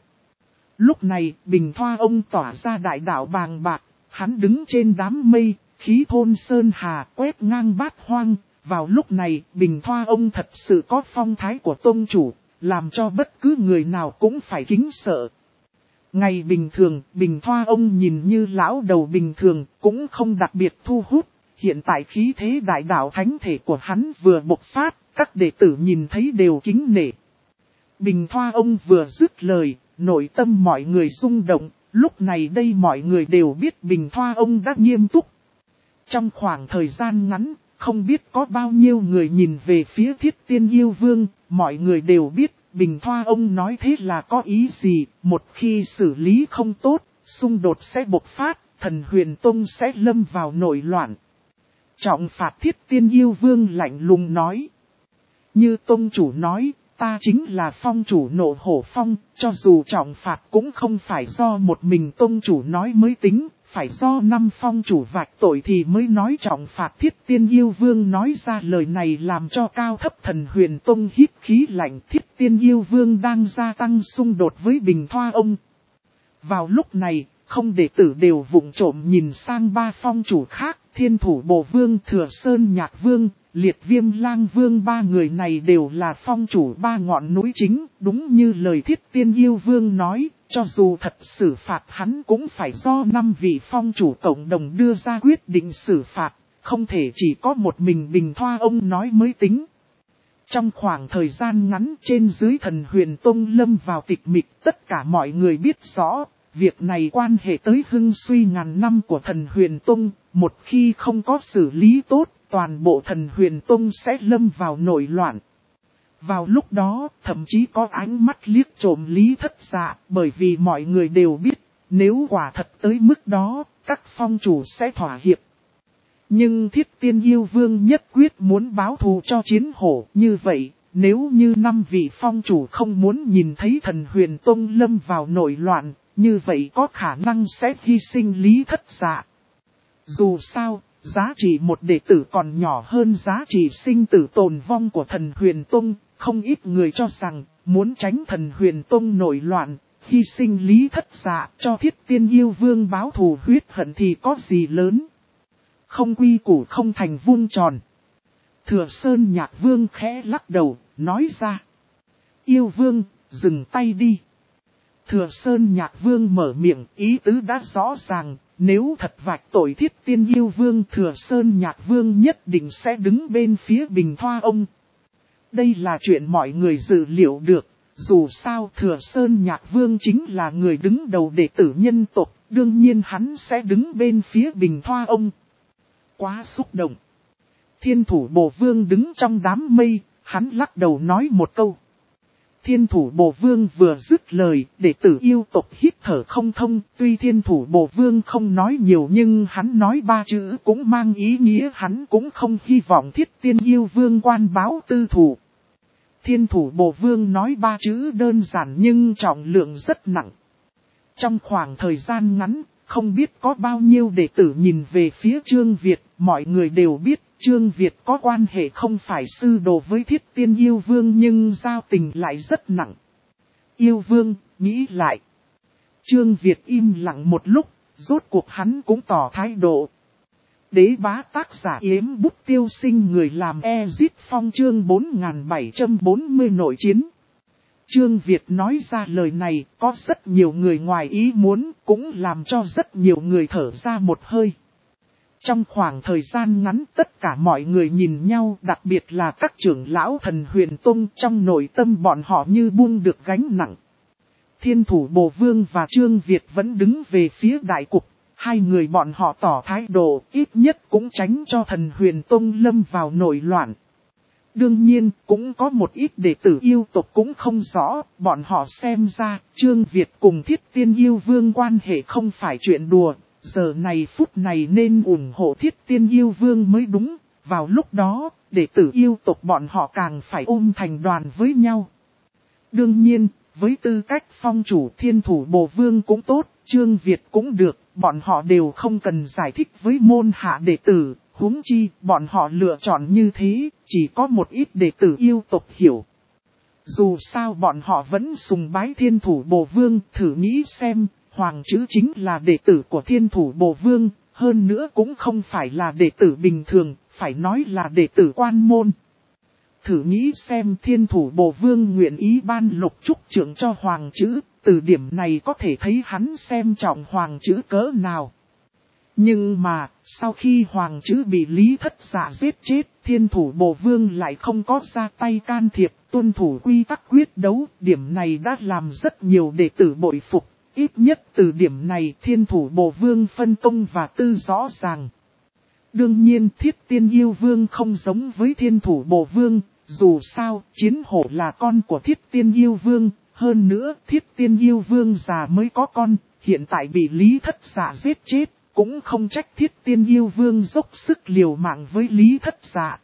Lúc này, Bình Thoa ông tỏa ra đại đạo bàng bạc, hắn đứng trên đám mây, khí thôn sơn hà quét ngang bát hoang. Vào lúc này, Bình Thoa ông thật sự có phong thái của tông chủ, làm cho bất cứ người nào cũng phải kính sợ. Ngày bình thường, Bình Thoa ông nhìn như lão đầu bình thường, cũng không đặc biệt thu hút. Hiện tại khí thế đại đạo thánh thể của hắn vừa bộc phát, các đệ tử nhìn thấy đều kính nể. Bình Thoa ông vừa dứt lời, nội tâm mọi người rung động, lúc này đây mọi người đều biết Bình Thoa ông đã nghiêm túc. Trong khoảng thời gian ngắn, không biết có bao nhiêu người nhìn về phía Thiết Tiên Yêu Vương, mọi người đều biết Bình Thoa ông nói thế là có ý gì, một khi xử lý không tốt, xung đột sẽ bộc phát, Thần Huyền Tông sẽ lâm vào nội loạn. Trọng phạt Thiết Tiên Yêu Vương lạnh lùng nói. Như tông chủ nói, ta chính là phong chủ Nộ Hổ Phong, cho dù trọng phạt cũng không phải do một mình tông chủ nói mới tính, phải do 5 phong chủ vạch tội thì mới nói trọng phạt. Thiết Tiên Yêu Vương nói ra lời này làm cho cao thấp Thần Huyền Tông hít khí lạnh. Thiết Tiên Yêu Vương đang gia tăng xung đột với Bình Thoa ông. Vào lúc này, không đệ tử đều vụng trộm nhìn sang 3 phong chủ khác, Thiên Thủ Bộ Vương, Thừa Sơn Nhạc Vương, Liệt Viêm Lang Vương. 3 người này đều là phong chủ 3 ngọn núi chính, đúng như lời Thiết Tiên Yêu Vương nói, cho dù thật xử phạt hắn cũng phải do 5 vị phong chủ cộng đồng đưa ra quyết định xử phạt, không thể chỉ có một mình Bình Thoa ông nói mới tính. Trong khoảng thời gian ngắn trên dưới Thần Huyền Tông lâm vào tịch mịch, tất cả mọi người biết rõ. Việc này quan hệ tới hưng suy ngàn năm của Thần Huyền Tông, một khi không có xử lý tốt, toàn bộ Thần Huyền Tông sẽ lâm vào nội loạn. Vào lúc đó, thậm chí có ánh mắt liếc trộm Lý Thất Dạ, bởi vì mọi người đều biết, nếu quả thật tới mức đó, các phong chủ sẽ thỏa hiệp. Nhưng Thiết Tiên Yêu Vương nhất quyết muốn báo thù cho Chiến Hổ, như vậy, nếu như 5 vị phong chủ không muốn nhìn thấy Thần Huyền Tông lâm vào nội loạn, như vậy có khả năng sẽ hy sinh Lý Thất Dạ. Dù sao, giá trị một đệ tử còn nhỏ hơn giá trị sinh tử tồn vong của Thần Huyền Tông, không ít người cho rằng, muốn tránh Thần Huyền Tông nổi loạn, hy sinh Lý Thất Dạ cho Thiết Tiên Yêu Vương báo thù huyết hận thì có gì lớn. không quy củ không thành vuông tròn. Thừa Sơn Nhạc Vương khẽ lắc đầu, nói ra. Yêu Vương, dừng tay đi. Thừa Sơn Nhạc Vương mở miệng, ý tứ đã rõ ràng, nếu thật vạch tội Thiết Tiên Yêu Vương, Thừa Sơn Nhạc Vương nhất định sẽ đứng bên phía Bình Thoa ông. Đây là chuyện mọi người dự liệu được, dù sao Thừa Sơn Nhạc Vương chính là người đứng đầu đệ tử nhân tộc, đương nhiên hắn sẽ đứng bên phía Bình Thoa ông. Quá xúc động. Thiên Thủ Bồ Vương đứng trong đám mây, hắn lắc đầu nói một câu. Thiên Thủ Bồ Vương vừa dứt lời, đệ tử yêu tộc hít thở không thông, tuy Thiên Thủ Bồ Vương không nói nhiều nhưng hắn nói ba chữ cũng mang ý nghĩa hắn cũng không hy vọng Thiết Tiên Yêu Vương quan báo tư thủ. Thiên Thủ Bồ Vương nói ba chữ đơn giản nhưng trọng lượng rất nặng. Trong khoảng thời gian ngắn, không biết có bao nhiêu đệ tử nhìn về phía Trương Việt, mọi người đều biết Trương Việt có quan hệ không phải sư đồ với Thiết Tiên Yêu Vương nhưng giao tình lại rất nặng. Yêu Vương, nghĩ lại. Trương Việt im lặng một lúc, rốt cuộc hắn cũng tỏ thái độ. Đế bá tác giả Yếm Bút Tiêu Sinh người làm Ezit Phong chương 4740 nội chiến. Trương Việt nói ra lời này có rất nhiều người ngoài ý muốn cũng làm cho rất nhiều người thở ra một hơi. Trong khoảng thời gian ngắn tất cả mọi người nhìn nhau, đặc biệt là các trưởng lão Thần Huyền Tông, trong nội tâm bọn họ như buông được gánh nặng. Thiên Thủ Bồ Vương và Trương Việt vẫn đứng về phía đại cục, hai người bọn họ tỏ thái độ ít nhất cũng tránh cho Thần Huyền Tông lâm vào nội loạn. Đương nhiên, cũng có một ít đệ tử yêu tộc cũng không rõ, bọn họ xem ra, Trương Việt cùng Thiết Tiên Yêu Vương quan hệ không phải chuyện đùa, giờ này phút này nên ủng hộ Thiết Tiên Yêu Vương mới đúng, vào lúc đó, đệ tử yêu tộc bọn họ càng phải ôm thành đoàn với nhau. Đương nhiên, với tư cách phong chủ Thiên Thủ Bồ Vương cũng tốt, Trương Việt cũng được, bọn họ đều không cần giải thích với môn hạ đệ tử. Huống chi, bọn họ lựa chọn như thế, chỉ có một ít đệ tử yêu tộc hiểu. Dù sao bọn họ vẫn sùng bái Thiên Thủ Bồ Vương, thử nghĩ xem, Hoàng Chữ chính là đệ tử của Thiên Thủ Bồ Vương, hơn nữa cũng không phải là đệ tử bình thường, phải nói là đệ tử quan môn. Thử nghĩ xem Thiên Thủ Bồ Vương nguyện ý ban lục trúc trưởng cho Hoàng Chữ, từ điểm này có thể thấy hắn xem trọng Hoàng Chữ cỡ nào. Nhưng mà, sau khi Hoàng Chữ bị Lý Thất Dạ giết chết, Thiên Thủ Bồ Vương lại không có ra tay can thiệp, tuân thủ quy tắc quyết đấu, điểm này đã làm rất nhiều đệ tử bội phục, ít nhất từ điểm này Thiên Thủ Bồ Vương phân công và tư rõ ràng. Đương nhiên Thiết Tiên Yêu Vương không giống với Thiên Thủ Bồ Vương, dù sao, Chiến Hổ là con của Thiết Tiên Yêu Vương, hơn nữa Thiết Tiên Yêu Vương già mới có con, hiện tại bị Lý Thất Dạ giết chết. Cũng không trách Thiết Tiên Yêu Vương dốc sức liều mạng với Lý Thất Dạ.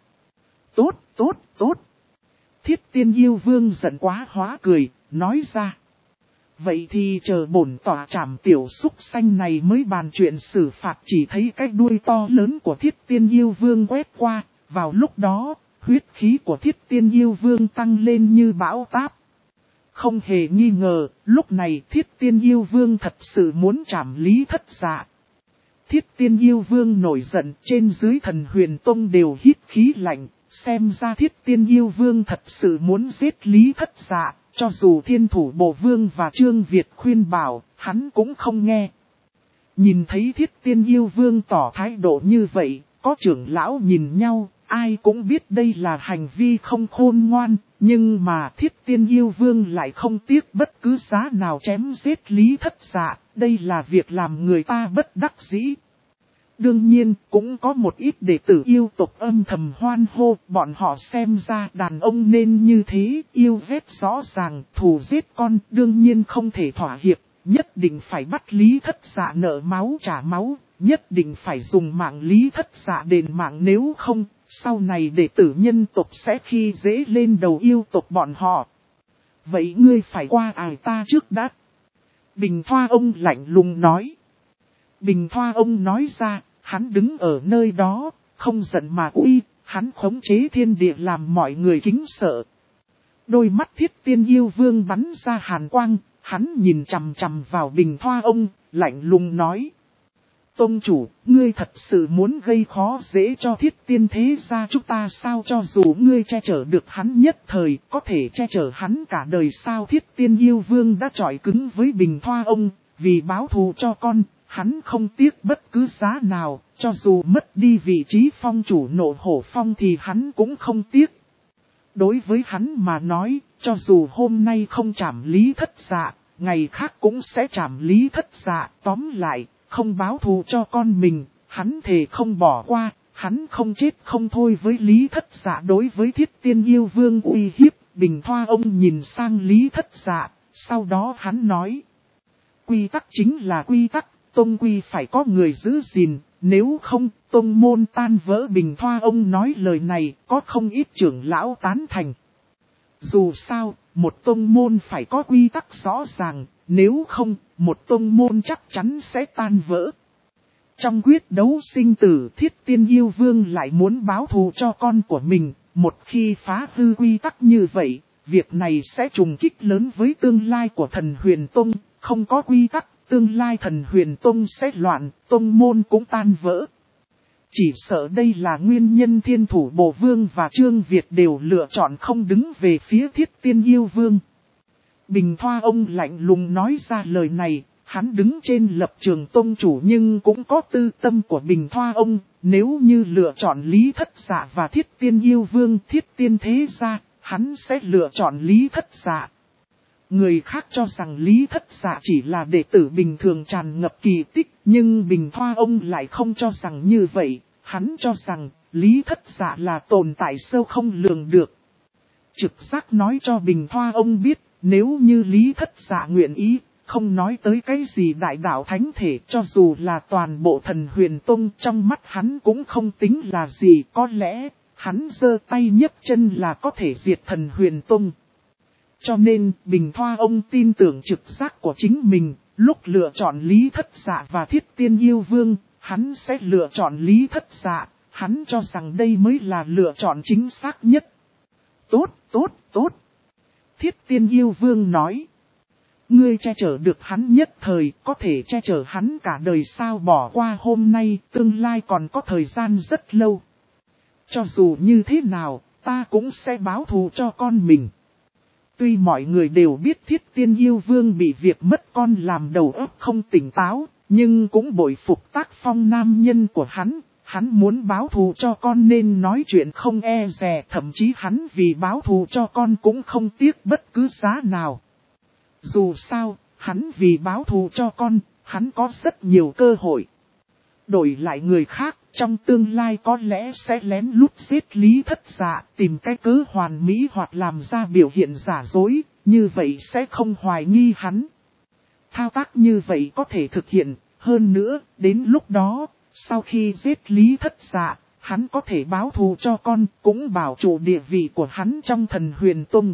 Tốt. Thiết Tiên Yêu Vương giận quá hóa cười, nói ra. Vậy thì chờ bổn tỏa trảm tiểu súc xanh này mới bàn chuyện xử phạt, chỉ thấy cái đuôi to lớn của Thiết Tiên Yêu Vương quét qua. Vào lúc đó, huyết khí của Thiết Tiên Yêu Vương tăng lên như bão táp. Không hề nghi ngờ, lúc này Thiết Tiên Yêu Vương thật sự muốn trảm Lý Thất Dạ. Thiết Tiên Yêu Vương nổi giận, trên dưới Thần Huyền Tông đều hít khí lạnh, xem ra Thiết Tiên Yêu Vương thật sự muốn giết Lý Thất Dạ, cho dù Thiên Thủ Bồ Vương và Trương Việt khuyên bảo, hắn cũng không nghe. Nhìn thấy Thiết Tiên Yêu Vương tỏ thái độ như vậy, có trưởng lão nhìn nhau, ai cũng biết đây là hành vi không khôn ngoan, nhưng mà Thiết Tiên Yêu Vương lại không tiếc bất cứ giá nào chém giết Lý Thất Dạ, đây là việc làm người ta bất đắc dĩ. Đương nhiên, cũng có một ít đệ tử yêu tộc âm thầm hoan hô, bọn họ xem ra đàn ông nên như thế, yêu ghét rõ ràng, thù giết con, đương nhiên không thể thỏa hiệp, nhất định phải bắt Lý Thất Dạ nợ máu trả máu, nhất định phải dùng mạng Lý Thất Dạ đền mạng, nếu không, sau này đệ tử nhân tộc sẽ khi dễ lên đầu yêu tộc bọn họ. Vậy ngươi phải qua ải ta trước đã. Bình Thoa ông lạnh lùng nói. Bình Thoa ông nói ra, hắn đứng ở nơi đó, không giận mà uy, hắn khống chế thiên địa làm mọi người kính sợ. Đôi mắt Thiết Tiên Yêu Vương bắn ra hàn quang, hắn nhìn chằm chằm vào Bình Thoa ông, lạnh lùng nói. Tông chủ, ngươi thật sự muốn gây khó dễ cho Thiết Tiên thế gia chúng ta sao? Cho dù ngươi che chở được hắn nhất thời, có thể che chở hắn cả đời sao? Thiết Tiên yêu vương đã chọi cứng với Bình Thoa ông, vì báo thù cho con, hắn không tiếc bất cứ giá nào, cho dù mất đi vị trí phong chủ Nộ Hổ Phong thì hắn cũng không tiếc. Đối với hắn mà nói, cho dù hôm nay không trảm Lý Thất Dạ, ngày khác cũng sẽ trảm Lý Thất Dạ. Tóm lại, không báo thù cho con mình, hắn thề không bỏ qua, hắn không chết không thôi với Lý Thất Dạ. Đối với Thiết Tiên yêu vương uy hiếp, Bình Thoa ông nhìn sang Lý Thất Dạ, sau đó hắn nói. Quy tắc chính là quy tắc, tông quy phải có người giữ gìn, nếu không, tông môn tan vỡ. Bình Thoa ông nói lời này, có không ít trưởng lão tán thành. Dù sao, một tông môn phải có quy tắc rõ ràng, nếu không, một tông môn chắc chắn sẽ tan vỡ. Trong quyết đấu sinh tử, Thiết Tiên yêu vương lại muốn báo thù cho con của mình, một khi phá hư quy tắc như vậy, việc này sẽ trùng kích lớn với tương lai của Thần Huyền Tông. Không có quy tắc, tương lai Thần Huyền Tông sẽ loạn, tông môn cũng tan vỡ. Chỉ sợ đây là nguyên nhân Thiên Thủ Bổ Vương và Trương Việt đều lựa chọn không đứng về phía Thiết Tiên yêu vương. Bình Thoa ông lạnh lùng nói ra lời này, hắn đứng trên lập trường tông chủ nhưng cũng có tư tâm của Bình Thoa ông. Nếu như lựa chọn Lý Thất Dạ và Thiết Tiên yêu vương Thiết Tiên thế gia, hắn sẽ lựa chọn Lý Thất Dạ. Người khác cho rằng Lý Thất Dạ chỉ là đệ tử bình thường tràn ngập kỳ tích, nhưng Bình Thoa ông lại không cho rằng như vậy, hắn cho rằng Lý Thất Dạ là tồn tại sâu không lường được. Trực giác nói cho Bình Thoa ông biết, nếu như Lý Thất Dạ nguyện ý, không nói tới cái gì đại đạo thánh thể, cho dù là toàn bộ Thần Huyền Tông trong mắt hắn cũng không tính là gì. Có lẽ, hắn giơ tay nhấc chân là có thể diệt Thần Huyền Tông. Cho nên, Bình Thoa ông tin tưởng trực giác của chính mình, lúc lựa chọn Lý Thất Dạ và Thiết Tiên yêu vương, hắn sẽ lựa chọn Lý Thất Dạ, hắn cho rằng đây mới là lựa chọn chính xác nhất. Tốt, tốt, tốt. Thiết Tiên yêu vương nói. Ngươi che chở được hắn nhất thời, có thể che chở hắn cả đời sao? Bỏ qua hôm nay, tương lai còn có thời gian rất lâu. Cho dù như thế nào, ta cũng sẽ báo thù cho con mình. Tuy mọi người đều biết Thiết Tiên yêu vương bị việc mất con làm đầu óc không tỉnh táo, nhưng cũng bội phục tác phong nam nhân của hắn. Hắn muốn báo thù cho con nên nói chuyện không e dè, thậm chí hắn vì báo thù cho con cũng không tiếc bất cứ giá nào. Dù sao, hắn vì báo thù cho con, hắn có rất nhiều cơ hội. Đổi lại người khác, trong tương lai có lẽ sẽ lén lút giết Lý Thất Dạ, tìm cái cớ hoàn mỹ hoặc làm ra biểu hiện giả dối, như vậy sẽ không hoài nghi hắn. Thao tác như vậy có thể thực hiện, hơn nữa, đến lúc đó, sau khi giết Lý Thất Dạ, hắn có thể báo thù cho con, cũng bảo trụ địa vị của hắn trong Thần Huyền Tông.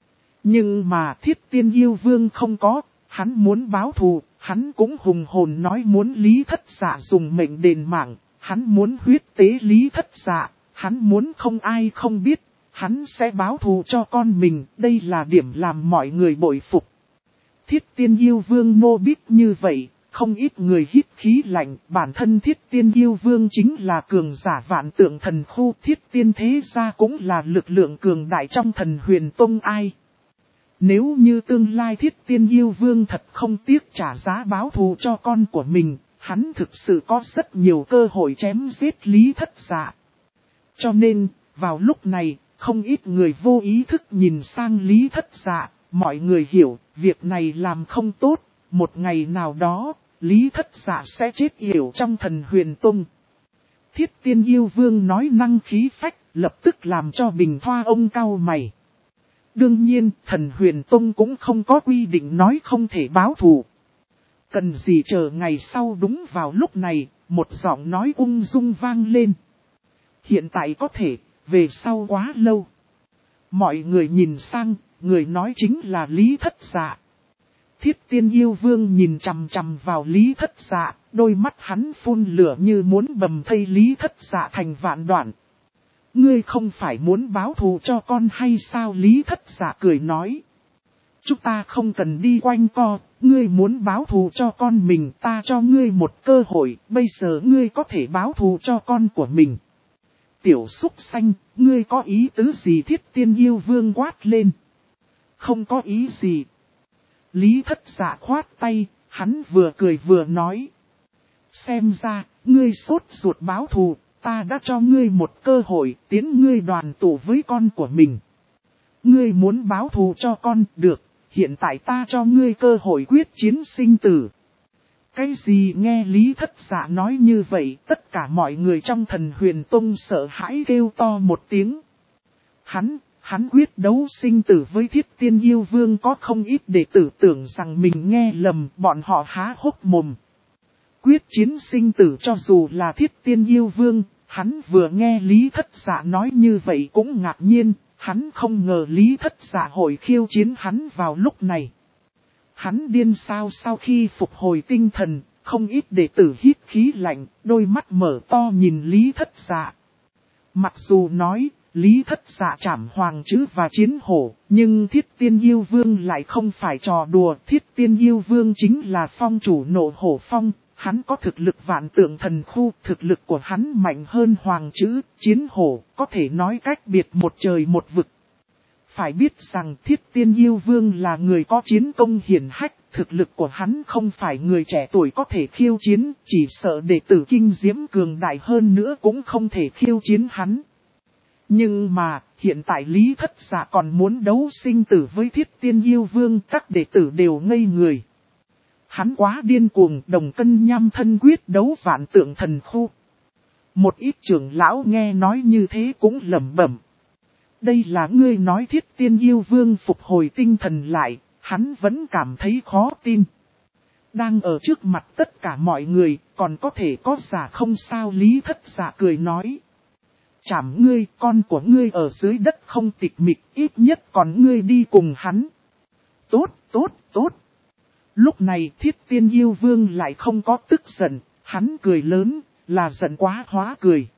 Nhưng mà Thiết Tiên yêu vương không có, hắn muốn báo thù, hắn cũng hùng hồn nói muốn Lý Thất Dạ dùng mệnh đền mạng, hắn muốn huyết tế Lý Thất Dạ, hắn muốn không ai không biết, hắn sẽ báo thù cho con mình, đây là điểm làm mọi người bội phục. Thiết Tiên yêu vương nô bít như vậy, không ít người hít khí lạnh, bản thân Thiết Tiên yêu vương chính là cường giả vạn tượng thần khu, Thiết Tiên thế gia cũng là lực lượng cường đại trong Thần Huyền Tông ai. Nếu như tương lai Thiết Tiên yêu vương thật không tiếc trả giá báo thù cho con của mình, hắn thực sự có rất nhiều cơ hội chém giết Lý Thất Dạ. Cho nên, vào lúc này, không ít người vô ý thức nhìn sang Lý Thất Dạ, mọi người hiểu, việc này làm không tốt, một ngày nào đó, Lý Thất Dạ sẽ chết yểu trong Thần Huyền Tông. Thiết Tiên yêu vương nói năng khí phách, lập tức làm cho Bình Thoa ông cau mày. Đương nhiên, Thần Huyền Tông cũng không có quy định nói không thể báo thù. Cần gì chờ ngày sau? Đúng vào lúc này, một giọng nói ung dung vang lên. Hiện tại có thể, về sau quá lâu. Mọi người nhìn sang, người nói chính là Lý Thất Dạ. Thiết Tiên yêu vương nhìn chằm chằm vào Lý Thất Dạ, đôi mắt hắn phun lửa như muốn bầm thây Lý Thất Dạ thành vạn đoạn. Ngươi không phải muốn báo thù cho con hay sao? Lý Thất Dạ cười nói. chúng ta không cần đi quanh co, ngươi muốn báo thù cho con mình, ta cho ngươi một cơ hội, bây giờ ngươi có thể báo thù cho con của mình. Tiểu súc xanh, ngươi có ý tứ gì? Thiết Tiên Yêu Vương quát lên. Không có ý gì. Lý Thất Dạ khoát tay, hắn vừa cười vừa nói. Xem ra, ngươi sốt ruột báo thù, ta đã cho ngươi một cơ hội tiến ngươi đoàn tụ với con của mình. Ngươi muốn báo thù cho con, được, hiện tại ta cho ngươi cơ hội quyết chiến sinh tử. Cái gì? Nghe Lý Thất Dạ nói như vậy, tất cả mọi người trong Thần Huyền Tông sợ hãi kêu to một tiếng. Hắn quyết đấu sinh tử với Thiết Tiên Yêu Vương, có không ít đệ tử tưởng rằng mình nghe lầm, bọn họ há hốc mồm. Quyết chiến sinh tử cho dù là Thiết Tiên Yêu Vương, hắn vừa nghe Lý Thất Dạ nói như vậy cũng ngạc nhiên, hắn không ngờ Lý Thất Dạ hội khiêu chiến hắn vào lúc này. Hắn điên sao? Sau khi phục hồi tinh thần, không ít đệ tử hít khí lạnh, đôi mắt mở to nhìn Lý Thất Dạ. Mặc dù nói, Lý Thất Dạ trảm hoàng chữ và chiến hổ, nhưng Thiết Tiên Yêu Vương lại không phải trò đùa. Thiết Tiên Yêu Vương chính là phong chủ Nộ Hổ Phong, hắn có thực lực vạn tượng thần khu, thực lực của hắn mạnh hơn hoàng chữ, chiến hổ, có thể nói cách biệt một trời một vực. Phải biết rằng Thiết Tiên Yêu Vương là người có chiến công hiển hách, thực lực của hắn không phải người trẻ tuổi có thể khiêu chiến, chỉ sợ đệ tử kinh diễm cường đại hơn nữa cũng không thể khiêu chiến hắn. Nhưng mà, hiện tại Lý Thất Dạ còn muốn đấu sinh tử với Thiết Tiên Yêu Vương, các đệ tử đều ngây người. Hắn quá điên cuồng, đồng cân nham thân quyết đấu vạn tượng thần khu. Một ít trưởng lão nghe nói như thế cũng lẩm bẩm. Đây là ngươi nói? Thiết Tiên Yêu Vương phục hồi tinh thần lại, hắn vẫn cảm thấy khó tin. Đang ở trước mặt tất cả mọi người, còn có thể có giả không sao? Lý Thất Dạ cười nói. Chảm ngươi, con của ngươi ở dưới đất không tịch mịch, ít nhất còn ngươi đi cùng hắn. Tốt, tốt, tốt. Lúc này Thiết Tiên Yêu Vương lại không có tức giận, hắn cười lớn, là giận quá hóa cười.